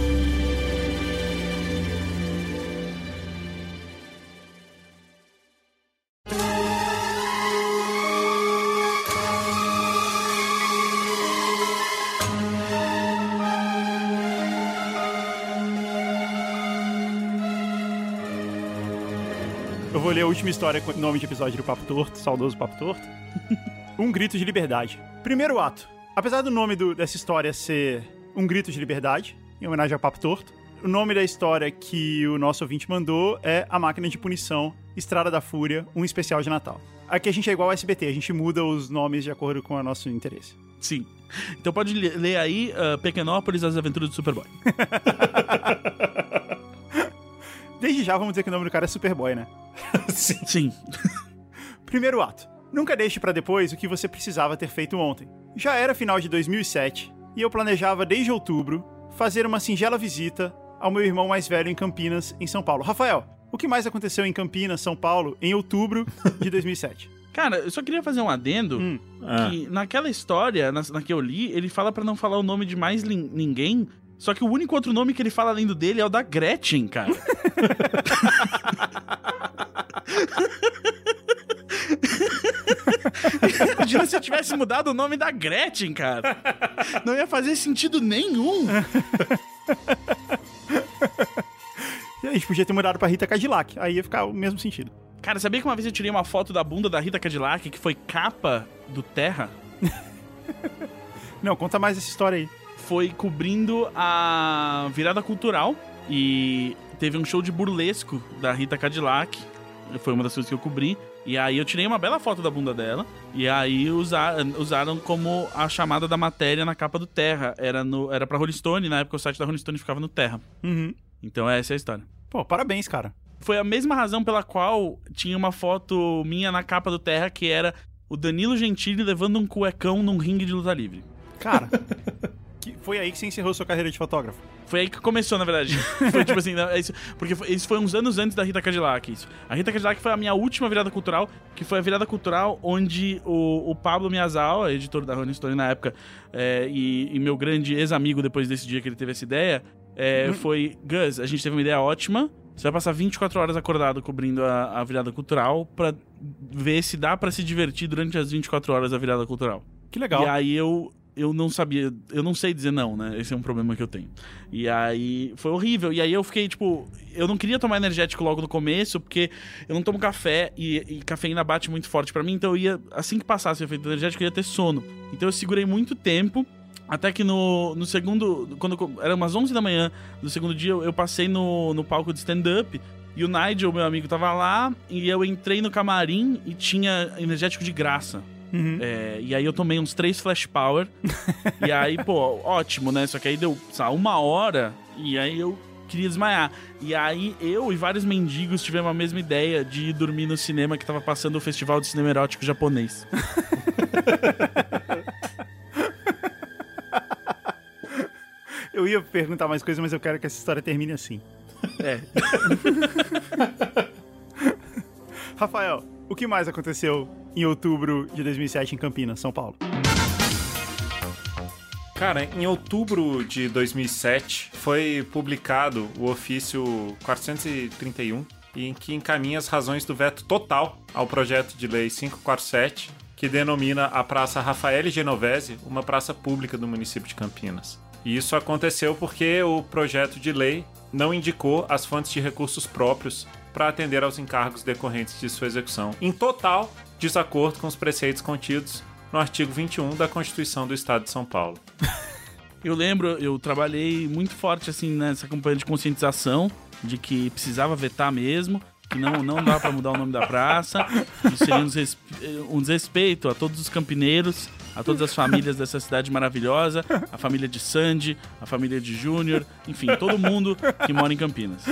Eu vou ler a última história com o nome de episódio do Papo Torto, saudoso Papo Torto. Um Grito de Liberdade. Primeiro ato. Apesar do nome dessa história ser Um Grito de Liberdade, em homenagem ao Papo Torto, o nome da história que o nosso ouvinte mandou é A Máquina de Punição, Estrada da Fúria, um especial de Natal. Aqui a gente é igual ao SBT, a gente muda os nomes de acordo com o nosso interesse. Sim. Então pode ler aí Pequenópolis, As Aventuras do Superboy. Desde já vamos dizer que o nome do cara é Superboy, né? Sim. Primeiro ato. Nunca deixe pra depois o que você precisava ter feito ontem. Já era final de 2007 e eu planejava desde outubro fazer uma singela visita ao meu irmão mais velho em Campinas, em São Paulo. Rafael, o que mais aconteceu em Campinas, São Paulo, em outubro de 2007? Cara, eu só queria fazer um adendo que naquela história, na que eu li, ele fala pra não falar o nome de mais ninguém, só que o único outro nome que ele fala além do dele é o da Gretchen, cara. Imagina se eu tivesse mudado o nome da Gretchen, cara. Não ia fazer sentido nenhum. A gente podia ter mudado pra Rita Cadillac, aí ia ficar o mesmo sentido. Cara, sabia que uma vez eu tirei uma foto da bunda da Rita Cadillac, que foi capa do Terra? Não, conta mais essa história aí. Foi cobrindo a virada cultural e teve um show de burlesco da Rita Cadillac. Foi uma das coisas que eu cobri. E aí eu tirei uma bela foto da bunda dela. E aí usaram como a chamada da matéria na capa do Terra. Era pra Rolling Stone, na época o site da Rolling Stone ficava no Terra. Uhum. Então essa é a história. Pô, parabéns, cara. Foi a mesma razão pela qual tinha uma foto minha na capa do Terra, que era o Danilo Gentili levando um cuecão num ringue de luta livre. Cara, foi aí que você encerrou sua carreira de fotógrafo? Foi aí que começou, na verdade. Foi tipo assim, porque isso foi uns anos antes da Rita Cadillac. Isso. A Rita Cadillac foi a minha última virada cultural, que foi a virada cultural onde o Pablo Miyazawa, editor da Rolling Stone na época, e meu grande ex-amigo depois desse dia que ele teve essa ideia, foi: Gus, a gente teve uma ideia ótima, você vai passar 24 horas acordado cobrindo a virada cultural pra ver se dá pra se divertir durante as 24 horas da virada cultural. Que legal. E aí eu não sabia, eu não sei dizer não, né? Esse é um problema que eu tenho. E aí foi horrível. E aí eu fiquei, tipo, eu não queria tomar energético logo no começo, porque eu não tomo café e cafeína bate muito forte pra mim, então eu ia, assim que passasse o efeito energético, eu ia ter sono. Então eu segurei muito tempo, até que no segundo, era umas 11 da manhã do segundo dia, eu passei no palco de stand-up, e o Nigel, meu amigo, tava lá, e eu entrei no camarim e tinha energético de graça. Uhum. E aí eu tomei uns 3 Flash Power. E aí, pô, ótimo, né? Só que aí deu, sabe, 1 hora. E aí eu queria desmaiar. E aí eu e vários mendigos tivemos a mesma ideia de ir dormir no cinema que tava passando o Festival de Cinema Erótico Japonês. Eu ia perguntar mais coisas, mas eu quero que essa história termine assim. Rafael, o que mais aconteceu em outubro de 2007 em Campinas, São Paulo? Cara, em outubro de 2007 foi publicado o ofício 431, em que encaminha as razões do veto total ao projeto de lei 547, que denomina a Praça Rafael Genovese uma praça pública do município de Campinas. E isso aconteceu porque o projeto de lei não indicou as fontes de recursos próprios para atender aos encargos decorrentes de sua execução, em total desacordo com os preceitos contidos no artigo 21 da Constituição do Estado de São Paulo. Eu lembro, eu trabalhei muito forte assim nessa campanha de conscientização de que precisava vetar mesmo, que não dá para mudar o nome da praça, que seria um desrespeito a todos os campineiros, a todas as famílias dessa cidade maravilhosa, a família de Sandy, a família de Júnior, enfim, todo mundo que mora em Campinas.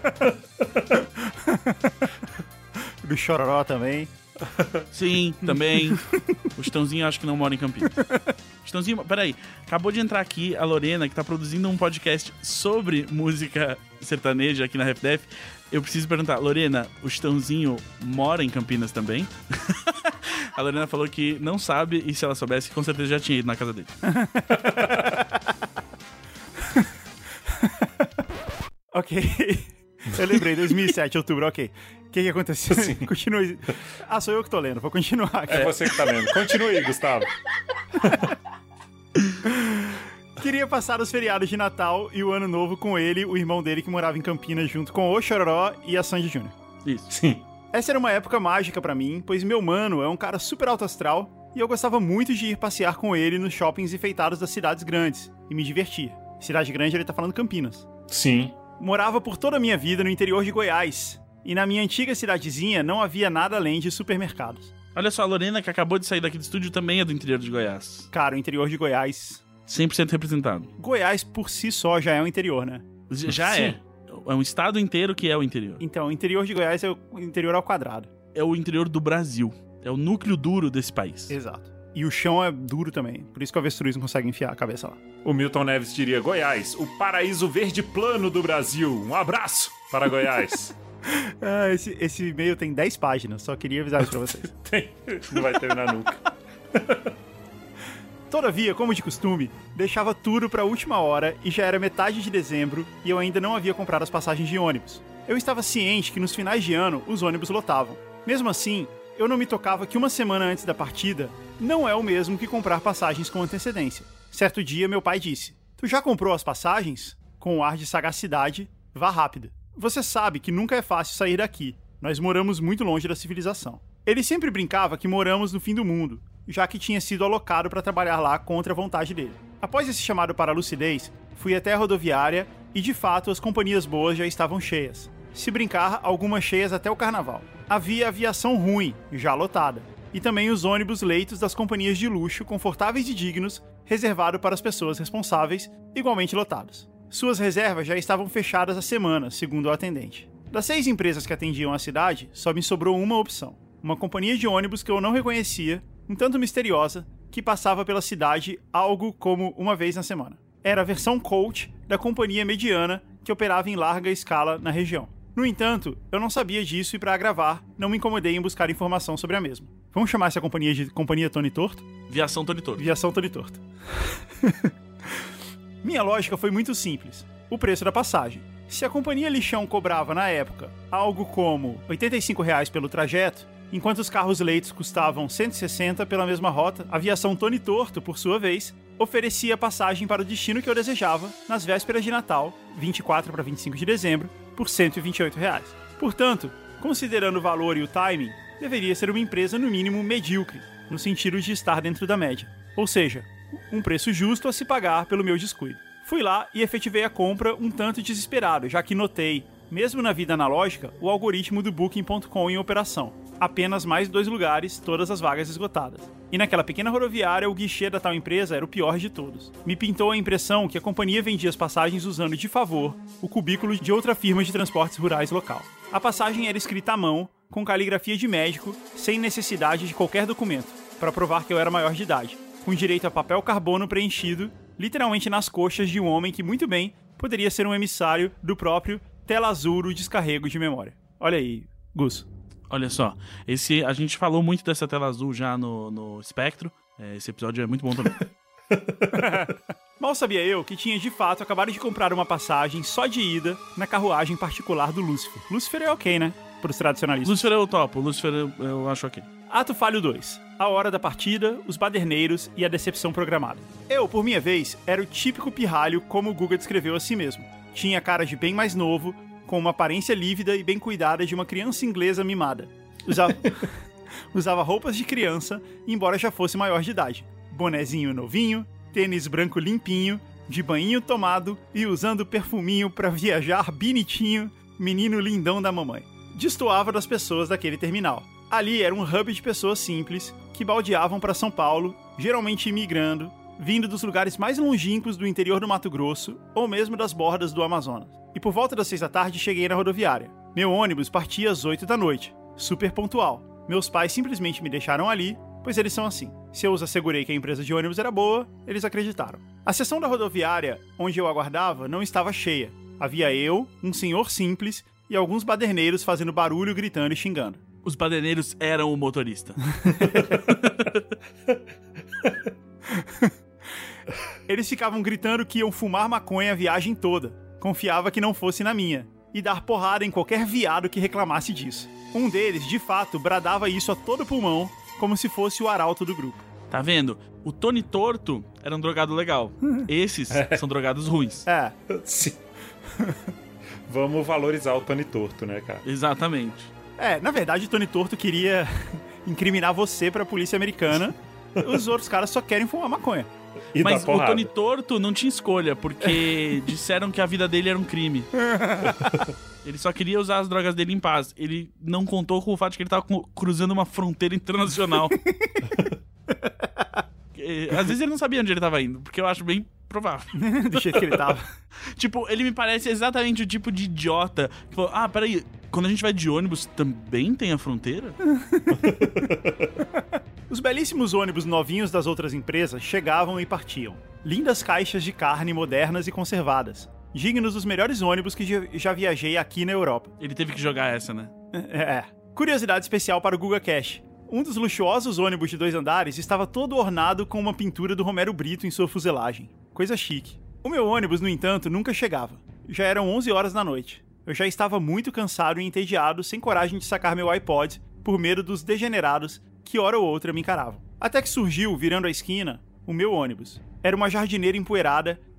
Do Chororó também. Sim, também. O Chitãozinho acho que não mora em Campinas. Chitãozinho, peraí, acabou de entrar aqui a Lorena, que tá produzindo um podcast sobre música sertaneja aqui na RefDef. Eu preciso perguntar, Lorena, o Chitãozinho mora em Campinas também? A Lorena falou que não sabe, e se ela soubesse, com certeza já tinha ido na casa dele. Ok. Eu lembrei, 2007, outubro, ok. O que aconteceu? Sim. Continue. Ah, sou eu que tô lendo, vou continuar aqui. É você que tá lendo. Continue aí, Gustavo. Queria passar os feriados de Natal e o Ano Novo com ele, o irmão dele que morava em Campinas, junto com o Chororó e a Sandy Júnior. Isso. Sim. Essa era uma época mágica pra mim, pois meu mano é um cara super alto astral e eu gostava muito de ir passear com ele nos shoppings enfeitados das cidades grandes e me divertir. Cidade grande, ele tá falando Campinas. Sim. Morava por toda a minha vida no interior de Goiás, e na minha antiga cidadezinha não havia nada além de supermercados. Olha só, a Lorena, que acabou de sair daqui do estúdio, também é do interior de Goiás. Cara, o interior de Goiás... 100% representado. Goiás, por si só, já é um interior, né? Já Sim. é. É um estado inteiro que é o interior. Então, o interior de Goiás é o interior ao quadrado. É o interior do Brasil. É o núcleo duro desse país. Exato. E o chão é duro também, por isso que o avestruz não consegue enfiar a cabeça lá. O Milton Neves diria: Goiás, o paraíso verde plano do Brasil. Um abraço para Goiás. Ah, esse e-mail tem 10 páginas, só queria avisar isso pra vocês. Não vai terminar nunca. Todavia, como de costume, deixava tudo pra última hora e já era metade de dezembro e eu ainda não havia comprado as passagens de ônibus. Eu estava ciente que nos finais de ano os ônibus lotavam. Mesmo assim, eu não me tocava que uma semana antes da partida não é o mesmo que comprar passagens com antecedência. Certo dia, meu pai disse: "Tu já comprou as passagens?" Com um ar de sagacidade, vá rápida. Você sabe que nunca é fácil sair daqui. Nós moramos muito longe da civilização. Ele sempre brincava que moramos no fim do mundo, já que tinha sido alocado para trabalhar lá contra a vontade dele. Após esse chamado para a lucidez, fui até a rodoviária e, de fato, as companhias boas já estavam cheias. Se brincar, algumas cheias até o carnaval. Havia aviação ruim, já lotada. E também os ônibus-leitos das companhias de luxo, confortáveis e dignos, reservado para as pessoas responsáveis, igualmente lotados. Suas reservas já estavam fechadas há semanas, segundo o atendente. Das 6 empresas que atendiam a cidade, só me sobrou uma opção. Uma companhia de ônibus que eu não reconhecia, um tanto misteriosa, que passava pela cidade algo como uma vez na semana. Era a versão coach da companhia mediana que operava em larga escala na região. No entanto, eu não sabia disso e para gravar, não me incomodei em buscar informação sobre a mesma. Vamos chamar essa companhia de Companhia Tony Torto? Viação Tony Torto. Viação Tony Torto. Minha lógica foi muito simples. O preço da passagem. Se a companhia lixão cobrava, na época, algo como R$ 85,00 pelo trajeto, enquanto os carros-leitos custavam R$ 160 pela mesma rota, a Viação Tony Torto, por sua vez, oferecia passagem para o destino que eu desejava nas vésperas de Natal, 24 para 25 de dezembro, por R$ 128,00. Portanto, considerando o valor e o timing, deveria ser uma empresa no mínimo medíocre, no sentido de estar dentro da média. Ou seja, um preço justo a se pagar pelo meu descuido. Fui lá e efetivei a compra um tanto desesperado, já que notei, mesmo na vida analógica, o algoritmo do Booking.com em operação. Apenas mais 2 lugares, todas as vagas esgotadas. E naquela pequena rodoviária, o guichê da tal empresa era o pior de todos. Me pintou a impressão que a companhia vendia as passagens usando de favor o cubículo de outra firma de transportes rurais local. A passagem era escrita à mão, com caligrafia de médico, sem necessidade de qualquer documento, para provar que eu era maior de idade, com direito a papel carbono preenchido, literalmente nas coxas de um homem que muito bem poderia ser um emissário do próprio Tela Azul do descarrego de memória. Olha aí, Gus. Olha só, a gente falou muito dessa tela azul já no Espectro. Esse episódio é muito bom também. Mal sabia eu que tinha de fato acabado de comprar uma passagem só de ida na carruagem particular do Lúcifer. Lúcifer é ok, né? Para os tradicionalistas. Lúcifer eu topo, Lúcifer eu acho ok. Ato falho 2. A hora da partida, os baderneiros e a decepção programada. Eu, por minha vez, era o típico pirralho como o Guga descreveu a si mesmo. Tinha cara de bem mais novo, com uma aparência lívida e bem cuidada de uma criança inglesa mimada. Usava roupas de criança, embora já fosse maior de idade. Bonezinho novinho, tênis branco limpinho, de banhinho tomado e usando perfuminho pra viajar bonitinho, menino lindão da mamãe. Destoava das pessoas daquele terminal. Ali era um hub de pessoas simples que baldeavam para São Paulo, geralmente imigrando, vindo dos lugares mais longínquos do interior do Mato Grosso ou mesmo das bordas do Amazonas. E por volta das 6 da tarde cheguei na rodoviária. Meu ônibus partia às 8 da noite, super pontual. Meus pais simplesmente me deixaram ali, pois eles são assim. Se eu os assegurei que a empresa de ônibus era boa, eles acreditaram. A seção da rodoviária, onde eu aguardava, não estava cheia. Havia eu, um senhor simples e alguns baderneiros fazendo barulho, gritando e xingando. Os baderneiros eram o motorista. Eles ficavam gritando que iam fumar maconha a viagem toda. Confiava que não fosse na minha. E dar porrada em qualquer viado que reclamasse disso. Um deles, de fato, bradava isso a todo pulmão, como se fosse o arauto do grupo. Tá vendo? O Tony Torto era um drogado legal. Esses são drogados ruins. É. Sim. Vamos valorizar o Tony Torto, né, cara? Exatamente. Na verdade, o Tony Torto queria incriminar você pra polícia americana. Os outros caras só querem fumar maconha. Mas o Tony Torto não tinha escolha, porque disseram que a vida dele era um crime. Ele só queria usar as drogas dele em paz. Ele não contou com o fato de que ele tava cruzando uma fronteira internacional. Às vezes ele não sabia onde ele tava indo, porque eu acho bem provável. Do jeito que ele tava. Tipo, ele me parece exatamente o tipo de idiota que falou, peraí, quando a gente vai de ônibus também tem a fronteira? Os belíssimos ônibus novinhos das outras empresas chegavam e partiam. Lindas caixas de carne modernas e conservadas. Dignos dos melhores ônibus que já viajei aqui na Europa. Ele teve que jogar essa, né? Curiosidade especial para o Guga Cash. Um dos luxuosos ônibus de 2 andares estava todo ornado com uma pintura do Romero Brito em sua fuselagem. Coisa chique. O meu ônibus, no entanto, nunca chegava. Já eram 11 horas da noite. Eu já estava muito cansado e entediado, sem coragem de sacar meu iPod, por medo dos degenerados que hora ou outra me encaravam. Até que surgiu, virando a esquina, o meu ônibus. Era uma jardineira empoeirada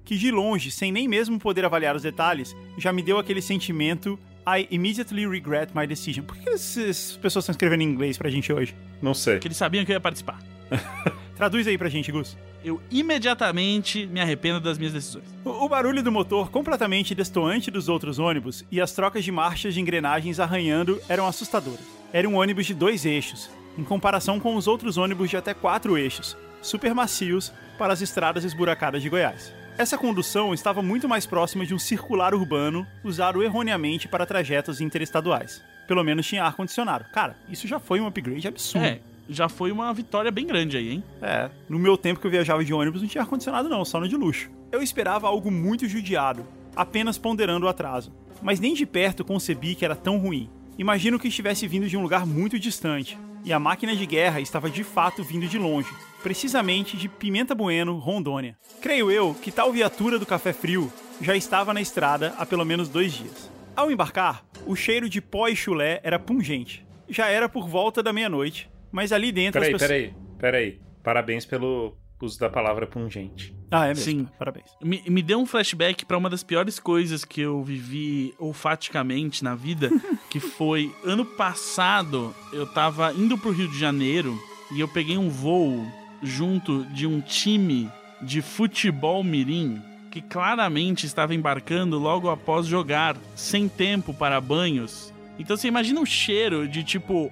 que de longe, sem nem mesmo poder avaliar os detalhes, já me deu aquele sentimento I immediately regret my decision. Por que essas pessoas estão escrevendo em inglês pra gente hoje? Não sei. Porque eles sabiam que eu ia participar. Traduz aí pra gente, Gus. Eu imediatamente me arrependo das minhas decisões. O barulho do motor completamente destoante dos outros ônibus e as trocas de marchas de engrenagens arranhando eram assustadoras. Era um ônibus de 2 eixos, em comparação com os outros ônibus de até 4 eixos, super macios para as estradas esburacadas de Goiás. Essa condução estava muito mais próxima de um circular urbano usado erroneamente para trajetos interestaduais. Pelo menos tinha ar-condicionado. Cara, isso já foi um upgrade absurdo. Já foi uma vitória bem grande aí, hein? No meu tempo que eu viajava de ônibus não tinha ar-condicionado não, só no de luxo. Eu esperava algo muito judiado, apenas ponderando o atraso. Mas nem de perto concebi que era tão ruim. Imagino que estivesse vindo de um lugar muito distante, e a máquina de guerra estava de fato vindo de longe, precisamente de Pimenta Bueno, Rondônia. Creio eu que tal viatura do Café Frio já estava na estrada há pelo menos 2 dias. Ao embarcar, o cheiro de pó e chulé era pungente. Já era por volta da meia-noite, mas ali dentro... Peraí. Parabéns pelo uso da palavra pungente. Ah, é mesmo? Sim. Parabéns. Me deu um flashback pra uma das piores coisas que eu vivi olfaticamente na vida, que foi ano passado, eu tava indo pro Rio de Janeiro e eu peguei um voo junto de um time de futebol mirim que claramente estava embarcando logo após jogar, sem tempo para banhos. Então você imagina o cheiro de tipo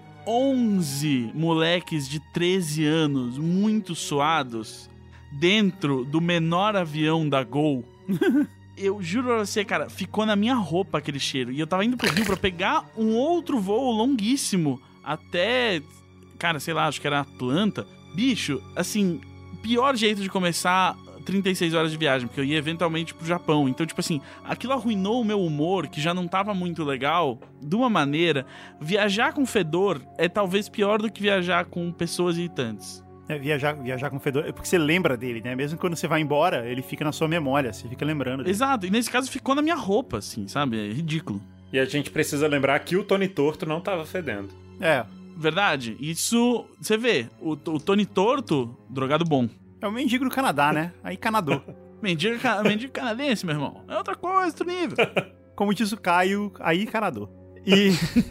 11 moleques de 13 anos muito suados dentro do menor avião da Gol. Eu juro pra você, cara, ficou na minha roupa aquele cheiro. E eu tava indo pro Rio pra pegar um outro voo longuíssimo até, cara, sei lá, acho que era Atlanta. Bicho, assim, pior jeito de começar 36 horas de viagem, porque eu ia eventualmente pro Japão. Então, tipo assim, aquilo arruinou o meu humor, que já não tava muito legal, de uma maneira. Viajar com fedor é talvez pior do que viajar com pessoas irritantes. Viajar com fedor, é porque você lembra dele, né? Mesmo quando você vai embora, ele fica na sua memória, você fica lembrando dele. Exato, e nesse caso ficou na minha roupa, assim, sabe? É ridículo. E a gente precisa lembrar que o Tony Torto não tava fedendo. Verdade, isso, você vê, o Tony Torto, drogado bom. É o mendigo do Canadá, né? Aí Canadô. mendigo canadense, meu irmão. É outra coisa, outro nível. Como diz o Caio, aí Canadô. E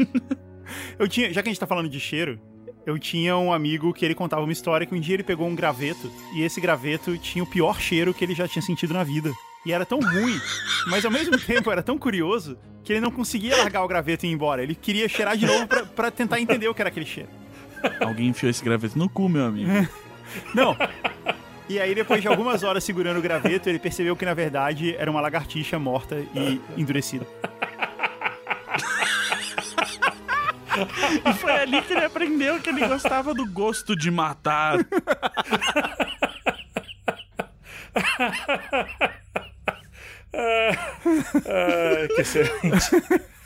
já que a gente tá falando de cheiro, eu tinha um amigo que ele contava uma história que um dia ele pegou um graveto e esse graveto tinha o pior cheiro que ele já tinha sentido na vida. E era tão ruim, mas ao mesmo tempo era tão curioso que ele não conseguia largar o graveto e ir embora. Ele queria cheirar de novo pra tentar entender o que era aquele cheiro. Alguém enfiou esse graveto no cu, meu amigo. Não. E aí, depois de algumas horas segurando o graveto, ele percebeu que, na verdade, era uma lagartixa morta e endurecida. E foi ali que ele aprendeu que ele gostava do gosto de matar. Que excelente.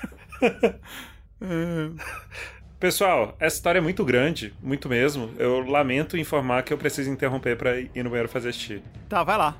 Pessoal, essa história é muito grande, muito mesmo. Eu lamento informar que eu preciso interromper pra ir no banheiro fazer xixi. Tá, vai lá.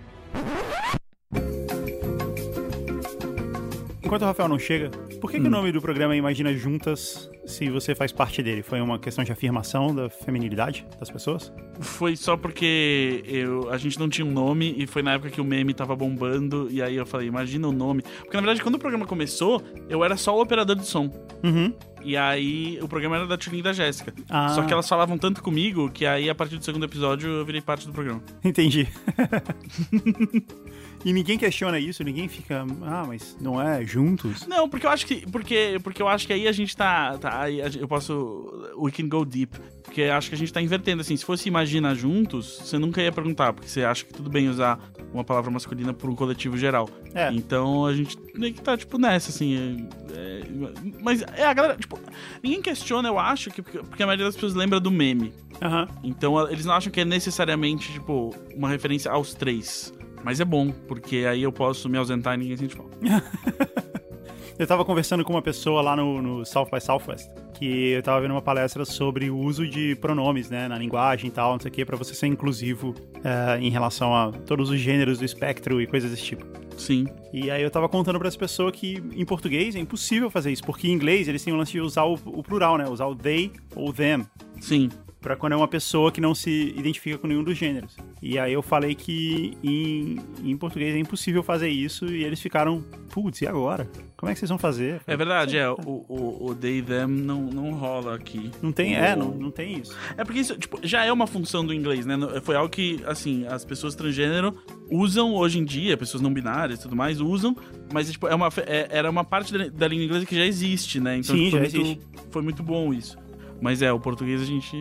Enquanto o Rafael não chega, por que o nome do programa é Imagina Juntas se você faz parte dele? Foi uma questão de afirmação da feminilidade das pessoas? Foi só porque a gente não tinha um nome e foi na época que o meme tava bombando e aí eu falei, imagina o nome. Porque na verdade quando o programa começou, eu era só o operador de som. Uhum. E aí o programa era da Tulin e da Jéssica. Só que elas falavam tanto comigo que aí a partir do segundo episódio eu virei parte do programa. Entendi. E ninguém questiona isso, ninguém fica, mas não é juntos? Não, porque eu acho que porque eu acho que aí a gente tá aí eu posso we can go deep, porque acho que a gente tá invertendo assim, se fosse Imagina Juntos, você nunca ia perguntar, porque você acha que tudo bem usar uma palavra masculina por um coletivo geral. Então a gente meio que tá tipo nessa assim, mas a galera, tipo, ninguém questiona, eu acho que porque a maioria das pessoas lembra do meme. Então eles não acham que é necessariamente tipo uma referência aos 3. Mas é bom, porque aí eu posso me ausentar e ninguém sente falta. Eu tava conversando com uma pessoa lá no South by Southwest, que eu tava vendo uma palestra sobre o uso de pronomes, né, na linguagem e tal, não sei o que, pra você ser inclusivo em relação a todos os gêneros do espectro e coisas desse tipo. Sim. E aí eu tava contando pra essa pessoa que em português é impossível fazer isso, porque em inglês eles têm o lance de usar o plural, né, usar o they ou them. Sim. pra quando é uma pessoa que não se identifica com nenhum dos gêneros. E aí eu falei que em português é impossível fazer isso e eles ficaram, putz, e agora? Como é que vocês vão fazer? É verdade, o they, them não rola aqui. Não tem, não tem isso. É porque isso, tipo, já é uma função do inglês, né? Foi algo que, assim, as pessoas transgênero usam hoje em dia, pessoas não binárias e tudo mais, usam, mas tipo, era uma parte da língua inglesa que já existe, né? Então sim, já existe. Foi muito bom isso. Mas o português a gente...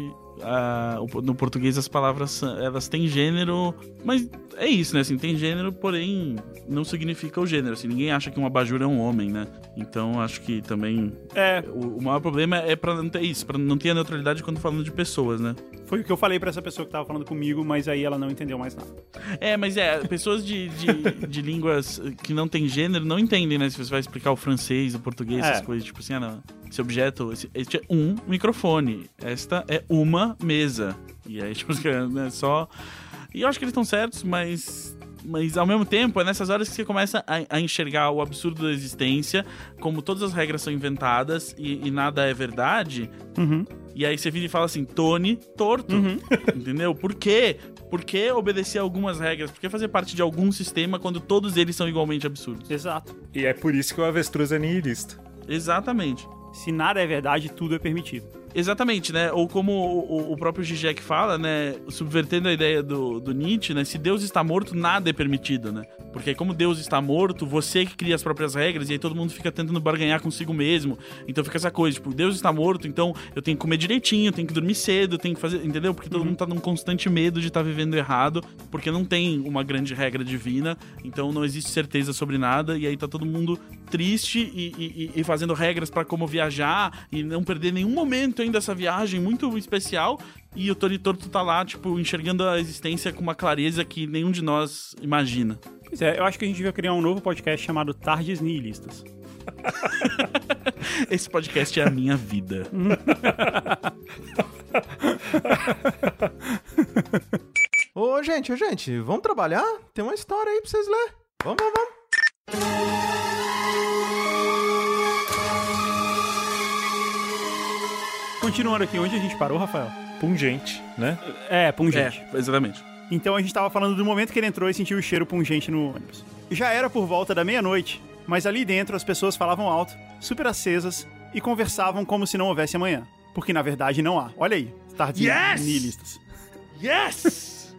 no português as palavras, elas têm gênero, mas é isso, né? Assim, tem gênero, porém não significa o gênero. Assim, ninguém acha que um abajur é um homem, né? Então acho que também o maior problema é pra não ter isso, pra não ter a neutralidade quando falando de pessoas, né? Foi o que eu falei pra essa pessoa que tava falando comigo, mas aí ela não entendeu mais nada. Mas pessoas de línguas que não tem gênero não entendem, né? Se você vai explicar o francês, o português, essas coisas, tipo assim, esse objeto, este é um microfone, esta é uma mesa. E aí, tipo, né, só... E eu acho que eles estão certos, mas ao mesmo tempo, é nessas horas que você começa a enxergar o absurdo da existência, como todas as regras são inventadas e nada é verdade. Uhum. E aí você vira e fala assim, Tony, torto. Uhum. Entendeu? Por quê? Por que obedecer a algumas regras? Por que fazer parte de algum sistema quando todos eles são igualmente absurdos? Exato. E é por isso que o avestruz é nihilista. Exatamente. Se nada é verdade, tudo é permitido. Exatamente, né? Ou como o próprio Zizek fala, né? Subvertendo a ideia do Nietzsche, né? Se Deus está morto, nada é permitido, né? Porque como Deus está morto, você que cria as próprias regras e aí todo mundo fica tentando barganhar consigo mesmo. Então fica essa coisa, tipo, Deus está morto, então eu tenho que comer direitinho, tenho que dormir cedo, tenho que fazer... Entendeu? Porque todo mundo tá num constante medo de estar vivendo errado, porque não tem uma grande regra divina, então não existe certeza sobre nada, e aí tá todo mundo triste e fazendo regras pra como viajar e não perder nenhum momento ainda essa viagem muito especial, e o Tony Torto tá lá, tipo, enxergando a existência com uma clareza que nenhum de nós imagina. Pois é, eu acho que a gente devia criar um novo podcast chamado Tardes Nihilistas. Esse podcast é a minha vida. Ô, gente, vamos trabalhar? Tem uma história aí pra vocês lerem. Vamos. Continuando aqui, onde a gente parou, Rafael? Pungente, né? Pungente. Exatamente. Então a gente tava falando do momento que ele entrou e sentiu o cheiro pungente no ônibus. Já era por volta da meia-noite, mas ali dentro as pessoas falavam alto, super acesas, e conversavam como se não houvesse amanhã. Porque na verdade não há. Olha aí, tardes nihilistas. Yes!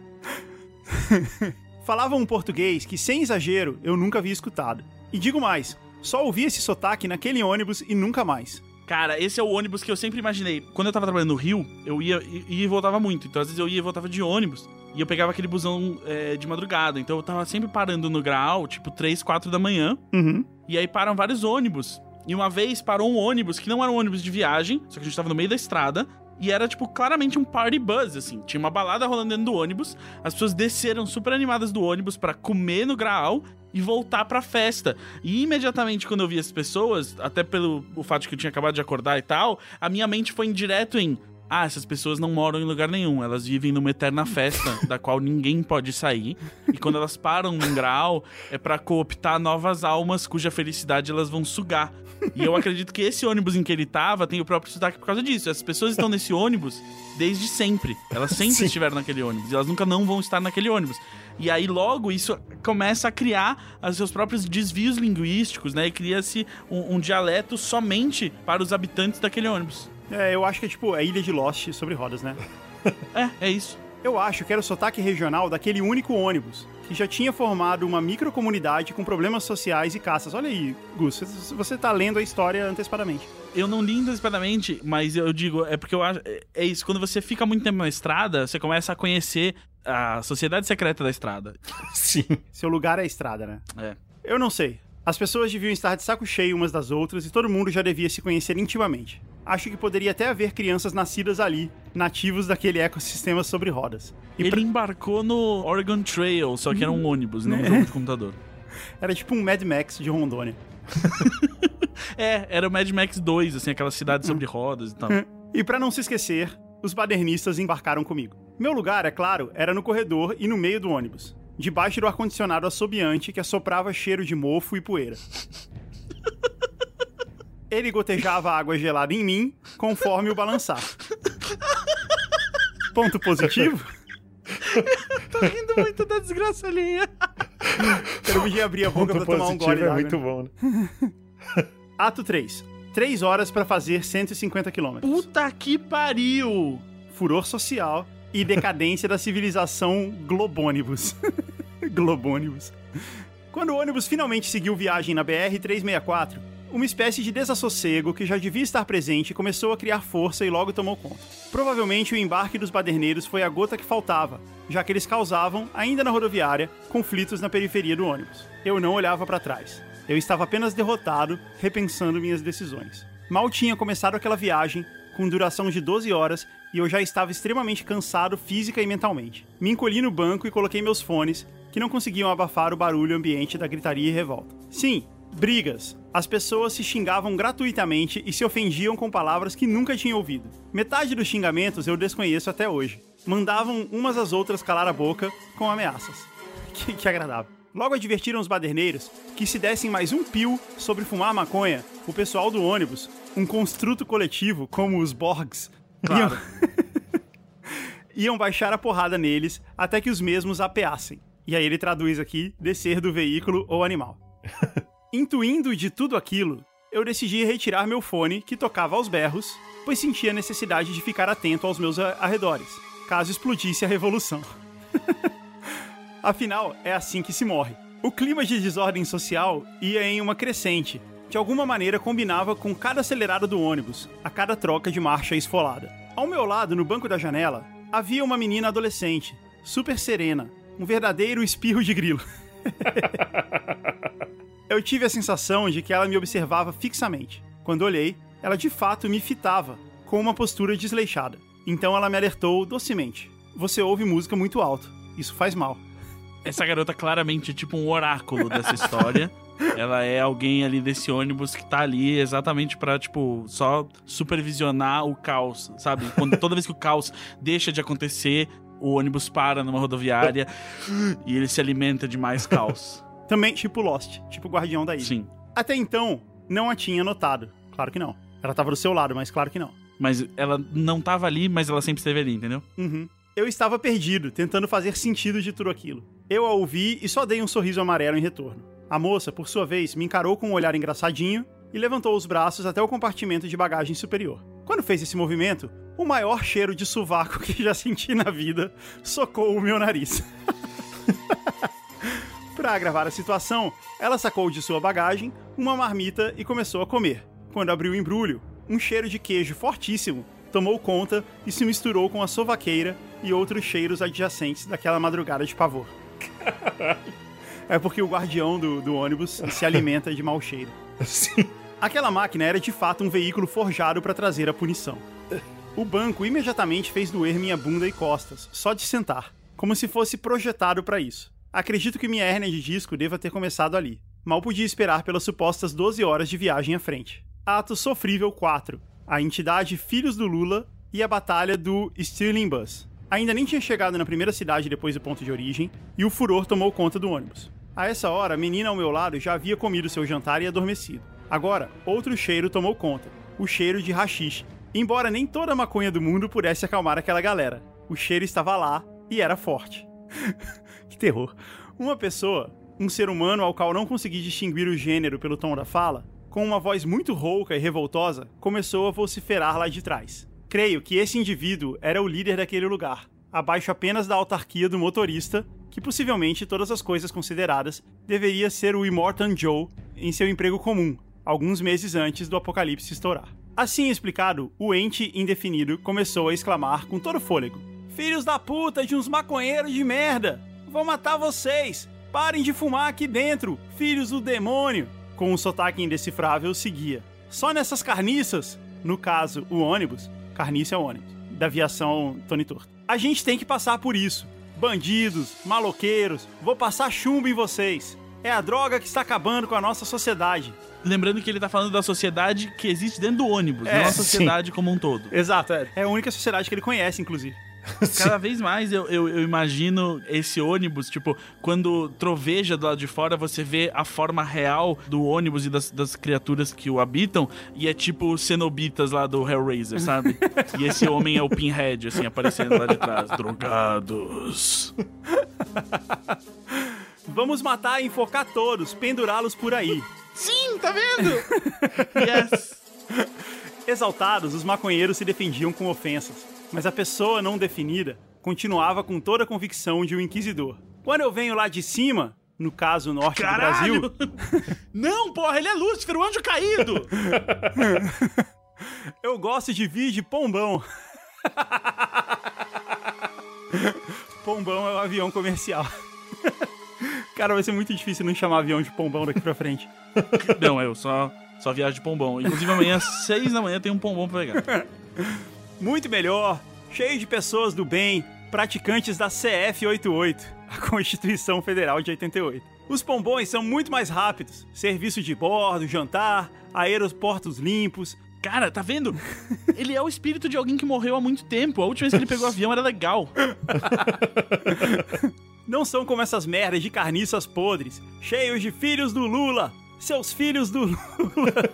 Falavam um português que, sem exagero, eu nunca havia escutado. E digo mais, só ouvi esse sotaque naquele ônibus e nunca mais. Cara, esse é o ônibus que eu sempre imaginei. Quando eu tava trabalhando no Rio, eu ia e voltava muito. Então, às vezes, eu ia e voltava de ônibus. E eu pegava aquele busão de madrugada. Então, eu tava sempre parando no Graal, tipo, 3, 4 da manhã. Uhum. E aí, param vários ônibus. E uma vez, parou um ônibus que não era um ônibus de viagem, só que a gente tava no meio da estrada. E era, tipo, claramente um party buzz, assim. Tinha uma balada rolando dentro do ônibus. As pessoas desceram super animadas do ônibus pra comer no Graal e voltar pra festa. E imediatamente, quando eu vi as pessoas, até pelo o fato de que eu tinha acabado de acordar e tal, a minha mente foi direto em... essas pessoas não moram em lugar nenhum. Elas vivem numa eterna festa, da qual ninguém pode sair. E quando elas param num Graal, é pra cooptar novas almas cuja felicidade elas vão sugar. E eu acredito que esse ônibus em que ele tava tem o próprio sotaque por causa disso. As pessoas estão nesse ônibus desde sempre. Elas sempre estiveram naquele ônibus. E elas nunca não vão estar naquele ônibus. E aí, logo, isso começa a criar os seus próprios desvios linguísticos, né? E cria-se um dialeto somente para os habitantes daquele ônibus. Eu acho que é tipo a Ilha de Lost sobre rodas, né? É isso. Eu acho que era o sotaque regional daquele único ônibus, que já tinha formado uma microcomunidade com problemas sociais e caças. Olha aí, Gus, você tá lendo a história antecipadamente. Eu não li antecipadamente, mas eu digo, é porque eu acho... É isso, quando você fica muito tempo na estrada, você começa a conhecer a sociedade secreta da estrada. Sim. Seu lugar é a estrada, né? É. Eu não sei. As pessoas deviam estar de saco cheio umas das outras e todo mundo já devia se conhecer intimamente. Acho que poderia até haver crianças nascidas ali, nativos daquele ecossistema sobre rodas. Ele embarcou no Oregon Trail, só que era um ônibus, não um jogo de computador. Era tipo um Mad Max de Rondônia. Era o Mad Max 2, assim, aquela cidade sobre rodas e tal. E pra não se esquecer, os badernistas embarcaram comigo. Meu lugar, é claro, era no corredor e no meio do ônibus, debaixo do ar-condicionado assobiante que assoprava cheiro de mofo e poeira. Ele gotejava água gelada em mim, conforme o balançar. Ponto positivo? Tô rindo muito da desgraça alheia. Eu podia abrir a boca pra tomar um gole é d'água, muito né? bom, né? Ato 3. 3 horas pra fazer 150 km. Puta que pariu! Furor social e decadência da civilização globônibus. Globônibus. Quando o ônibus finalmente seguiu viagem na BR-364, uma espécie de desassossego que já devia estar presente começou a criar força e logo tomou conta. Provavelmente o embarque dos baderneiros foi a gota que faltava, já que eles causavam, ainda na rodoviária, conflitos na periferia do ônibus. Eu não olhava para trás. Eu estava apenas derrotado, repensando minhas decisões. Mal tinha começado aquela viagem, com duração de 12 horas, e eu já estava extremamente cansado física e mentalmente. Me encolhi no banco e coloquei meus fones, que não conseguiam abafar o barulho ambiente da gritaria e revolta. Sim, brigas. As pessoas se xingavam gratuitamente e se ofendiam com palavras que nunca tinha ouvido. Metade dos xingamentos eu desconheço até hoje. Mandavam umas às outras calar a boca com ameaças. Que agradável. Logo advertiram os baderneiros que se dessem mais um pio sobre fumar maconha, o pessoal do ônibus, um construto coletivo como os Borgs, Claro. iam baixar a porrada neles até que os mesmos apeassem. E aí ele traduz aqui, descer do veículo ou animal. Intuindo de tudo aquilo, eu decidi retirar meu fone, que tocava aos berros, pois sentia a necessidade de ficar atento aos meus arredores, caso explodisse a revolução. Afinal, é assim que se morre. O clima de desordem social ia em uma crescente. De alguma maneira combinava com cada acelerada do ônibus, a cada troca de marcha esfolada. Ao meu lado, no banco da janela, havia uma menina adolescente, super serena, um verdadeiro espirro de grilo. Eu tive a sensação de que ela me observava fixamente. Quando olhei, ela de fato me fitava, com uma postura desleixada. Então ela me alertou docemente. Você ouve música muito alto. Isso faz mal. Essa garota claramente é tipo um oráculo dessa história. Ela é alguém ali desse ônibus que tá ali exatamente pra, tipo, só supervisionar o caos, sabe? Toda vez que o caos deixa de acontecer, o ônibus para numa rodoviária e ele se alimenta de mais caos. Também tipo Lost, tipo Guardião da Ilha. Sim. Até então, não a tinha notado. Claro que não. Ela tava do seu lado, mas claro que não. Mas ela não tava ali, mas ela sempre esteve ali, entendeu? Uhum. Eu estava perdido, tentando fazer sentido de tudo aquilo. Eu a ouvi e só dei um sorriso amarelo em retorno. A moça, por sua vez, me encarou com um olhar engraçadinho e levantou os braços até o compartimento de bagagem superior. Quando fez esse movimento, o maior cheiro de sovaco que já senti na vida socou o meu nariz. Para agravar a situação, ela sacou de sua bagagem uma marmita e começou a comer. Quando abriu o embrulho, um cheiro de queijo fortíssimo tomou conta e se misturou com a sovaqueira e outros cheiros adjacentes daquela madrugada de pavor. É porque o guardião do ônibus se alimenta de mau cheiro. Sim. Aquela máquina era de fato um veículo forjado para trazer a punição. O banco imediatamente fez doer minha bunda e costas, só de sentar, como se fosse projetado para isso. Acredito que minha hérnia de disco deva ter começado ali. Mal podia esperar pelas supostas 12 horas de viagem à frente. Ato sofrível 4. A entidade Filhos do Lula e a batalha do Stirling Bus. Ainda nem tinha chegado na primeira cidade depois do ponto de origem, e o furor tomou conta do ônibus. A essa hora, a menina ao meu lado já havia comido seu jantar e adormecido. Agora, outro cheiro tomou conta. O cheiro de haxixe. Embora nem toda a maconha do mundo pudesse acalmar aquela galera. O cheiro estava lá e era forte. Que terror. Uma pessoa, um ser humano ao qual não consegui distinguir o gênero pelo tom da fala, com uma voz muito rouca e revoltosa, começou a vociferar lá de trás. Creio que esse indivíduo era o líder daquele lugar, abaixo apenas da autarquia do motorista, que possivelmente, todas as coisas consideradas, deveria ser o Immortan Joe em seu emprego comum, alguns meses antes do apocalipse estourar. Assim explicado, o ente indefinido começou a exclamar com todo fôlego: "Filhos da puta de uns maconheiros de merda! Vou matar vocês! Parem de fumar aqui dentro, filhos do demônio!" Com um sotaque indecifrável seguia: "Só nessas carniças," no caso, o ônibus, carniça é o ônibus, da aviação Tony Torto. "A gente tem que passar por isso. Bandidos, maloqueiros, vou passar chumbo em vocês. É a droga que está acabando com a nossa sociedade." Lembrando que ele tá falando da sociedade que existe dentro do ônibus, não a sociedade como um todo. Exato, é a única sociedade que ele conhece, inclusive. Cada vez mais eu imagino esse ônibus, tipo, quando troveja do lado de fora, você vê a forma real do ônibus e das criaturas que o habitam, e é tipo os cenobitas lá do Hellraiser, sabe? E esse homem é o Pinhead, assim, aparecendo lá de trás. Drogados. Vamos matar e enforcar todos, pendurá-los por aí. Sim, tá vendo? Yes. Exaltados, os maconheiros se defendiam com ofensas, mas a pessoa não definida continuava com toda a convicção de um inquisidor. Quando eu venho lá de cima, no caso norte do Brasil... Não, porra, ele é Lúcifer, o anjo caído! Eu gosto de vir de Pombão. Pombão é o avião comercial. Cara, vai ser muito difícil não chamar avião de Pombão daqui pra frente. Não, eu só viajo de Pombão. Inclusive amanhã, às 6 da manhã, tem um Pombão pra pegar. Muito melhor, cheio de pessoas do bem, praticantes da CF88, a Constituição Federal de 88. Os pombões são muito mais rápidos. Serviço de bordo, jantar, aeroportos limpos. Cara, tá vendo? Ele é o espírito de alguém que morreu há muito tempo. A última vez que ele pegou o avião era legal. Não são como essas merdas de carniças podres, cheios de filhos do Lula. Seus filhos do Lula.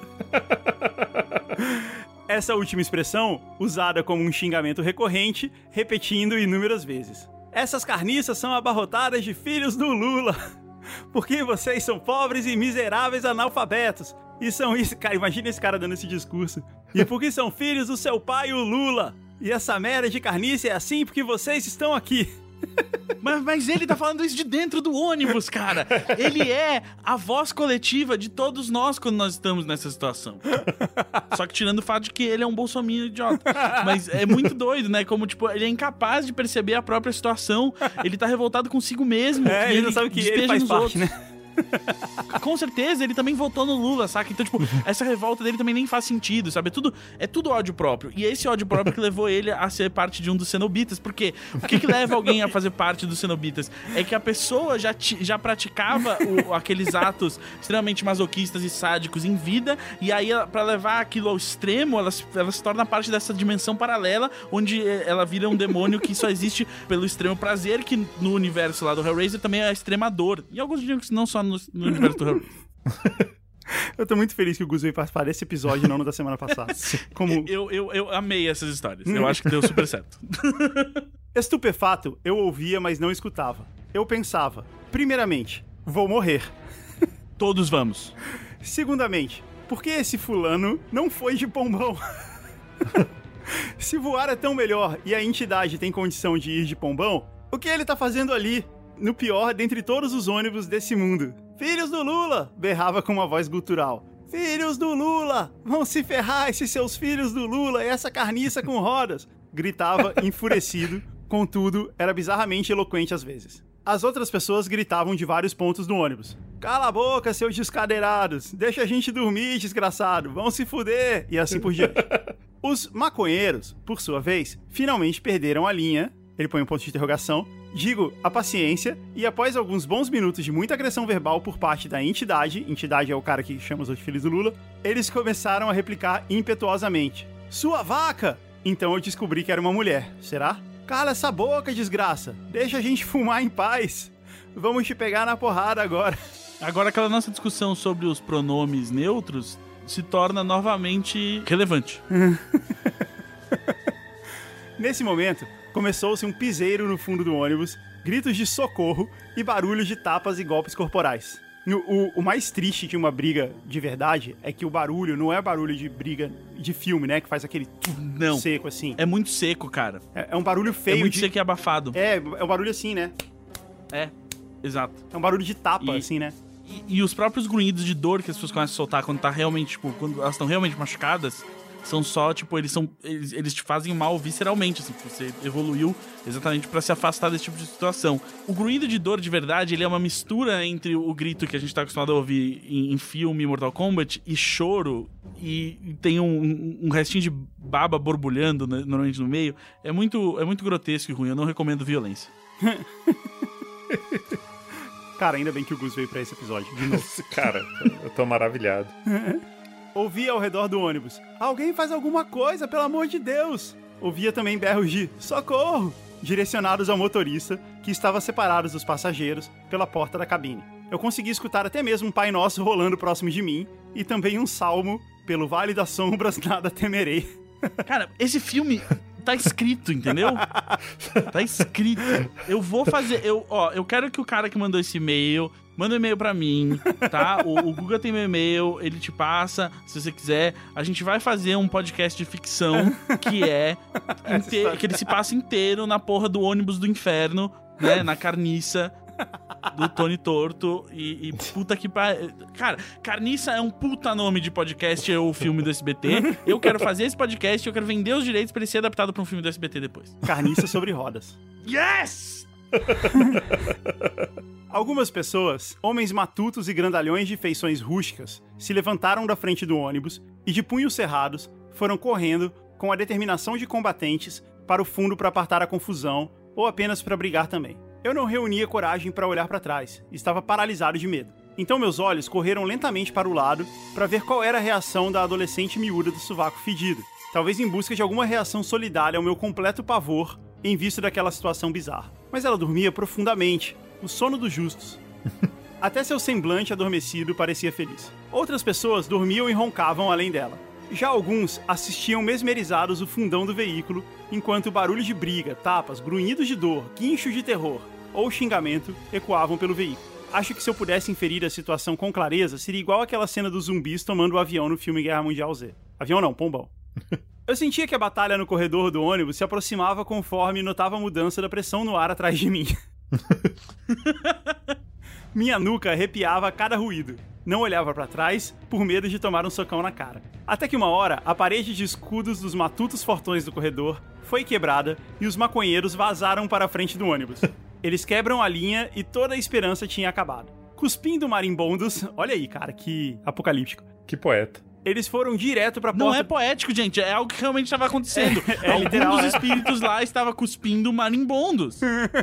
Essa última expressão, usada como um xingamento recorrente, repetindo inúmeras vezes. Essas carniças são abarrotadas de filhos do Lula. Porque vocês são pobres e miseráveis analfabetos. E são isso... Cara, imagina esse cara dando esse discurso. E porque são filhos do seu pai, o Lula. E essa merda de carniça é assim porque vocês estão aqui. Mas ele tá falando isso de dentro do ônibus, cara. Ele é a voz coletiva de todos nós quando nós estamos nessa situação. Só que tirando o fato de que ele é um bolsominion idiota. Mas é muito doido, né? Como, tipo, ele é incapaz de perceber a própria situação. Ele tá revoltado consigo mesmo. Ele não sabe que ele faz parte, né? Com certeza, ele também votou no Lula, saca? Então, tipo, essa revolta dele também nem faz sentido, sabe? É tudo ódio próprio. E é esse ódio próprio que levou ele a ser parte de um dos cenobitas. Por quê? O que leva alguém a fazer parte dos cenobitas? É que a pessoa já praticava aqueles atos extremamente masoquistas e sádicos em vida, e aí, pra levar aquilo ao extremo, ela se torna parte dessa dimensão paralela, onde ela vira um demônio que só existe pelo extremo prazer, que no universo lá do Hellraiser também é a extrema dor. E alguns dizem que não só no universo do Hellraiser. Eu tô muito feliz que o Gus veio participar desse episódio, não no da semana passada. Como... Eu amei essas histórias. Eu acho que deu super certo. Estupefato, eu ouvia, mas não escutava. Eu pensava, primeiramente, vou morrer. Todos vamos. Segundamente, por que esse fulano não foi de Pombão? Se voar é tão melhor e a entidade tem condição de ir de Pombão, o que ele tá fazendo ali? No pior dentre todos os ônibus desse mundo. Filhos do Lula! Berrava com uma voz gutural. Filhos do Lula! Vão se ferrar esses seus filhos do Lula e essa carniça com rodas! Gritava enfurecido, contudo, era bizarramente eloquente às vezes. As outras pessoas gritavam de vários pontos do ônibus. Cala a boca, seus descadeirados! Deixa a gente dormir, desgraçado! Vão se fuder! E assim por diante. Os maconheiros, por sua vez, finalmente perderam a linha. Ele põe um ponto de interrogação. Digo, a paciência, e após alguns bons minutos de muita agressão verbal por parte da entidade é o cara que chama os outros filhos do Lula, eles começaram a replicar impetuosamente. Sua vaca! Então eu descobri que era uma mulher. Será? Cala essa boca, desgraça! Deixa a gente fumar em paz! Vamos te pegar na porrada agora. Agora aquela nossa discussão sobre os pronomes neutros se torna novamente relevante. Nesse momento, começou-se um piseiro no fundo do ônibus, gritos de socorro e barulhos de tapas e golpes corporais. O mais triste de uma briga de verdade é que o barulho não é barulho de briga de filme, né? Que faz aquele não, seco assim. É muito seco, cara. É um barulho feio. É muito seco e abafado. É um barulho assim, né? É, exato. É um barulho de tapa, assim, né? E os próprios grunhidos de dor que as pessoas começam a soltar quando tá realmente, tipo, quando elas estão realmente machucadas, são só, tipo, eles te fazem mal visceralmente, assim, você evoluiu exatamente pra se afastar desse tipo de situação. O grunhido de dor, de verdade, ele é uma mistura entre o grito que a gente tá acostumado a ouvir em filme Mortal Kombat e choro, e tem um restinho de baba borbulhando, né, normalmente no meio. É muito grotesco e ruim, eu não recomendo violência. Cara, ainda bem que o Gus veio pra esse episódio, de novo. Cara, eu tô maravilhado. Ouvi ao redor do ônibus. Alguém faz alguma coisa, pelo amor de Deus! ouvia também berros de socorro, direcionados ao motorista, que estava separado dos passageiros pela porta da cabine. Eu consegui escutar até mesmo um Pai Nosso rolando próximo de mim, e também um salmo, pelo Vale das Sombras, nada temerei. Cara, esse filme tá escrito, entendeu? Tá escrito. Eu vou fazer... Eu quero que o cara que mandou esse e-mail... Manda um e-mail pra mim, tá? O Guga tem meu e-mail, ele te passa, se você quiser. A gente vai fazer um podcast de ficção que que ele se passa inteiro na porra do ônibus do inferno, né? Na carniça do Tony Torto e puta que pariu. Cara, Carniça é um puta nome de podcast ou filme do SBT. Eu quero fazer esse podcast, eu quero vender os direitos pra ele ser adaptado pra um filme do SBT depois. Carniça sobre rodas. Yes! Algumas pessoas, homens matutos e grandalhões de feições rústicas, se levantaram da frente do ônibus e, de punhos cerrados, foram correndo com a determinação de combatentes para o fundo para apartar a confusão ou apenas para brigar também. Eu não reunia coragem para olhar para trás, estava paralisado de medo. Então meus olhos correram lentamente para o lado para ver qual era a reação da adolescente miúda do sovaco fedido, talvez em busca de alguma reação solidária ao meu completo pavor em vista daquela situação bizarra. Mas ela dormia profundamente, o sono dos justos. Até seu semblante adormecido parecia feliz. Outras pessoas dormiam e roncavam além dela. Já alguns assistiam mesmerizados o fundão do veículo, enquanto barulhos de briga, tapas, grunhidos de dor, guinchos de terror ou xingamento ecoavam pelo veículo. Acho que se eu pudesse inferir a situação com clareza, seria igual aquela cena dos zumbis tomando o avião no filme Guerra Mundial Z. Avião não, pombão. Eu sentia que a batalha no corredor do ônibus se aproximava conforme notava a mudança da pressão no ar atrás de mim. Minha nuca arrepiava a cada ruído. Não olhava pra trás, por medo de tomar um socão na cara. Até que uma hora, a parede de escudos dos matutos fortões do corredor foi quebrada e os maconheiros vazaram para a frente do ônibus. Eles quebram a linha e toda a esperança tinha acabado. Cuspindo marimbondos, olha aí, cara, que apocalíptico. Que poeta. Eles foram direto pra porta... Não é poético, gente, é algo que realmente estava acontecendo. Algum literal, dos espíritos lá estava cuspindo marimbondos.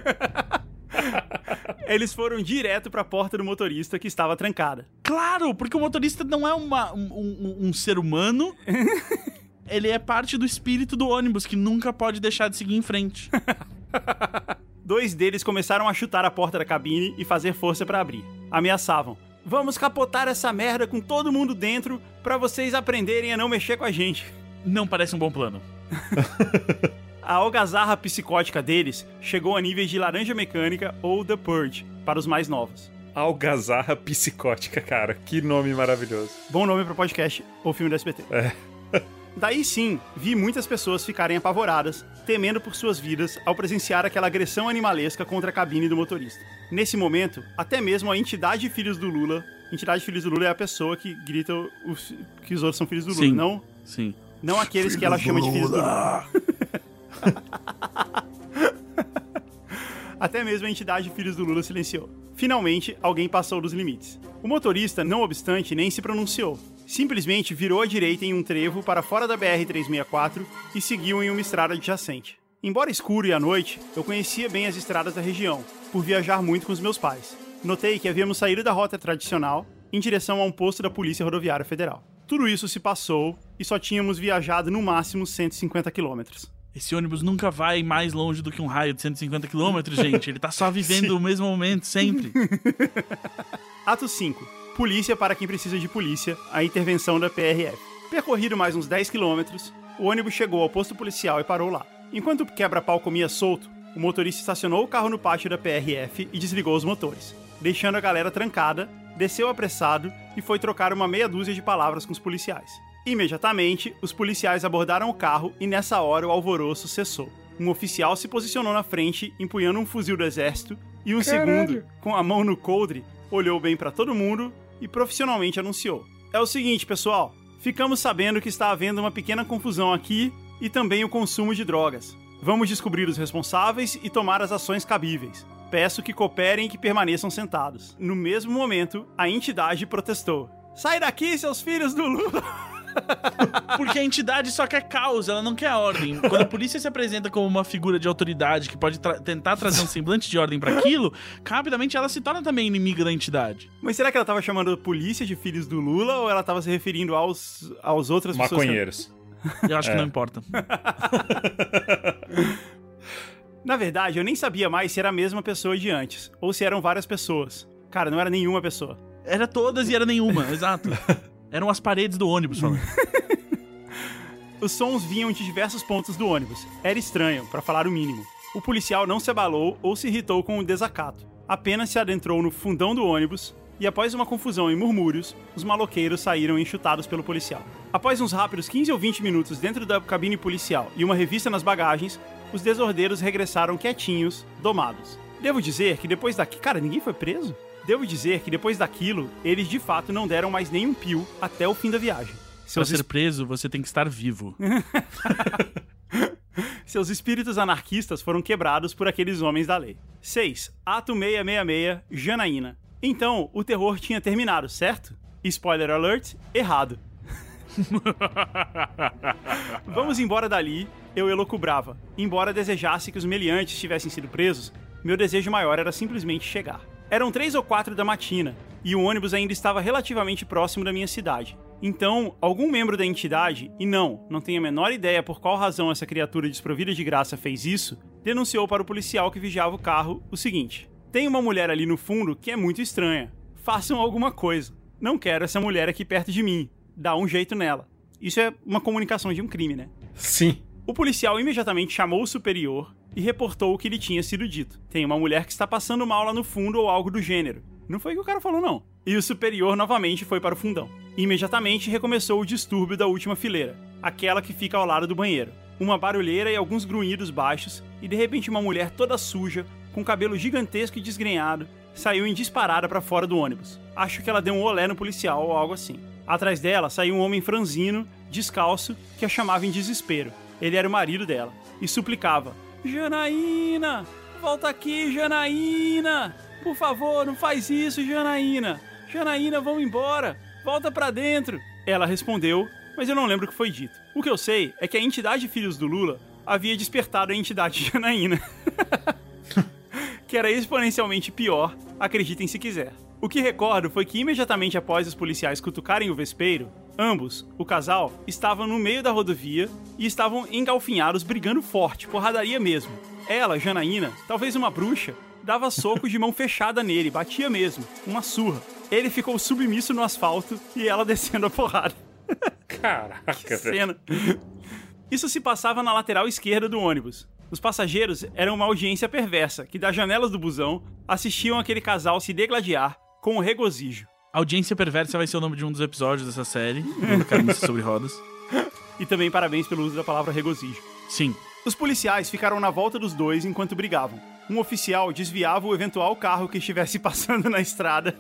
Eles foram direto pra porta do motorista, que estava trancada. Claro, porque o motorista não é um ser humano. Ele é parte do espírito do ônibus, que nunca pode deixar de seguir em frente. 2 deles começaram a chutar a porta da cabine e fazer força pra abrir. Ameaçavam. Vamos capotar essa merda com todo mundo dentro pra vocês aprenderem a não mexer com a gente. Não parece um bom plano. A algazarra psicótica deles chegou a níveis de Laranja Mecânica ou The Purge, para os mais novos. Algazarra psicótica, cara. Que nome maravilhoso. Bom nome pro podcast ou filme do SBT. É. Daí sim, vi muitas pessoas ficarem apavoradas, temendo por suas vidas ao presenciar aquela agressão animalesca contra a cabine do motorista. Nesse momento, até mesmo a entidade Filhos do Lula... Entidade Filhos do Lula é a pessoa que grita que os outros são filhos do Lula, Sim. não? Sim. Não aqueles que ela chama de filhos do Lula. Até mesmo a entidade Filhos do Lula silenciou. Finalmente, alguém passou dos limites. O motorista, não obstante, nem se pronunciou. Simplesmente virou à direita em um trevo para fora da BR-364 e seguiu em uma estrada adjacente. Embora escuro e à noite, eu conhecia bem as estradas da região, por viajar muito com os meus pais. Notei que havíamos saído da rota tradicional em direção a um posto da Polícia Rodoviária Federal. Tudo isso se passou e só tínhamos viajado no máximo 150 quilômetros. Esse ônibus nunca vai mais longe do que um raio de 150 km, gente. Ele tá só vivendo o mesmo momento, sempre. Ato 5. Polícia para quem precisa de polícia, a intervenção da PRF. Percorrido mais uns 10 km, o ônibus chegou ao posto policial e parou lá. Enquanto o quebra-pau comia solto, o motorista estacionou o carro no pátio da PRF e desligou os motores, deixando a galera trancada, desceu apressado e foi trocar uma meia dúzia de palavras com os policiais. Imediatamente, os policiais abordaram o carro e nessa hora o alvoroço cessou. Um oficial se posicionou na frente, empunhando um fuzil do exército, e um segundo, com a mão no coldre, olhou bem pra todo mundo e profissionalmente anunciou: é o seguinte, pessoal, ficamos sabendo que está havendo uma pequena confusão aqui e também o consumo de drogas. Vamos descobrir os responsáveis e tomar as ações cabíveis. Peço que cooperem e que permaneçam sentados. No mesmo momento, a entidade protestou: sai daqui, seus filhos do Lula! Porque a entidade só quer caos, ela não quer ordem. Quando a polícia se apresenta como uma figura de autoridade que pode tentar trazer um semblante de ordem pra aquilo, rapidamente ela se torna também inimiga da entidade. Mas será que ela tava chamando a polícia de filhos do Lula ou ela tava se referindo aos outras pessoas? Maconheiros. Eu acho que não importa. Na verdade, eu nem sabia mais se era a mesma pessoa de antes, ou se eram várias pessoas. Cara, não era nenhuma pessoa. Era todas e era nenhuma, exato. Eram as paredes do ônibus falando. Os sons vinham de diversos pontos do ônibus. Era estranho, pra falar o mínimo. O policial não se abalou ou se irritou com o desacato. Apenas se adentrou no fundão do ônibus e, após uma confusão e murmúrios, os maloqueiros saíram enxutados pelo policial. Após uns rápidos 15 ou 20 minutos dentro da cabine policial e uma revista nas bagagens, os desordeiros regressaram quietinhos, domados. Devo dizer que depois daquilo... Cara, ninguém foi preso? Devo dizer que depois daquilo, eles de fato não deram mais nenhum pio até o fim da viagem. Pra ser preso, você tem que estar vivo. Seus espíritos anarquistas foram quebrados por aqueles homens da lei. 6. Ato 666, Janaína. Então, o terror tinha terminado, certo? Spoiler alert, errado. Vamos embora dali, eu elocubrava. Embora desejasse que os meliantes tivessem sido presos, meu desejo maior era simplesmente chegar. Eram 3 ou 4 da matina, e o ônibus ainda estava relativamente próximo da minha cidade. Então, algum membro da entidade, e não tenho a menor ideia por qual razão essa criatura desprovida de graça fez isso, denunciou para o policial que vigiava o carro o seguinte: tem uma mulher ali no fundo que é muito estranha. Façam alguma coisa. Não quero essa mulher aqui perto de mim. Dá um jeito nela. Isso é uma comunicação de um crime, né? Sim. O policial imediatamente chamou o superior e reportou o que lhe tinha sido dito. Tem uma mulher que está passando mal lá no fundo ou algo do gênero. Não foi o que o cara falou, não. E o superior novamente foi para o fundão. Imediatamente recomeçou o distúrbio da última fileira, aquela que fica ao lado do banheiro. Uma barulheira e alguns grunhidos baixos, e de repente uma mulher toda suja, com cabelo gigantesco e desgrenhado, saiu em disparada para fora do ônibus. Acho que ela deu um olé no policial ou algo assim. Atrás dela saiu um homem franzino, descalço, que a chamava em desespero. Ele era o marido dela, e suplicava: Janaína! Volta aqui, Janaína! Por favor, não faz isso, Janaína! Janaína, vamos embora! Volta pra dentro! Ela respondeu, mas eu não lembro o que foi dito. O que eu sei é que a entidade Filhos do Lula havia despertado a entidade Janaína. Que era exponencialmente pior, acreditem se quiser. O que recordo foi que imediatamente após os policiais cutucarem o vespeiro, ambos, o casal, estavam no meio da rodovia e estavam engalfinhados brigando forte, porradaria mesmo. Ela, Janaína, talvez uma bruxa, dava socos de mão fechada nele, batia mesmo, uma surra. Ele ficou submisso no asfalto e ela descendo a porrada. Caraca, que cena. Isso se passava na lateral esquerda do ônibus. Os passageiros eram uma audiência perversa, que das janelas do busão assistiam aquele casal se degladiar com regozijo. Audiência Perversa vai ser o nome de um dos episódios dessa série, do Carniça sobre Rodas. E também parabéns pelo uso da palavra regozijo. Sim. Os policiais ficaram na volta dos dois enquanto brigavam. Um oficial desviava o eventual carro que estivesse passando na estrada.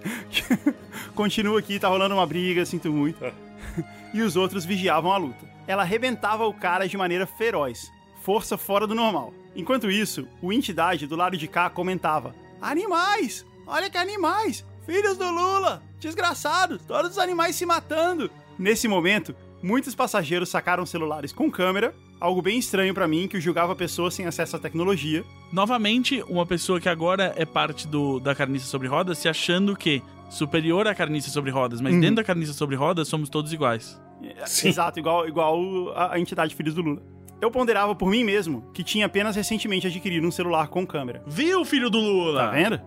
Continua aqui, tá rolando uma briga, sinto muito. E os outros vigiavam a luta. Ela arrebentava o cara de maneira feroz. Força fora do normal. Enquanto isso, o entidade do lado de cá comentava: Animais! Olha que animais! Filhos do Lula! Desgraçados! Todos os animais se matando! Nesse momento, muitos passageiros sacaram celulares com câmera, algo bem estranho pra mim, que julgava pessoas sem acesso à tecnologia. Novamente, uma pessoa que agora é parte da Carniça sobre Rodas se achando que superior à Carniça sobre Rodas, mas dentro da Carniça sobre Rodas somos todos iguais. Sim. Exato, igual a entidade Filhos do Lula. Eu ponderava por mim mesmo que tinha apenas recentemente adquirido um celular com câmera. Viu, filho do Lula? Tá vendo?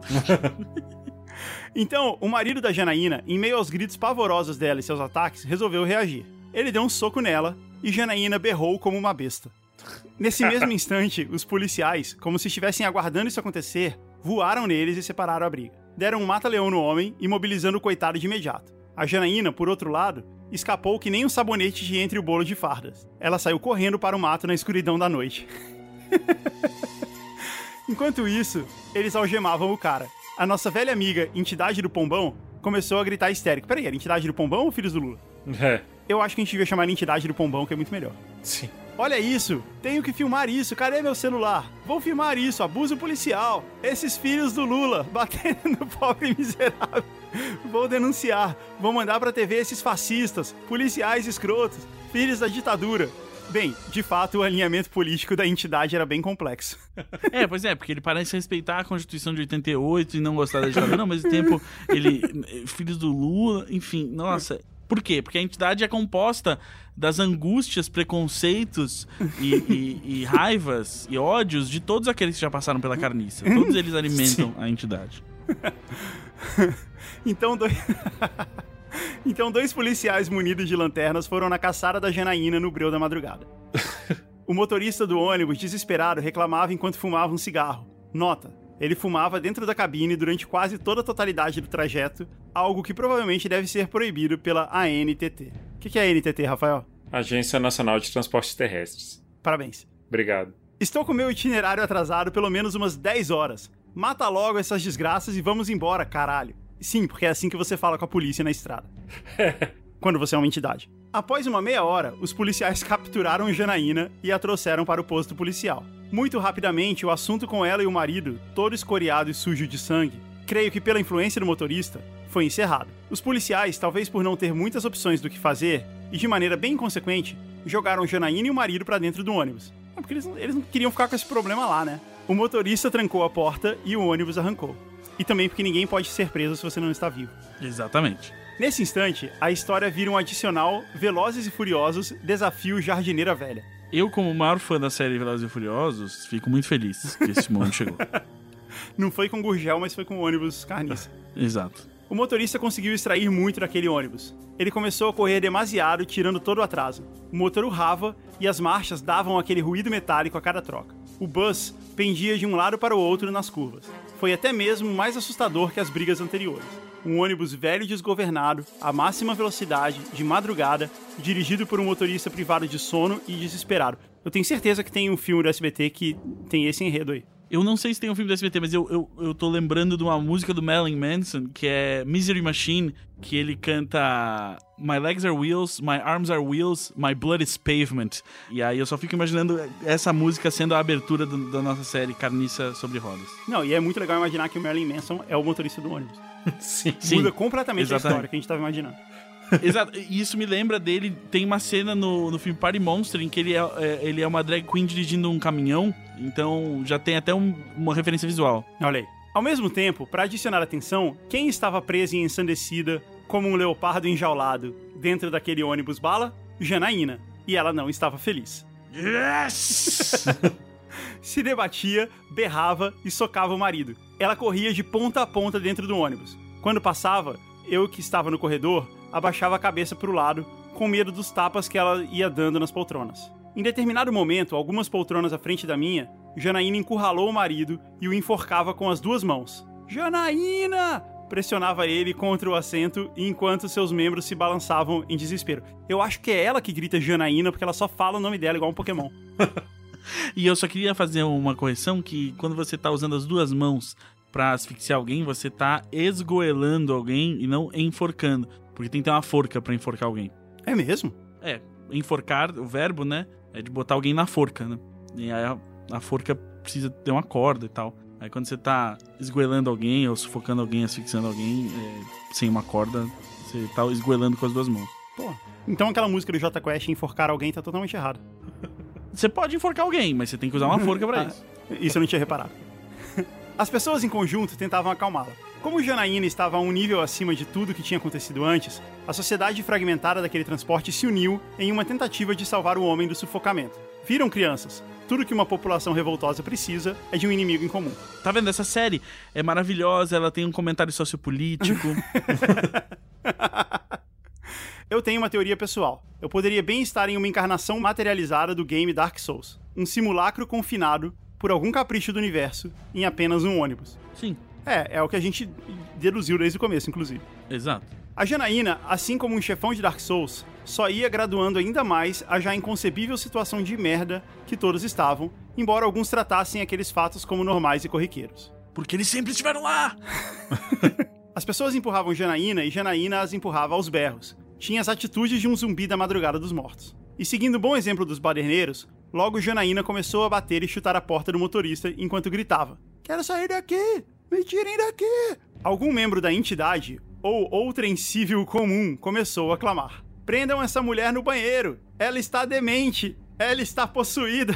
Então, o marido da Janaína, em meio aos gritos pavorosos dela e seus ataques, resolveu reagir. Ele deu um soco nela e Janaína berrou como uma besta. Nesse mesmo instante, os policiais, como se estivessem aguardando isso acontecer, voaram neles e separaram a briga. Deram um mata-leão no homem, imobilizando o coitado de imediato. A Janaína, por outro lado, escapou que nem um sabonete de entre o bolo de fardas. Ela saiu correndo para o mato na escuridão da noite. Enquanto isso, eles algemavam o cara. A nossa velha amiga, entidade do Pombão, começou a gritar histérico. Peraí, era entidade do Pombão ou Filhos do Lula? É. Eu acho que a gente devia chamar de entidade do Pombão, que é muito melhor. Sim. Olha isso, tenho que filmar isso, cadê meu celular? Vou filmar isso, abuso policial. Esses filhos do Lula, batendo no pobre miserável. Vou denunciar, vou mandar pra TV esses fascistas, policiais escrotos, filhos da ditadura. Bem, de fato, o alinhamento político da entidade era bem complexo. Pois é, porque ele parece respeitar a Constituição de 88 e não gostar da ditadura, ao mesmo tempo, ele... Filhos do Lula, enfim, nossa... Por quê? Porque a entidade é composta das angústias, preconceitos e raivas e ódios de todos aqueles que já passaram pela carniça. Todos eles alimentam a entidade. Então, dois policiais munidos de lanternas foram na caçada da Janaína no breu da madrugada. O motorista do ônibus, desesperado, reclamava enquanto fumava um cigarro. Nota, ele fumava dentro da cabine durante quase toda a totalidade do trajeto, algo que provavelmente deve ser proibido pela ANTT. O que é a ANTT, Rafael? Agência Nacional de Transportes Terrestres. Parabéns. Obrigado. Estou com meu itinerário atrasado pelo menos umas 10 horas. Mata logo essas desgraças e vamos embora, caralho. Sim, porque é assim que você fala com a polícia na estrada. Quando você é uma entidade. Após uma meia hora, os policiais capturaram Janaína e a trouxeram para o posto policial. Muito rapidamente, o assunto com ela e o marido, todo escoriado e sujo de sangue, creio que pela influência do motorista, foi encerrado. Os policiais, talvez por não ter muitas opções do que fazer, e de maneira bem inconsequente, jogaram Janaína e o marido para dentro do ônibus. Porque eles não queriam ficar com esse problema lá, né? O motorista trancou a porta e o ônibus arrancou. E também porque ninguém pode ser preso se você não está vivo. Exatamente. Nesse instante, a história vira um adicional Velozes e Furiosos Desafio Jardineira Velha. Eu, como maior fã da série Velozes e Furiosos, fico muito feliz que esse momento chegou. Não foi com Gurgel, mas foi com o ônibus carniça. Exato. O motorista conseguiu extrair muito daquele ônibus. Ele começou a correr demasiado, tirando todo o atraso. O motor urrava e as marchas davam aquele ruído metálico a cada troca. O bus pendia de um lado para o outro nas curvas. Foi até mesmo mais assustador que as brigas anteriores. Um ônibus velho e desgovernado, a máxima velocidade, de madrugada, dirigido por um motorista privado de sono e desesperado. Eu tenho certeza que tem um filme do SBT que tem esse enredo aí. Eu não sei se tem um filme do SBT, mas eu tô lembrando de uma música do Marilyn Manson, que é Misery Machine, que ele canta My legs are wheels, my arms are wheels, my blood is pavement. E aí eu só fico imaginando essa música sendo a abertura da nossa série Carniça sobre Rodas. Não, e é muito legal imaginar que o Marilyn Manson é o motorista do ônibus. Sim. Muda completamente Exatamente. a história que a gente tava imaginando. Exato, e isso me lembra dele. Tem uma cena no filme Party Monster em que ele é uma drag queen dirigindo um caminhão. Então já tem até uma referência visual. Olha aí. Ao mesmo tempo, para adicionar atenção, quem estava presa e ensandecida como um leopardo enjaulado dentro daquele ônibus bala? Janaína. E ela não estava feliz. Yes! Se debatia, berrava e socava o marido. Ela corria de ponta a ponta dentro do ônibus. Quando passava, eu que estava no corredor, abaixava a cabeça para o lado, com medo dos tapas que ela ia dando nas poltronas. Em determinado momento, algumas poltronas à frente da minha, Janaína encurralou o marido e o enforcava com as duas mãos. Janaína! Pressionava ele contra o assento enquanto seus membros se balançavam em desespero. Eu acho que é ela que grita Janaína porque ela só fala o nome dela igual um Pokémon. E eu só queria fazer uma correção, que quando você tá usando as duas mãos pra asfixiar alguém, você tá esgoelando alguém e não enforcando. Porque tem que ter uma forca pra enforcar alguém. É mesmo? É, enforcar, o verbo, né, é de botar alguém na forca, né? E aí a forca precisa ter uma corda e tal. Aí quando você tá esgoelando alguém ou sufocando alguém, asfixiando alguém, sem uma corda, você tá esgoelando com as duas mãos. Pô, então aquela música do Jota Quest, enforcar alguém, tá totalmente errado. Você pode enforcar alguém, mas você tem que usar uma forca pra isso. Isso eu não tinha reparado. As pessoas em conjunto tentavam acalmá-la. Como Janaína estava a um nível acima de tudo que tinha acontecido antes, a sociedade fragmentada daquele transporte se uniu em uma tentativa de salvar o homem do sufocamento. Viram, crianças? Tudo que uma população revoltosa precisa é de um inimigo em comum. Tá vendo? Essa série é maravilhosa, ela tem um comentário sociopolítico. Eu tenho uma teoria pessoal. Eu poderia bem estar em uma encarnação materializada do game Dark Souls. Um simulacro confinado, por algum capricho do universo, em apenas um ônibus. Sim. É o que a gente deduziu desde o começo, inclusive. Exato. A Janaína, assim como um chefão de Dark Souls, só ia graduando ainda mais a já inconcebível situação de merda que todos estavam, embora alguns tratassem aqueles fatos como normais e corriqueiros. Porque eles sempre estiveram lá! As pessoas empurravam Janaína e Janaína as empurrava aos berros. Tinha as atitudes de um zumbi da madrugada dos mortos. E seguindo o bom exemplo dos baderneiros, logo Janaína começou a bater e chutar a porta do motorista enquanto gritava: "Quero sair daqui! Me tirem daqui!" Algum membro da entidade, ou outrem civil comum, começou a clamar: "Prendam essa mulher no banheiro! Ela está demente! Ela está possuída!"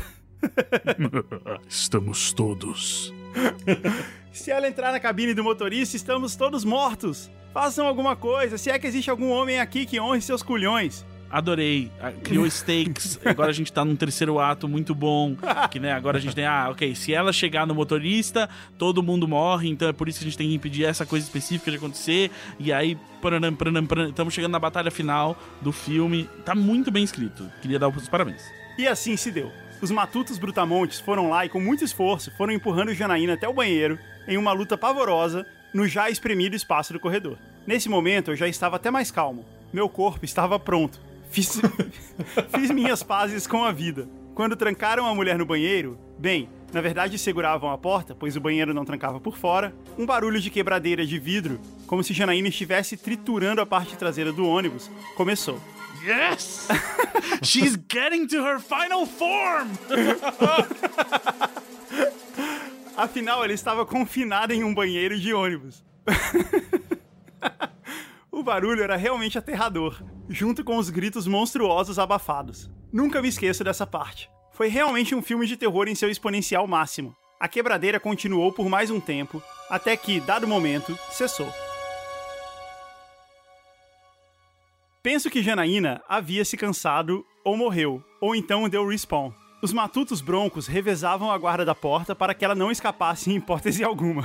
Estamos todos. "Se ela entrar na cabine do motorista, estamos todos mortos! Façam alguma coisa, se é que existe algum homem aqui que honre seus culhões. Adorei. Criou stakes. Agora a gente tá num terceiro ato muito bom. Que, né, agora a gente tem... ok, se ela chegar no motorista, todo mundo morre, então é por isso que a gente tem que impedir essa coisa específica de acontecer. E aí, estamos chegando na batalha final do filme. Tá muito bem escrito. Queria dar os parabéns. E assim se deu. Os matutos brutamontes foram lá e com muito esforço foram empurrando Janaína até o banheiro em uma luta pavorosa no já espremido espaço do corredor. Nesse momento eu já estava até mais calmo. Meu corpo estava pronto. Fiz minhas pazes com a vida. Quando trancaram a mulher no banheiro, bem, na verdade seguravam a porta, pois o banheiro não trancava por fora, um barulho de quebradeira de vidro, como se Janaína estivesse triturando a parte traseira do ônibus, começou. Yes! She's getting to her final form! Afinal, ela estava confinada em um banheiro de ônibus. O barulho era realmente aterrador, junto com os gritos monstruosos abafados. Nunca me esqueço dessa parte. Foi realmente um filme de terror em seu exponencial máximo. A quebradeira continuou por mais um tempo, até que, dado momento, cessou. Penso que Janaína havia se cansado ou morreu, ou então deu respawn. Os matutos broncos revezavam a guarda da porta para que ela não escapasse em hipótese alguma.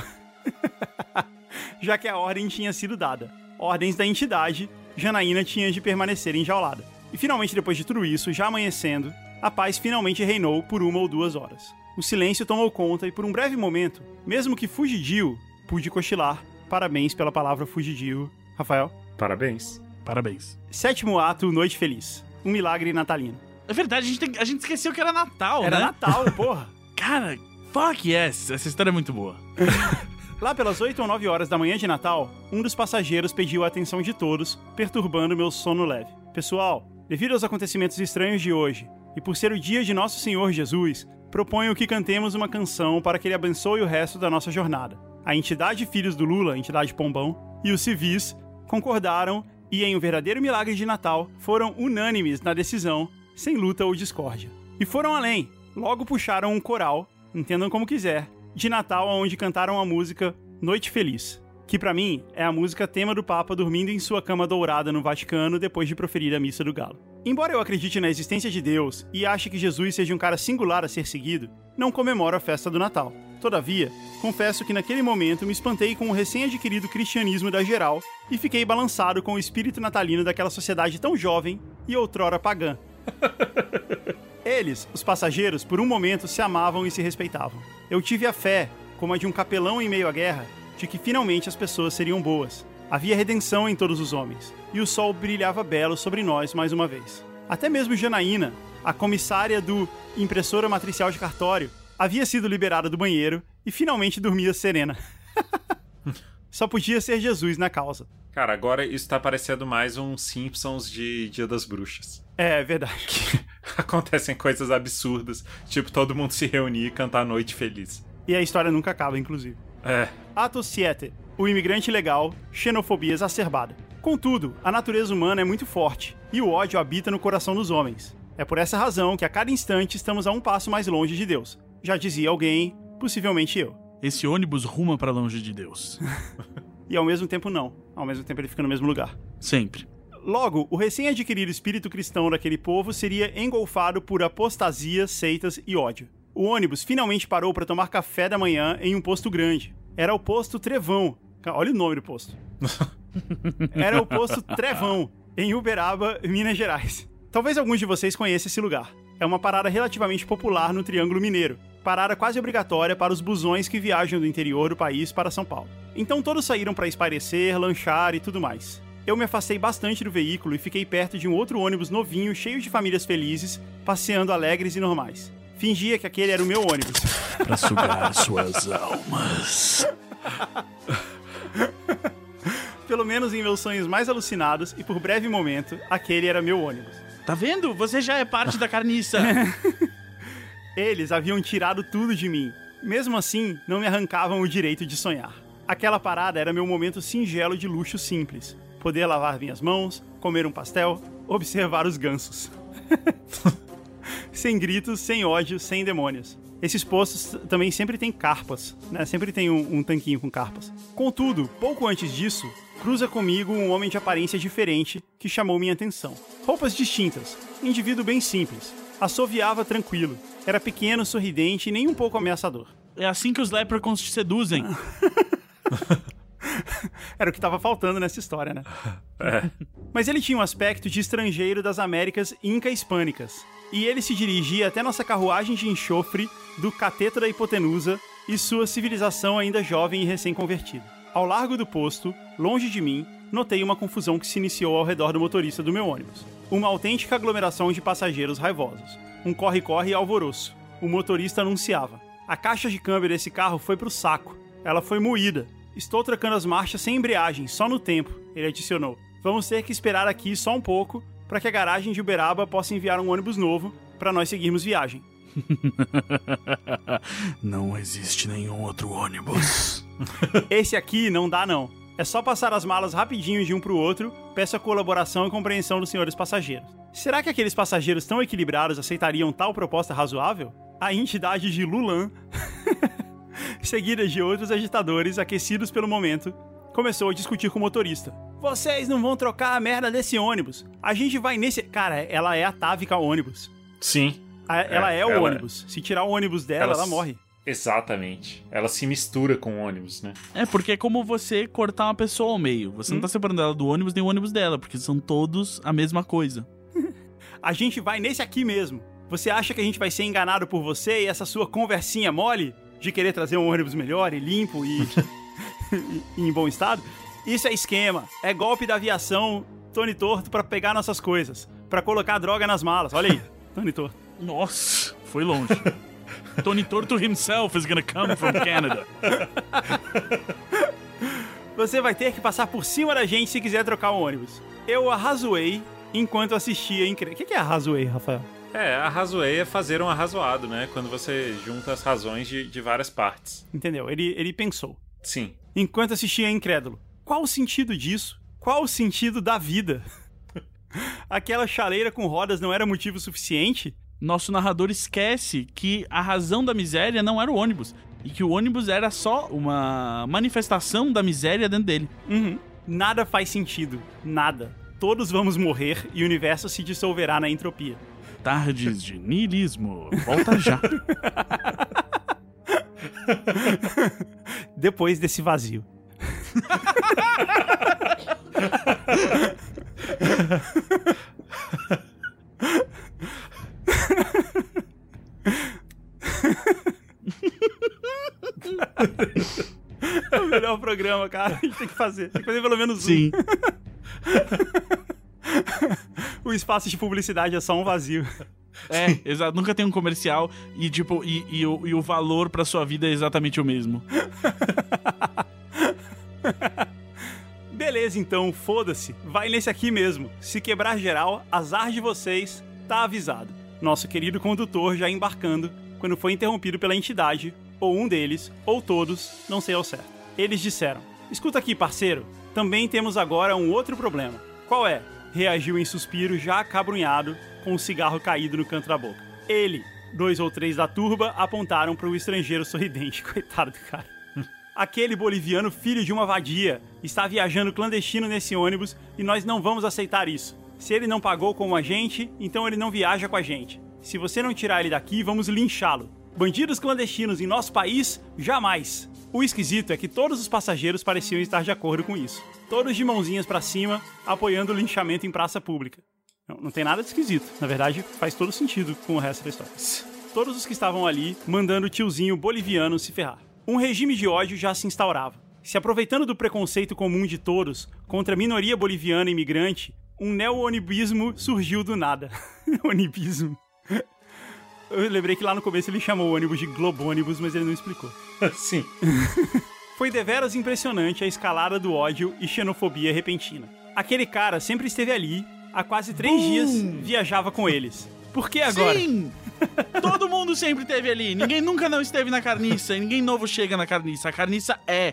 Já que a ordem tinha sido dada. Ordens da entidade, Janaína tinha de permanecer enjaulada. E finalmente, depois de tudo isso, já amanhecendo, a paz finalmente reinou por 1 ou 2 horas. O silêncio tomou conta e por um breve momento, mesmo que fugidio, pude cochilar. Parabéns pela palavra fugidio, Rafael. Parabéns. Parabéns. 7º ato, Noite Feliz. Um milagre natalino. É verdade, a gente esqueceu que era Natal, Era né? Natal, porra. Cara, fuck yes, essa história é muito boa. Lá pelas 8 ou 9 horas da manhã de Natal, um dos passageiros pediu a atenção de todos, perturbando meu sono leve. Pessoal, devido aos acontecimentos estranhos de hoje, e por ser o dia de Nosso Senhor Jesus, proponho que cantemos uma canção para que ele abençoe o resto da nossa jornada. A entidade Filhos do Lula, a entidade Pombão, e os civis concordaram e, em um verdadeiro milagre de Natal, foram unânimes na decisão, sem luta ou discórdia. E foram além. Logo puxaram um coral, entendam como quiser, de Natal, onde cantaram a música Noite Feliz, que pra mim é a música tema do Papa dormindo em sua cama dourada no Vaticano depois de proferir a missa do galo. Embora eu acredite na existência de Deus e ache que Jesus seja um cara singular a ser seguido, não comemoro a festa do Natal. Todavia, confesso que naquele momento me espantei com o recém-adquirido cristianismo da geral e fiquei balançado com o espírito natalino daquela sociedade tão jovem e outrora pagã. Eles, os passageiros, por um momento se amavam e se respeitavam. Eu tive a fé, como a de um capelão em meio à guerra, de que finalmente as pessoas seriam boas. Havia redenção em todos os homens, e o sol brilhava belo sobre nós mais uma vez. Até mesmo Janaína, a comissária do impressora matricial de cartório, havia sido liberada do banheiro e finalmente dormia serena. Só podia ser Jesus na causa. Cara, agora isso tá parecendo mais um Simpsons de Dia das Bruxas. É verdade. Acontecem coisas absurdas, tipo todo mundo se reunir e cantar Noite Feliz. E a história nunca acaba, inclusive. É. Ato 7. O imigrante ilegal, xenofobia exacerbada. Contudo, a natureza humana é muito forte, e o ódio habita no coração dos homens. É por essa razão que a cada instante estamos a um passo mais longe de Deus. Já dizia alguém, possivelmente eu. Esse ônibus ruma pra longe de Deus. E ao mesmo tempo não. Ao mesmo tempo ele fica no mesmo lugar. Sempre. Logo, o recém-adquirido espírito cristão daquele povo seria engolfado por apostasia, seitas e ódio. O ônibus finalmente parou para tomar café da manhã em um posto grande. Era o posto Trevão. Olha o nome do posto. Era o posto Trevão, em Uberaba, Minas Gerais. Talvez alguns de vocês conheçam esse lugar. É uma parada relativamente popular no Triângulo Mineiro. Parada quase obrigatória para os busões que viajam do interior do país para São Paulo. Então todos saíram para espairecer, lanchar e tudo mais. Eu me afastei bastante do veículo e fiquei perto de um outro ônibus novinho, cheio de famílias felizes, passeando alegres e normais. Fingia que aquele era o meu ônibus. Pra sugar suas almas. Pelo menos em meus sonhos mais alucinados, e por breve momento, aquele era meu ônibus. Tá vendo? Você já é parte da carniça. Eles haviam tirado tudo de mim. Mesmo assim, não me arrancavam o direito de sonhar. Aquela parada era meu momento singelo de luxo simples. Poder lavar minhas mãos, comer um pastel, observar os gansos. Sem gritos, sem ódio, sem demônios. Esses postos também sempre tem carpas, né? Sempre tem um tanquinho com carpas. Contudo, pouco antes disso, cruza comigo um homem de aparência diferente que chamou minha atenção. Roupas distintas, indivíduo bem simples, assoviava tranquilo, era pequeno, sorridente e nem um pouco ameaçador. É assim que os leprechauns te seduzem. Era o que tava faltando nessa história, né? Mas ele tinha um aspecto de estrangeiro das Américas inca-hispânicas. E ele se dirigia até nossa carruagem de enxofre do Cateto da Hipotenusa e sua civilização ainda jovem e recém-convertida. Ao largo do posto, longe de mim, notei uma confusão que se iniciou ao redor do motorista do meu ônibus. Uma autêntica aglomeração de passageiros raivosos. Um corre-corre e alvoroço. O motorista anunciava: a caixa de câmbio desse carro foi pro saco. Ela foi moída. Estou trocando as marchas sem embreagem, só no tempo, ele adicionou. Vamos ter que esperar aqui só um pouco para que a garagem de Uberaba possa enviar um ônibus novo para nós seguirmos viagem. Não existe nenhum outro ônibus. Esse aqui não dá não. É só passar as malas rapidinho de um pro outro, peço a colaboração e compreensão dos senhores passageiros. Será que aqueles passageiros tão equilibrados aceitariam tal proposta razoável? A entidade de Lulan, seguida de outros agitadores aquecidos pelo momento, começou a discutir com o motorista. Vocês não vão trocar a merda desse ônibus. A gente vai nesse... Cara, ela é a Távica ônibus. Sim. Ela é o ônibus. Se tirar o ônibus dela, ela morre. Exatamente. Ela se mistura com o ônibus, né? É, porque é como você cortar uma pessoa ao meio. Você não tá separando ela do ônibus nem o ônibus dela, porque são todos a mesma coisa. A gente vai nesse aqui mesmo. Você acha que a gente vai ser enganado por você e essa sua conversinha mole de querer trazer um ônibus melhor e limpo e em bom estado? Isso é esquema. É golpe da aviação Tony Torto pra pegar nossas coisas. Pra colocar droga nas malas. Olha aí, Tony Torto. Nossa, foi longe. Tony Torto himself is gonna come from Canada. Você vai ter que passar por cima da gente se quiser trocar o ônibus. Eu arrazoei enquanto assistia em... O que é arrazoei, Rafael? Arrazoei é fazer um arrazoado, né? Quando você junta as razões de várias partes. Entendeu? Ele pensou. Sim. Enquanto assistia incrédulo. Qual o sentido disso? Qual o sentido da vida? Aquela chaleira com rodas não era motivo suficiente? Nosso narrador esquece que a razão da miséria não era o ônibus. E que o ônibus era só uma manifestação da miséria dentro dele. Nada faz sentido. Nada. Todos vamos morrer e o universo se dissolverá na entropia. Tardes de niilismo. Volta já. Depois desse vazio. É o melhor programa, cara. A gente tem que fazer. Tem que fazer pelo menos um. Sim. O espaço de publicidade é só um vazio. É, exato. Nunca tem um comercial e, tipo, e o valor pra sua vida é exatamente o mesmo. Beleza, então, foda-se. Vai nesse aqui mesmo. Se quebrar geral, azar de vocês, tá avisado. Nosso querido condutor já embarcando quando foi interrompido pela entidade, ou um deles, ou todos, não sei ao certo. Eles disseram: escuta aqui, parceiro, também temos agora um outro problema. Qual é? Reagiu em suspiro já acabrunhado, com um cigarro caído no canto da boca. Ele, 2 ou 3 da turba, apontaram para o estrangeiro sorridente. Coitado do cara. Aquele boliviano filho de uma vadia está viajando clandestino nesse ônibus e nós não vamos aceitar isso. Se ele não pagou como a gente, então ele não viaja com a gente. Se você não tirar ele daqui, vamos linchá-lo. Bandidos clandestinos em nosso país, jamais. O esquisito é que todos os passageiros pareciam estar de acordo com isso. Todos de mãozinhas pra cima, apoiando o linchamento em praça pública. Não tem nada de esquisito. Na verdade, faz todo sentido com o resto da história. Todos os que estavam ali, mandando o tiozinho boliviano se ferrar. Um regime de ódio já se instaurava. Se aproveitando do preconceito comum de todos contra a minoria boliviana imigrante, um neo-onibismo surgiu do nada. Onibismo. Eu lembrei que lá no começo ele chamou o ônibus de Globônibus, mas ele não explicou. Sim. Foi deveras impressionante a escalada do ódio e xenofobia repentina. Aquele cara sempre esteve ali, há quase 3 dias viajava com eles. Por que agora? Sim! Todo mundo sempre esteve ali. Ninguém nunca não esteve na carniça. E ninguém novo chega na carniça. A carniça é.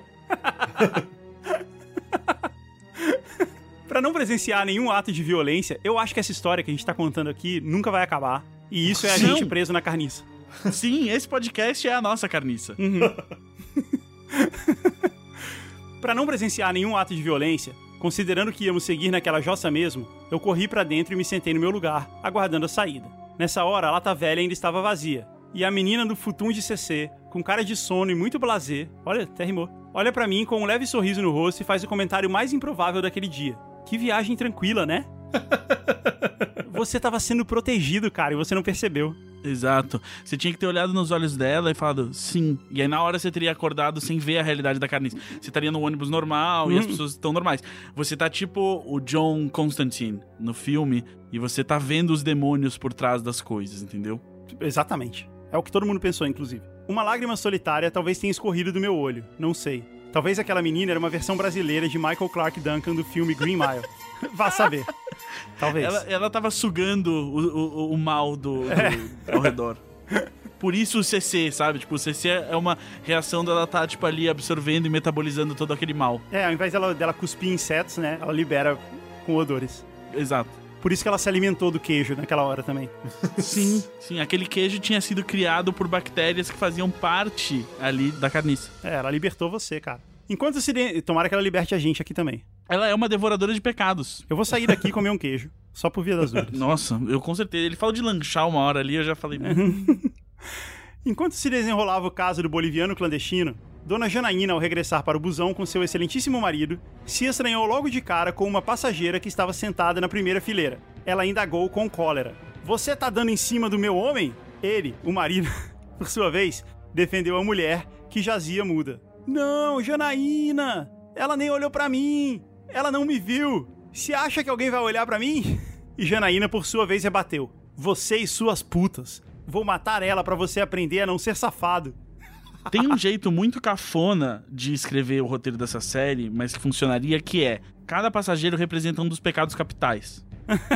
Pra não presenciar nenhum ato de violência, eu acho que essa história que a gente tá contando aqui nunca vai acabar. E isso é a gente preso na carniça. Sim, esse podcast é a nossa carniça. Pra não presenciar nenhum ato de violência, considerando que íamos seguir naquela jossa mesmo, eu corri pra dentro e me sentei no meu lugar, aguardando a saída. Nessa hora, a lata velha ainda estava vazia, e a menina do futum de CC, com cara de sono e muito blasé, olha, até rimou, olha pra mim com um leve sorriso no rosto e faz o comentário mais improvável daquele dia. Que viagem tranquila, né? Você tava sendo protegido, cara, e você não percebeu. Exato. Você tinha que ter olhado nos olhos dela e falado sim. E aí na hora você teria acordado sem ver a realidade da carniça. Você estaria no ônibus normal e as pessoas estão normais. Você tá tipo o John Constantine no filme e você tá vendo os demônios por trás das coisas, entendeu? Exatamente. É o que todo mundo pensou, inclusive. Uma lágrima solitária talvez tenha escorrido do meu olho, não sei. Talvez aquela menina era uma versão brasileira de Michael Clarke Duncan do filme Green Mile. Vá saber. Talvez. Ela tava sugando o mal ao redor. Por isso o CC, sabe? Tipo, o CC é uma reação dela tá, tipo, ali absorvendo e metabolizando todo aquele mal. Ao invés dela cuspir insetos, né? Ela libera com odores. Exato. Por isso que ela se alimentou do queijo naquela hora também. Sim, aquele queijo tinha sido criado por bactérias que faziam parte ali da carniça. Ela libertou você, cara. Enquanto tomara que ela liberte a gente aqui também. Ela é uma devoradora de pecados. Eu vou sair daqui e comer um queijo, só por via das dúvidas. Nossa, eu com certeza. Ele fala de lanchar uma hora ali, eu já falei... Enquanto se desenrolava o caso do boliviano clandestino, Dona Janaína, ao regressar para o busão com seu excelentíssimo marido, se estranhou logo de cara com uma passageira que estava sentada na primeira fileira. Ela indagou com cólera. Você tá dando em cima do meu homem? Ele, o marido, por sua vez, defendeu a mulher que jazia muda. Não, Janaína! Ela nem olhou pra mim! Ela não me viu! Se acha que alguém vai olhar pra mim? E Janaína, por sua vez, rebateu. Você e suas putas. Vou matar ela pra você aprender a não ser safado. Tem um jeito muito cafona de escrever o roteiro dessa série, mas que funcionaria, que é... Cada passageiro representa um dos pecados capitais.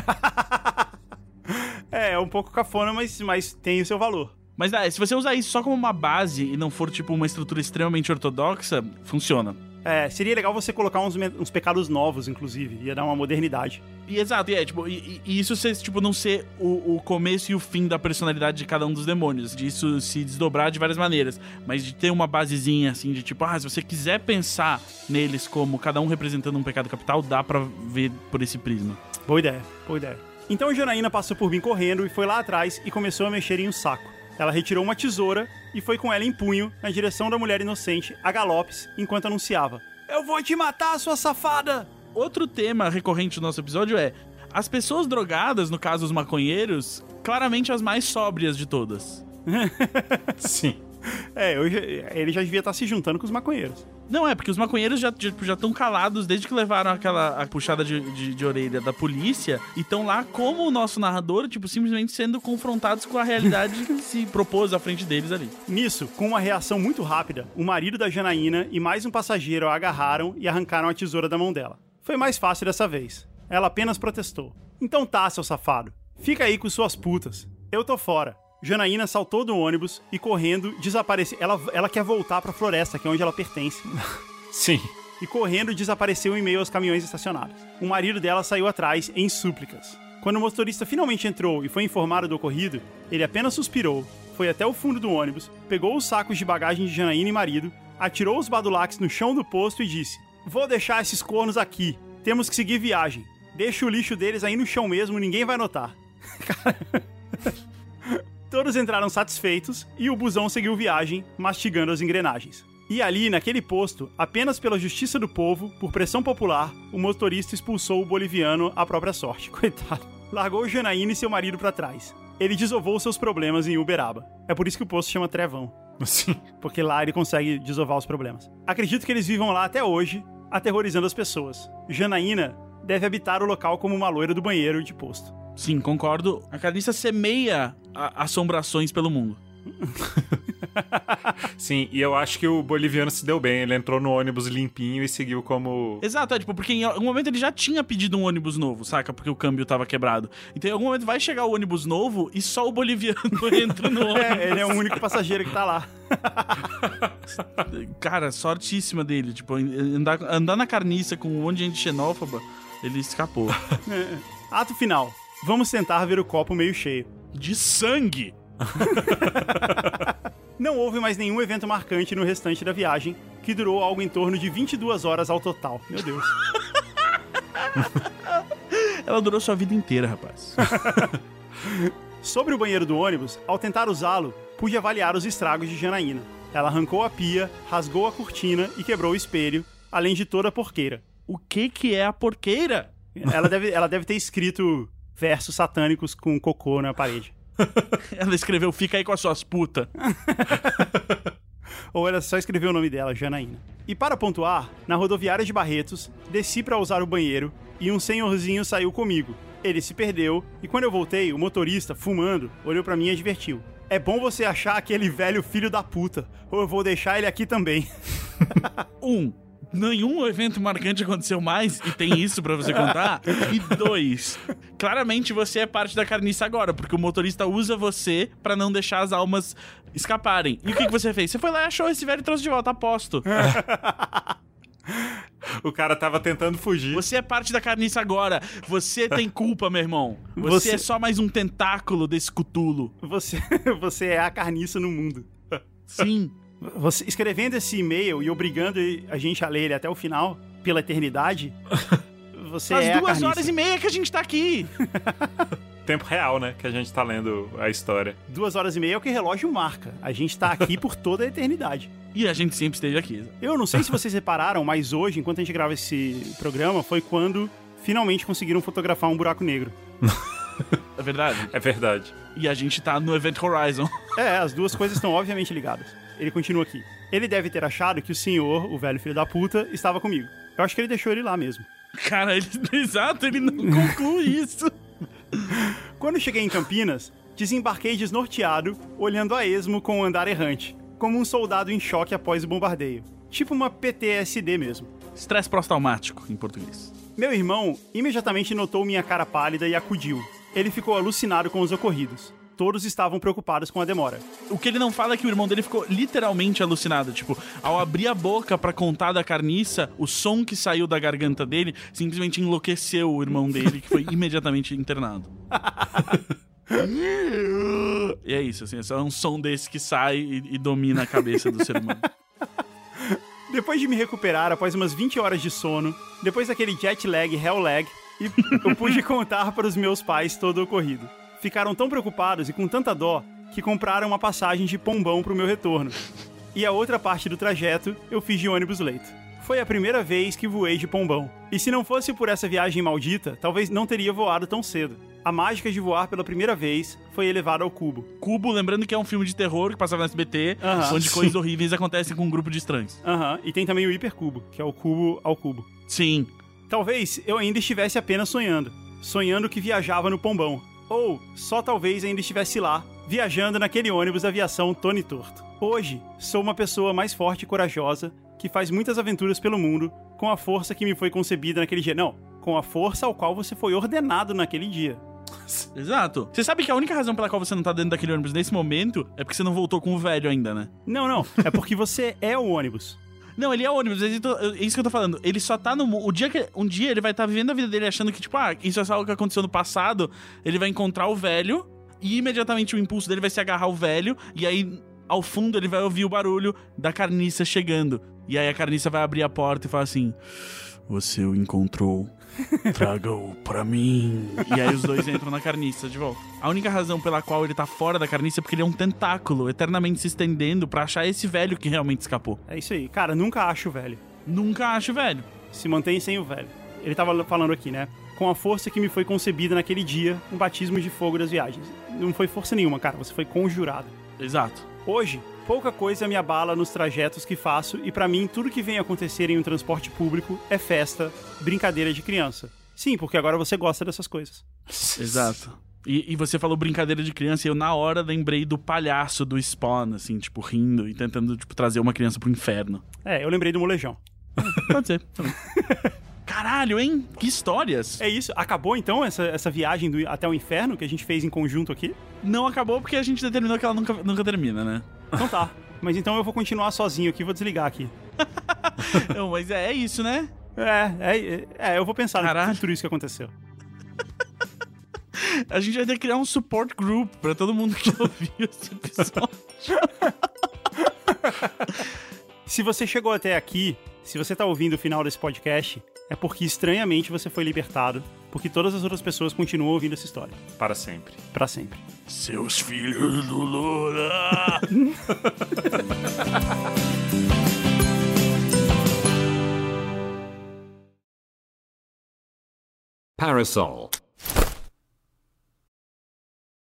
É um pouco cafona, mas tem o seu valor. Mas se você usar isso só como uma base e não for, tipo, uma estrutura extremamente ortodoxa, funciona. Seria legal você colocar uns pecados novos, inclusive. Ia dar uma modernidade. Exato, e isso ser, tipo, não ser o começo e o fim da personalidade de cada um dos demônios. De isso se desdobrar de várias maneiras. Mas de ter uma basezinha, assim, de tipo, se você quiser pensar neles como cada um representando um pecado capital, dá pra ver por esse prisma. Boa ideia. Então a Janaína passou por mim correndo e foi lá atrás e começou a mexer em um saco. Ela retirou uma tesoura e foi com ela em punho na direção da mulher inocente, a galopes, enquanto anunciava: Eu vou te matar, sua safada! Outro tema recorrente do nosso episódio é: as pessoas drogadas, no caso os maconheiros, claramente as mais sóbrias de todas. Sim. Ele já devia estar se juntando com os maconheiros. Não, porque os maconheiros já estão calados desde que levaram a puxada de orelha da polícia e estão lá como o nosso narrador, tipo, simplesmente sendo confrontados com a realidade que se propôs à frente deles ali. Nisso, com uma reação muito rápida, o marido da Janaína e mais um passageiro a agarraram e arrancaram a tesoura da mão dela. Foi mais fácil dessa vez. Ela apenas protestou. Então tá, seu safado. Fica aí com suas putas. Eu tô fora. Janaína saltou do ônibus e correndo desapareceu. Ela quer voltar pra floresta, que é onde ela pertence. Sim. E correndo desapareceu em meio aos caminhões estacionados. O marido dela saiu atrás em súplicas. Quando o motorista finalmente entrou e foi informado do ocorrido, ele apenas suspirou, foi até o fundo do ônibus, pegou os sacos de bagagem de Janaína e marido, atirou os badulaques no chão do posto e disse: Vou deixar esses cornos aqui. Temos que seguir viagem. Deixa o lixo deles aí no chão mesmo, ninguém vai notar. Cara... Todos entraram satisfeitos e o busão seguiu viagem, mastigando as engrenagens. E ali, naquele posto, apenas pela justiça do povo, por pressão popular, o motorista expulsou o boliviano à própria sorte. Coitado. Largou Janaína e seu marido pra trás. Ele desovou seus problemas em Uberaba. É por isso que o posto chama Trevão. Sim. Porque lá ele consegue desovar os problemas. Acredito que eles vivam lá até hoje, aterrorizando as pessoas. Janaína deve habitar o local como uma loira do banheiro de posto. Sim, concordo. A carniça semeia assombrações pelo mundo. Sim, e eu acho que o boliviano se deu bem. Ele entrou no ônibus limpinho e seguiu como... Exato, porque em algum momento ele já tinha pedido um ônibus novo, saca? Porque o câmbio tava quebrado. Então em algum momento vai chegar o ônibus novo e só o boliviano entra no ônibus. Ele é o único passageiro que tá lá. Cara, sortíssima dele. Tipo, andar na carniça com um monte de gente xenófoba, ele escapou. Ato final. Vamos tentar ver o copo meio cheio. De sangue! Não houve mais nenhum evento marcante no restante da viagem, que durou algo em torno de 22 horas ao total. Meu Deus. Ela durou sua vida inteira, rapaz. Sobre o banheiro do ônibus, ao tentar usá-lo, pude avaliar os estragos de Janaína. Ela arrancou a pia, rasgou a cortina e quebrou o espelho, além de toda a porqueira. O que é a porqueira? Ela deve ter escrito versos satânicos com cocô na parede. Ela escreveu, fica aí com as suas putas. Ou ela só escreveu o nome dela, Janaína. E para pontuar, na rodoviária de Barretos, desci para usar o banheiro e um senhorzinho saiu comigo. Ele se perdeu e quando eu voltei, o motorista, fumando, olhou pra mim e advertiu. É bom você achar aquele velho filho da puta, ou eu vou deixar ele aqui também. Nenhum evento marcante aconteceu mais, e tem isso pra você contar. E 2, claramente você é parte da carniça agora, porque o motorista usa você pra não deixar as almas escaparem. E o que você fez? Você foi lá e achou esse velho e trouxe de volta, aposto. O cara tava tentando fugir. Você é parte da carniça agora. Você tem culpa, meu irmão. Você é só mais um tentáculo desse cutulo. Você é a carniça no mundo. Sim. Você, escrevendo esse e-mail e obrigando a gente a ler ele até o final, pela eternidade, você é a carniça. Faz 2h30 que a gente tá aqui. Tempo real, né? Que a gente tá lendo a história. 2h30 é o que o relógio marca. A gente tá aqui por toda a eternidade. E a gente sempre esteve aqui. Eu não sei se vocês repararam, mas hoje, enquanto a gente grava esse programa, foi quando finalmente conseguiram fotografar um buraco negro. É verdade? É verdade. E a gente tá no Event Horizon. As duas coisas estão obviamente ligadas. Ele continua aqui. Ele deve ter achado que o senhor, o velho filho da puta, estava comigo. Eu acho que ele deixou ele lá mesmo. Cara, exato, ele não conclui isso. Quando cheguei em Campinas, desembarquei desnorteado, olhando a esmo com o andar errante, como um soldado em choque após o bombardeio. Tipo uma PTSD mesmo. Estresse pós-traumático, em português. Meu irmão imediatamente notou minha cara pálida e acudiu. Ele ficou alucinado com os ocorridos. Todos estavam preocupados com a demora. O que ele não fala é que o irmão dele ficou literalmente alucinado. Tipo, ao abrir a boca pra contar da carniça, o som que saiu da garganta dele simplesmente enlouqueceu o irmão dele, que foi imediatamente internado. E é isso, assim, é só um som desse que sai e domina a cabeça do ser humano. Depois de me recuperar após umas 20 horas de sono, depois daquele jet lag, hell lag, eu pude contar para os meus pais todo o ocorrido. Ficaram tão preocupados e com tanta dó que compraram uma passagem de pombão pro meu retorno. E a outra parte do trajeto eu fiz de ônibus leito. Foi a primeira vez que voei de pombão. E se não fosse por essa viagem maldita, talvez não teria voado tão cedo. A mágica de voar pela primeira vez foi elevada ao cubo. Cubo, lembrando que é um filme de terror que passava no SBT, onde coisas horríveis acontecem com um grupo de estranhos. E tem também o hipercubo, que é o cubo ao cubo. Sim. Talvez eu ainda estivesse apenas sonhando. Sonhando que viajava no pombão. Ou, só talvez ainda estivesse lá, viajando naquele ônibus da aviação Tony Torto. Hoje, sou uma pessoa mais forte e corajosa, que faz muitas aventuras pelo mundo, com a força que me foi concebida naquele dia. Não, com a força ao qual você foi ordenado naquele dia. Exato. Você sabe que a única razão pela qual você não tá dentro daquele ônibus nesse momento é porque você não voltou com o velho ainda, né? Não, é porque você é o ônibus. Não, ele é ônibus, é isso que eu tô falando. Ele só tá no... um dia ele vai estar vivendo a vida dele achando que, tipo, isso é só algo que aconteceu no passado. Ele vai encontrar o velho e imediatamente o impulso dele vai se agarrar ao velho. E aí, ao fundo, ele vai ouvir o barulho da carniça chegando. E aí a carniça vai abrir a porta e falar assim... Você o encontrou. Traga-o pra mim. E aí os dois entram na carniça de volta. A única razão pela qual ele tá fora da carniça é porque ele é um tentáculo eternamente se estendendo pra achar esse velho que realmente escapou. É isso aí. Cara, nunca acho o velho. Nunca acho o velho. Se mantém sem o velho. Ele tava falando aqui, né? Com a força que me foi concebida naquele dia, um batismo de fogo das viagens. Não foi força nenhuma, cara. Você foi conjurado. Exato. Hoje, pouca coisa me abala nos trajetos que faço e pra mim tudo que vem acontecer em um transporte público é festa, brincadeira de criança. Sim, porque agora você gosta dessas coisas. Exato. E você falou brincadeira de criança e eu na hora lembrei do palhaço do Spawn, assim, tipo, rindo e tentando, tipo, trazer uma criança pro inferno. Eu lembrei do Molejão. Pode ser, também. Caralho, hein? Que histórias. É isso. Acabou, então, essa viagem até o inferno que a gente fez em conjunto aqui? Não acabou porque a gente determinou que ela nunca termina, né? Então tá. Mas então eu vou continuar sozinho aqui, vou desligar aqui. Não, mas é isso, né? Eu vou pensar em tudo isso que aconteceu. A gente vai ter que criar um support group pra todo mundo que ouviu esse episódio. Se você chegou até aqui, se você tá ouvindo o final desse podcast, é porque estranhamente você foi libertado, porque todas as outras pessoas continuam ouvindo essa história. Para sempre. Pra sempre. Seus filhos do Lula! Parasol.